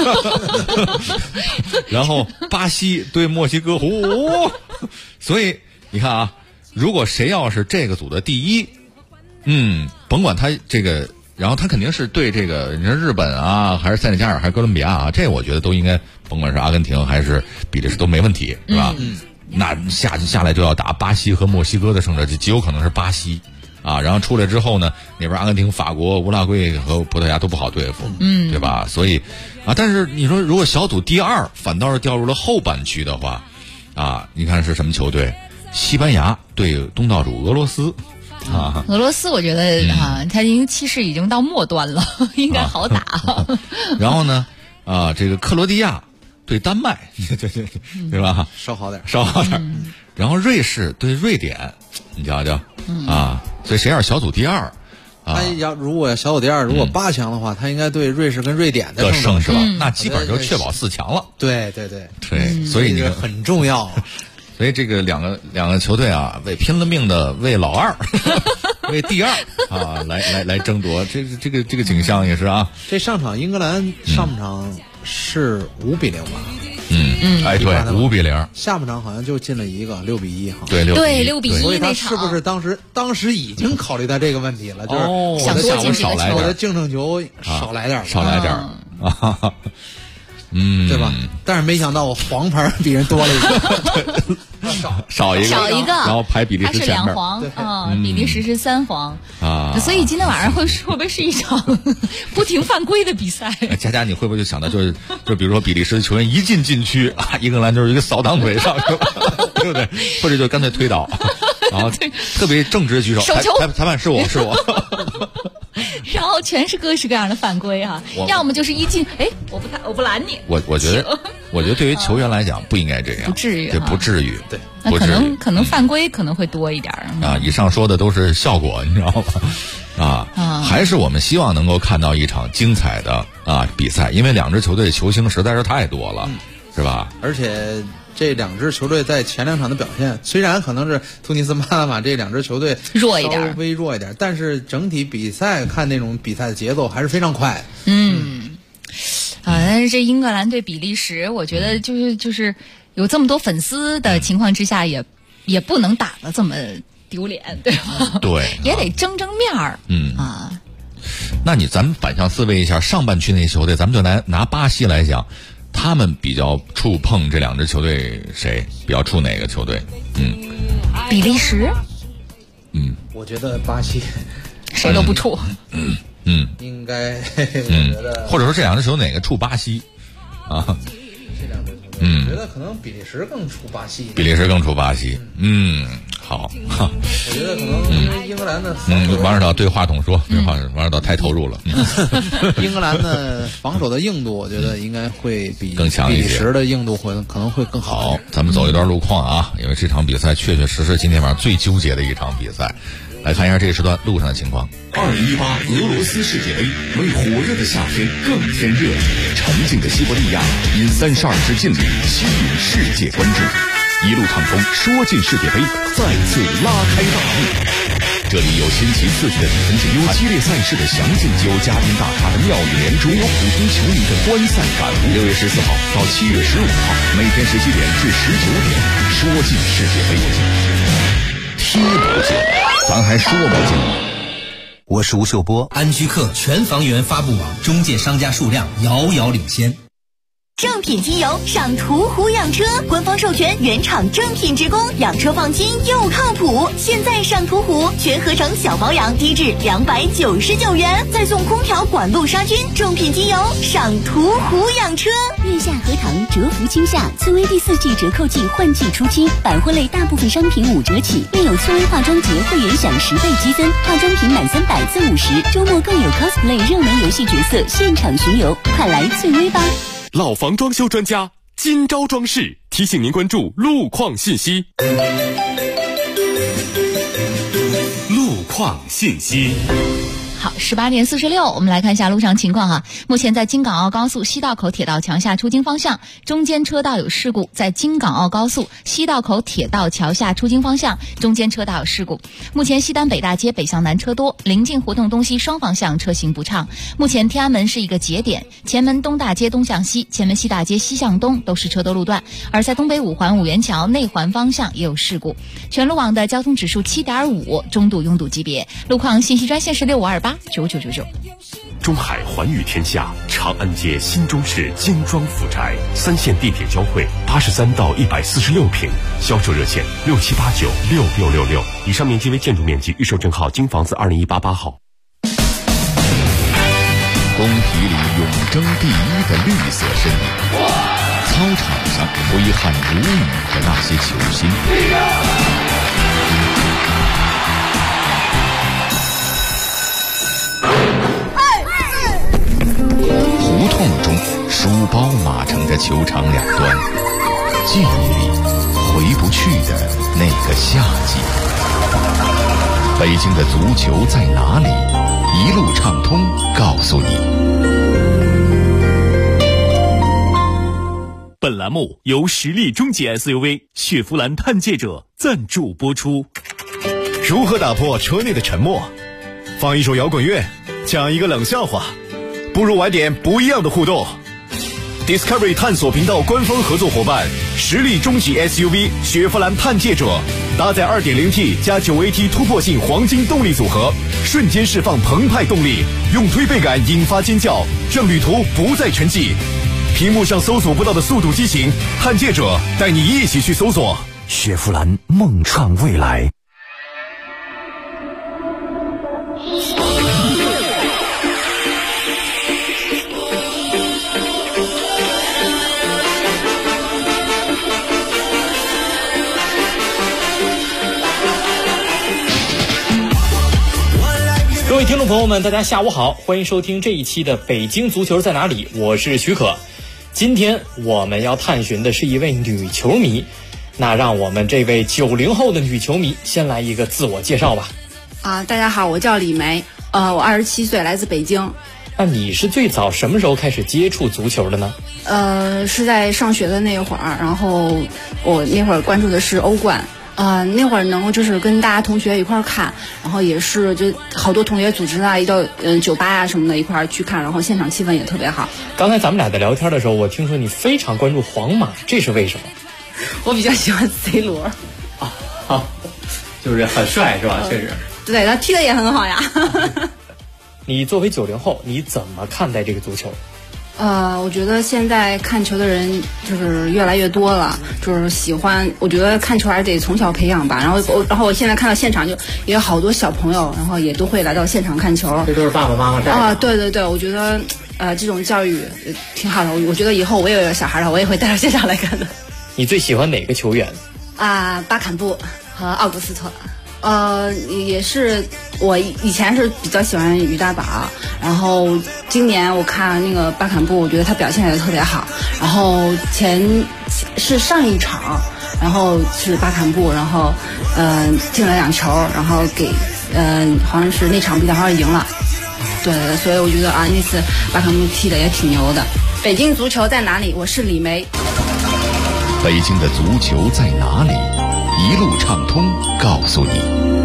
然后巴西对墨西哥，所以你看如果谁要是这个组的第1，甭管他这个，然后他肯定是对这个，你说日本还是塞内加尔还是哥伦比亚这我觉得都应该，甭管是阿根廷还是比利时都没问题，是吧？那下来就要打巴西和墨西哥的胜者，极有可能是巴西。然后出来之后呢，那边阿根廷、法国、乌拉圭和葡萄牙都不好对付，对吧？所以但是你说如果小组第2反倒是掉入了后半区的话，你看是什么球队？西班牙对东道主俄罗斯。 俄罗斯我觉得他气势已经到末端了，应该好打。 然后呢这个克罗地亚对丹麦，对吧？ 稍好点。 然后瑞士对瑞典，你瞧瞧所以谁要是小组第2， 他如果小组第2，如果8强的话，他应该对瑞士跟瑞典的胜是吧？那基本上就确保4强了。 对， 所以这个很重要。 所以这个两个球队为拼了命的为老2 为第2啊来争夺，这个景象也是啊。 这上场英格兰上半场是5-0吧？ 哎对，5-0。 下半场好像就进了一个6-1哈。 对 6-1， 所以他是不是当时已经考虑到这个问题了？就是想多进几个球， 我的净胜球少来点啊。 对吧？但是没想到我黄牌比人多了一个， 少一个，然后排比利时前面， 他是2黄，比利时是3黄啊。 所以今天晚上会不会是一场不停犯规的比赛？ 佳佳，你会不会就想到就比如说比利时的球员一进禁区啊，英格兰就是一个扫荡腿上去了，对不对？或者就干脆推倒，然后特别正直的举手，裁判是我。 然后全是各式各样的犯规啊，要么就是一进，我不拦你。 我觉得对于球员来讲不应该这样， 不至于， 不至于， 对，那可能犯规可能会多一点啊。以上说的都是效果，你知道吗？还是我们希望能够看到一场精彩的比赛，因为2支球队的球星实在是太多了，是吧？ 而且这2支球队在前2场的表现，虽然可能是突尼斯、巴拿马这2支球队稍微弱一点，但是整体比赛看那种比赛的节奏还是非常快。 但是这英格兰对比利时，我觉得就是有这么多粉丝的情况之下，也不能打得这么丢脸，对吧？ 对， 也得争面儿。 那咱们反向思维一下，上半区那些球队，咱们就拿巴西来讲。他们比较触碰这2支球队，谁比较触哪个球队？ 比利时。 我觉得巴西谁都不触。 应该我觉得或者说这2支球队哪个触巴西啊？ 这2支球队，我觉得可能比利时更触巴西。好， 我觉得可能英格兰的王指导对话筒说，王指导太投入了。 英格兰的防守的硬度，我觉得应该会比更强一些， 比利时的硬度可能会更好。 好，咱们走一段路况啊，因为这场比赛确实今天晚上最纠结的一场比赛。来看一下这个时段路上的情况。 2018俄罗斯世界杯为火热的夏天更添热，沉静的西伯利亚因32支劲旅吸引世界关注。一路畅通，说进世界杯再次拉开大幕。这里有新奇刺激的比分竞，有激烈赛事的详尽，有嘉宾大咖的妙语连珠，有普通球迷的观赛感悟。6月14号到7月15号，每天17点至19点，说进世界杯，踢不进，咱还说不进。 我是吴秀波，安居客全房源发布网中介商家数量遥遥领先。 正品机油上途虎养车，官方授权原厂正品直供，养车放心又靠谱。现在上途虎全合成小保养低至299元，再送空调管路杀菌。正品机油上途虎养车。 月下荷塘折福青夏翠微第4季折扣季换季初期，百货类大部分商品5折起，另有翠微化妆节会员享10倍积分，化妆品满300赠50。周末更有 cosplay 热门游戏角色现场巡游，快来翠微吧！ 老房装修专家今朝装饰提醒您关注路况信息。路况信息。 好，18点46，我们来看一下路上情况哈。目前在京港澳高速西道口铁道桥下出京方向，中间车道有事故，在京港澳高速西道口铁道桥下出京方向，中间车道有事故。目前西单北大街北向南车多，临近胡同东西双方向车行不畅。目前天安门是一个节点，前门东大街东向西，前门西大街西向东都是车多路段。而在东北五环五元桥内环方向也有事故。全路网的交通指数7.5，中度拥堵级别。路况信息专线是65289999。 中海寰宇天下长安街新中式精装府宅，3线地铁交汇，83到146平，销售热线67896666。以上面积为建筑面积，预售证号京房子20188号。 工体里永争第1的绿色身影，操场上挥汗如雨的那些球星，胡同中书包码成着球场两端，记忆里回不去的那个夏季。北京的足球在哪里？一路畅通告诉你。 本栏目由实力中级 SUV 雪佛兰探界者赞助播出。 如何打破车内的沉默？放一首摇滚乐，讲一个冷笑话，不如玩点不一样的互动。Discovery 探索频道官方合作伙伴，实力中级 SUV 雪佛兰探界者，搭载 2.0T 加 9AT 突破性黄金动力组合，瞬间释放澎湃动力，用推背感引发尖叫，让旅途不再沉寂。屏幕上搜索不到的速度激情，探界者带你一起去搜索。 雪佛兰梦创未来。 各位听众朋友们，大家下午好，欢迎收听这一期的北京足球在哪里，我是许可。今天我们要探寻的是一位女球迷，那让我们这位90后的女球迷先来一个自我介绍吧。 大家好，我叫李梅，我27岁，来自北京。 那你是最早什么时候开始接触足球的呢？ 是在上学的那会儿，然后我那会儿关注的是欧冠。那会儿能就是跟大家同学一块儿看，然后也是就好多同学组织一到酒吧啊什么的一块儿去看，然后现场气氛也特别好。 刚才咱们俩在聊天的时候，我听说你非常关注皇马，这是为什么？ 我比较喜欢 C 罗。 就是很帅是吧？确实。 对，他踢得也很好呀。 你作为90后，你怎么看待这个足球？ 我觉得现在看球的人就是越来越多了，就是喜欢。我觉得看球还是得从小培养吧。然后我现在看到现场就也有好多小朋友，然后也都会来到现场看球。 这都是爸爸妈妈带的。 对对对，我觉得这种教育挺好的。我觉得以后我也有小孩了，我也会带到现场来看的。 你最喜欢哪个球员？ 巴坎布和奥古斯特。也是我以前是比较喜欢于大宝，然后今年我看那个巴坎布，我觉得他表现也特别好。然后是上一场，然后是巴坎布，然后进了2球，然后给好像是那场比赛好像赢了。对，所以我觉得那次巴坎布踢的也挺牛的。北京足球在哪里？我是李梅。 北京的足球在哪里？一路畅通告诉你。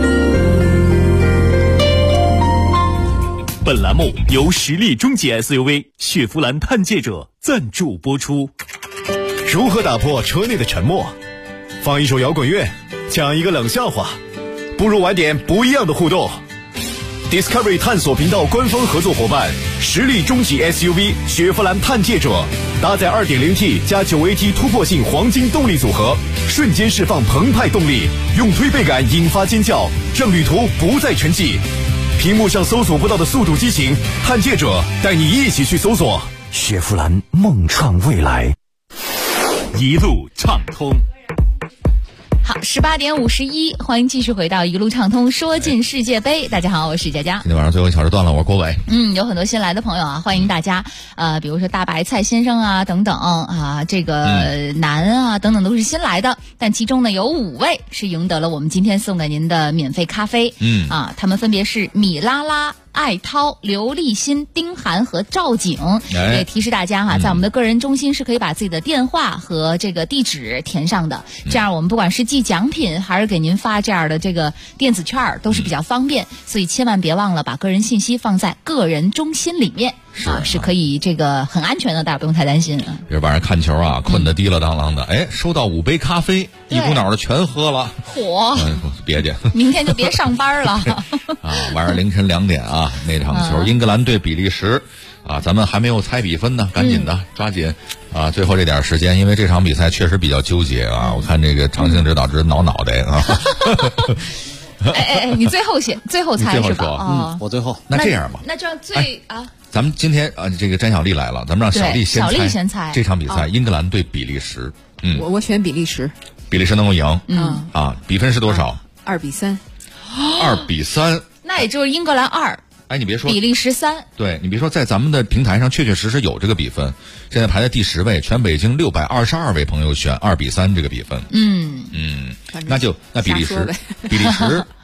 本栏目由实力中级 SUV 雪佛兰探界者赞助播出。 如何打破车内的沉默？放一首摇滚乐，讲一个冷笑话，不如玩点不一样的互动。Discovery 探索频道官方合作伙伴，实力中级 SUV 雪佛兰探界者，搭载 2.0T 加 9AT 突破性黄金动力组合，瞬间释放澎湃动力，用推背感引发尖叫，让旅途不再沉寂。屏幕上搜索不到的速度激情，探界者带你一起去搜索。 雪佛兰梦创未来， 一路畅通。 好，18点51，欢迎继续回到一路畅通说进世界杯。大家好，我是佳佳。 今天晚上最后一小时段了，我是郭伟。 有很多新来的朋友啊，欢迎大家。比如说大白菜先生啊，等等啊，这个南啊等等都是新来的，但其中呢有5位是赢得了我们今天送给您的免费咖啡。他们分别是米拉拉、艾涛、刘立新、丁涵和赵景。也提示大家在我们的个人中心是可以把自己的电话和这个地址填上的，这样我们不管是寄奖品还是给您发这样的这个电子券都是比较方便，所以千万别忘了把个人信息放在个人中心里面。是可以这个很安全的，大家不用太担心。 比如晚上看球困得滴了当啷的，收到5杯咖啡，一股脑的全喝了，别介， 明天就别上班了。 晚上凌晨2点那场球英格兰对比利时咱们还没有猜比分呢，赶紧的抓紧最后这点时间，因为这场比赛确实比较纠结我看这个长兴指导挠脑袋你最后猜是吧？ 我最后。 那这样吧， 那这样咱们今天这个詹小丽来了，咱们让小丽先猜这场比赛英格兰对比利时。 我选比利时。 比利时能够赢。比分是多少 ？2-3。 2-3。 那也就是英格兰2。 你别说， 比利时3。 对，你别说，在咱们的平台上确实有这个比分，现在排在第10位，全北京622位朋友选2-3这个比分。那比利时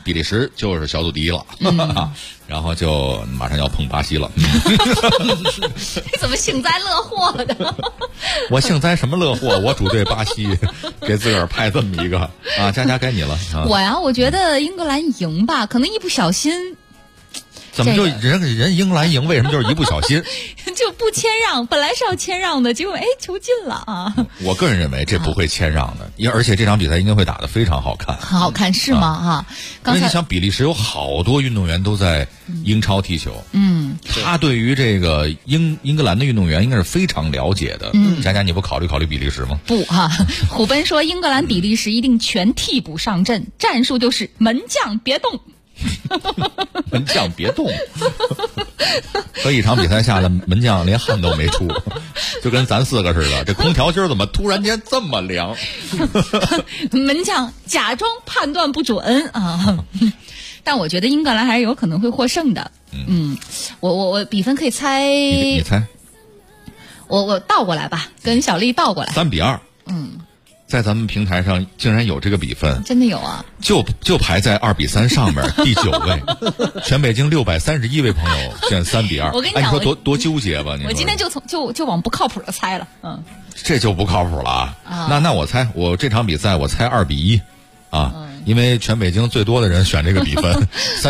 比利时就是小组第一了，然后就马上要碰巴西了。 你怎么幸灾乐祸的？ 我幸灾什么乐祸？我主队巴西给自个儿派这么一个啊，佳佳该你了。 我觉得英格兰赢吧，可能一不小心。 怎么就人英格兰赢？为什么就是一不小心就不谦让？本来是要谦让的，结果球进了啊！ 我个人认为这不会谦让的，而且这场比赛应该会打得非常好看。 很好看是吗？ 因为你想，比利时有好多运动员都在英超踢球，他对于这个英格兰的运动员应该是非常了解的。佳佳，你不考虑比利时吗？ 不虎贲说英格兰比利时一定全替补上阵，战术就是门将别动。 门将别动，和一场比赛下来，门将连汗都没出，就跟咱4个似的。这空调今儿怎么突然间这么凉？ 门将假装判断不准啊！但我觉得英格兰还是有可能会获胜的。我比分可以猜， 你猜？ 我倒过来吧，跟小丽倒过来 ，3-2。在咱们平台上竟然有这个比分， 真的有啊！ 就排在2-3上面第9位，全北京631位朋友选3-2。 我跟你讲， 你说多纠结吧？ 我今天就往不靠谱的猜了， 这就不靠谱了啊！那我猜，我这场比赛我猜2-1啊，因为全北京最多的人选这个比分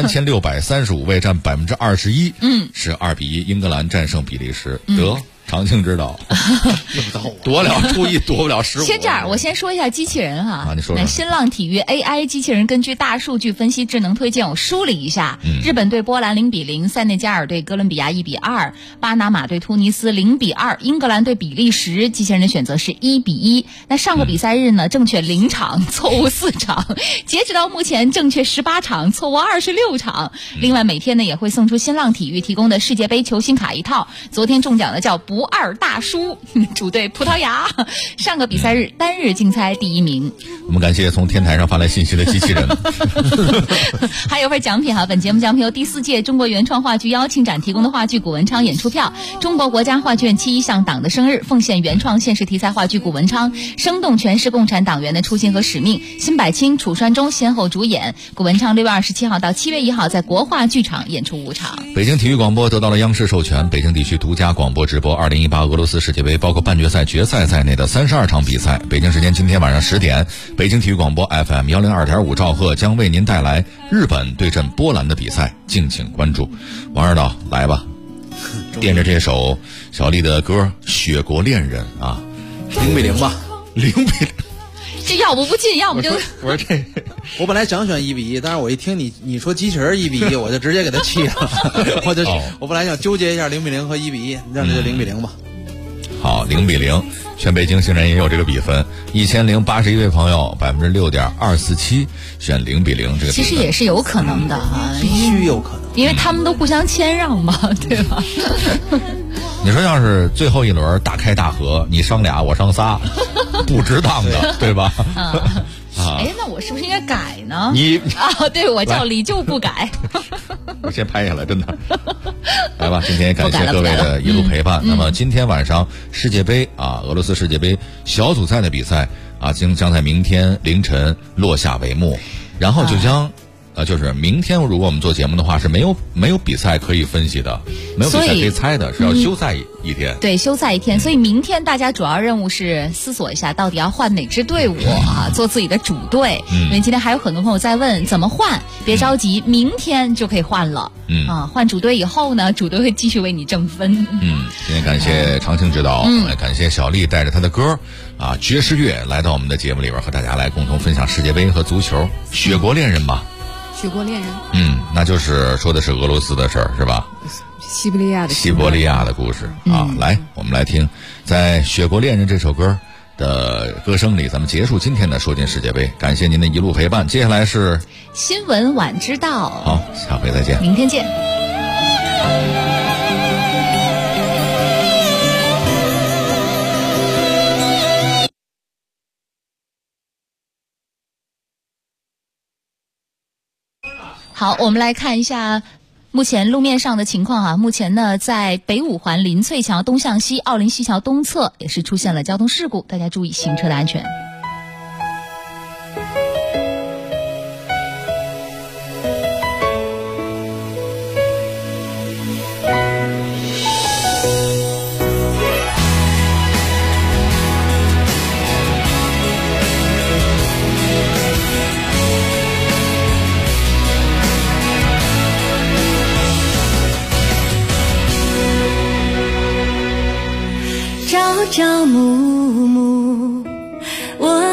，3635位占21%，是2-1，英格兰战胜比利时，得。长庆知道，夺了初1，夺不了15。 先这样，我先说一下机器人哈。 你说。 新浪体育 AI 机器人根据大数据分析智能推荐，我梳理一下：日本对波兰0-0，塞内加尔对哥伦比亚1-2，巴拿马对突尼斯0-2，英格兰对比利时，机器人的选择是1-1。那上个比赛日呢，正确0场，错误4场，截止到目前正确18场，错误26场。另外每天呢也会送出新浪体育提供的世界杯球星卡1套，昨天中奖的叫不二大叔，主队葡萄牙，上个比赛日单日竞猜第1名。 我们感谢从天台上发来信息的机器人。 还有份奖品本节目奖品由第4届中国原创话剧邀请展提供的话剧古文昌演出票，中国国家话剧院7.1向党的生日，奉献原创现实题材话剧古文昌，生动诠释共产党员的初心和使命。辛柏青、楚川中先后主演。古文昌6月27号到7月1号在国画剧场演出5场。 北京体育广播得到了央视授权，北京地区独家广播直播2018俄罗斯世界杯包括半决赛、决赛在内的32场比赛。北京时间今天晚上10点，北京体育广播 FM 102.5兆赫将为您带来日本对阵波兰的比赛，敬请关注。王二导，来吧，垫着这首小丽的歌《雪国恋人》啊 ，0-0吧 ，0-0。 这要不进，要不就我说这，我本来想选1-1，但是我一听你说机器人1-1，我就直接给他气了。我本来想纠结一下0-0和1-1，让这就0-0吧。 好，0-0，全北京竟然也有这个比分，1081位朋友6.247%选0-0，这个其实也是有可能的啊， 必须有可能， 因为他们都互相谦让嘛，对吧？ 你说要是最后一轮大开大合，你伤俩我伤仨，不值当的，对吧？ 那我是不是应该改呢？对，我叫李就不改。 我先拍下来，真的。来吧，今天也感谢各位的一路陪伴。那么今天晚上世界杯俄罗斯世界杯小组赛的比赛将在明天凌晨落下帷幕，然后就将就是明天如果我们做节目的话是没有比赛可以分析的，没有比赛可以猜的，是要休赛一天。 对，休赛一天，所以明天大家主要任务是思索一下到底要换哪支队伍做自己的主队。因为今天还有很多朋友在问怎么换，别着急，明天就可以换了。换主队以后呢，主队会继续为你挣分。 今天感谢长青指导，感谢小丽带着她的歌爵士乐来到我们的节目里边，和大家来共同分享世界杯和足球。雪国恋人吧。 雪国恋人， 那就是说的是俄罗斯的事儿，是吧？ 西伯利亚的故事来，我们来听，在《雪国恋人》这首歌的歌声里，咱们结束今天的说进世界杯。感谢您的一路陪伴，接下来是新闻晚知道。 好，下回再见， 明天见。好，我们来看一下目前路面上的情况目前呢，在北五环林翠桥东向西奥林西桥东侧也是出现了交通事故，大家注意行车的安全。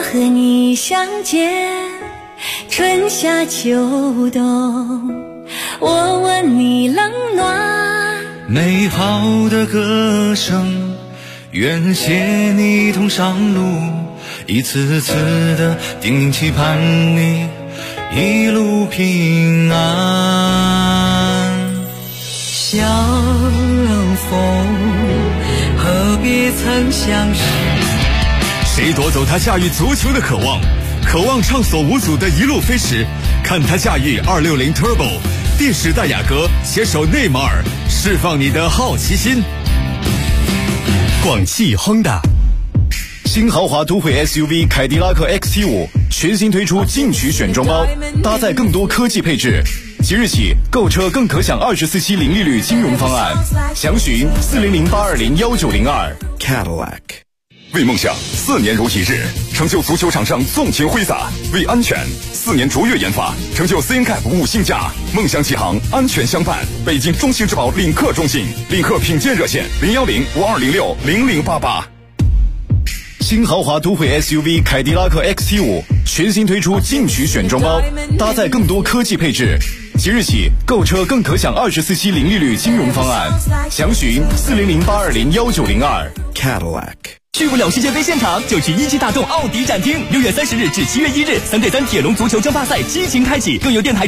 和你相见，春夏秋冬，我问你冷暖。 美好的歌声，愿携你同上路，一次次的叮咛期盼你一路平安。 相逢何必曾相识。 谁夺走他驾驭足球的渴望？渴望畅所无阻的一路飞驰，看他驾驭260 Turbo， 电时代雅阁携手内马尔，释放你的好奇心。广汽亨达新豪华都会 SUV 凯迪拉克 XT5 全新推出进取选装包，搭载更多科技配置。即日起购车更可享24期零利率金融方案，详询40082019002 Cadillac。为梦想4年如一日，成就足球场上纵情挥洒；为安全4年卓越研发，成就 CNCAP 5星架。梦想启航，安全相伴。北京中兴质保领克中心，领克品鉴热线01052060088。新豪华都会 SUV 凯迪拉克 XT5 全新推出进取选装包，搭载更多科技配置。即日起购车更可享24期零利率金融方案，详询40082019002 Cadillac。 去不了世界杯现场，就去一汽大众奥迪展厅。6月30日至7月1日，3对3铁笼足球争霸赛激情开启，更有电台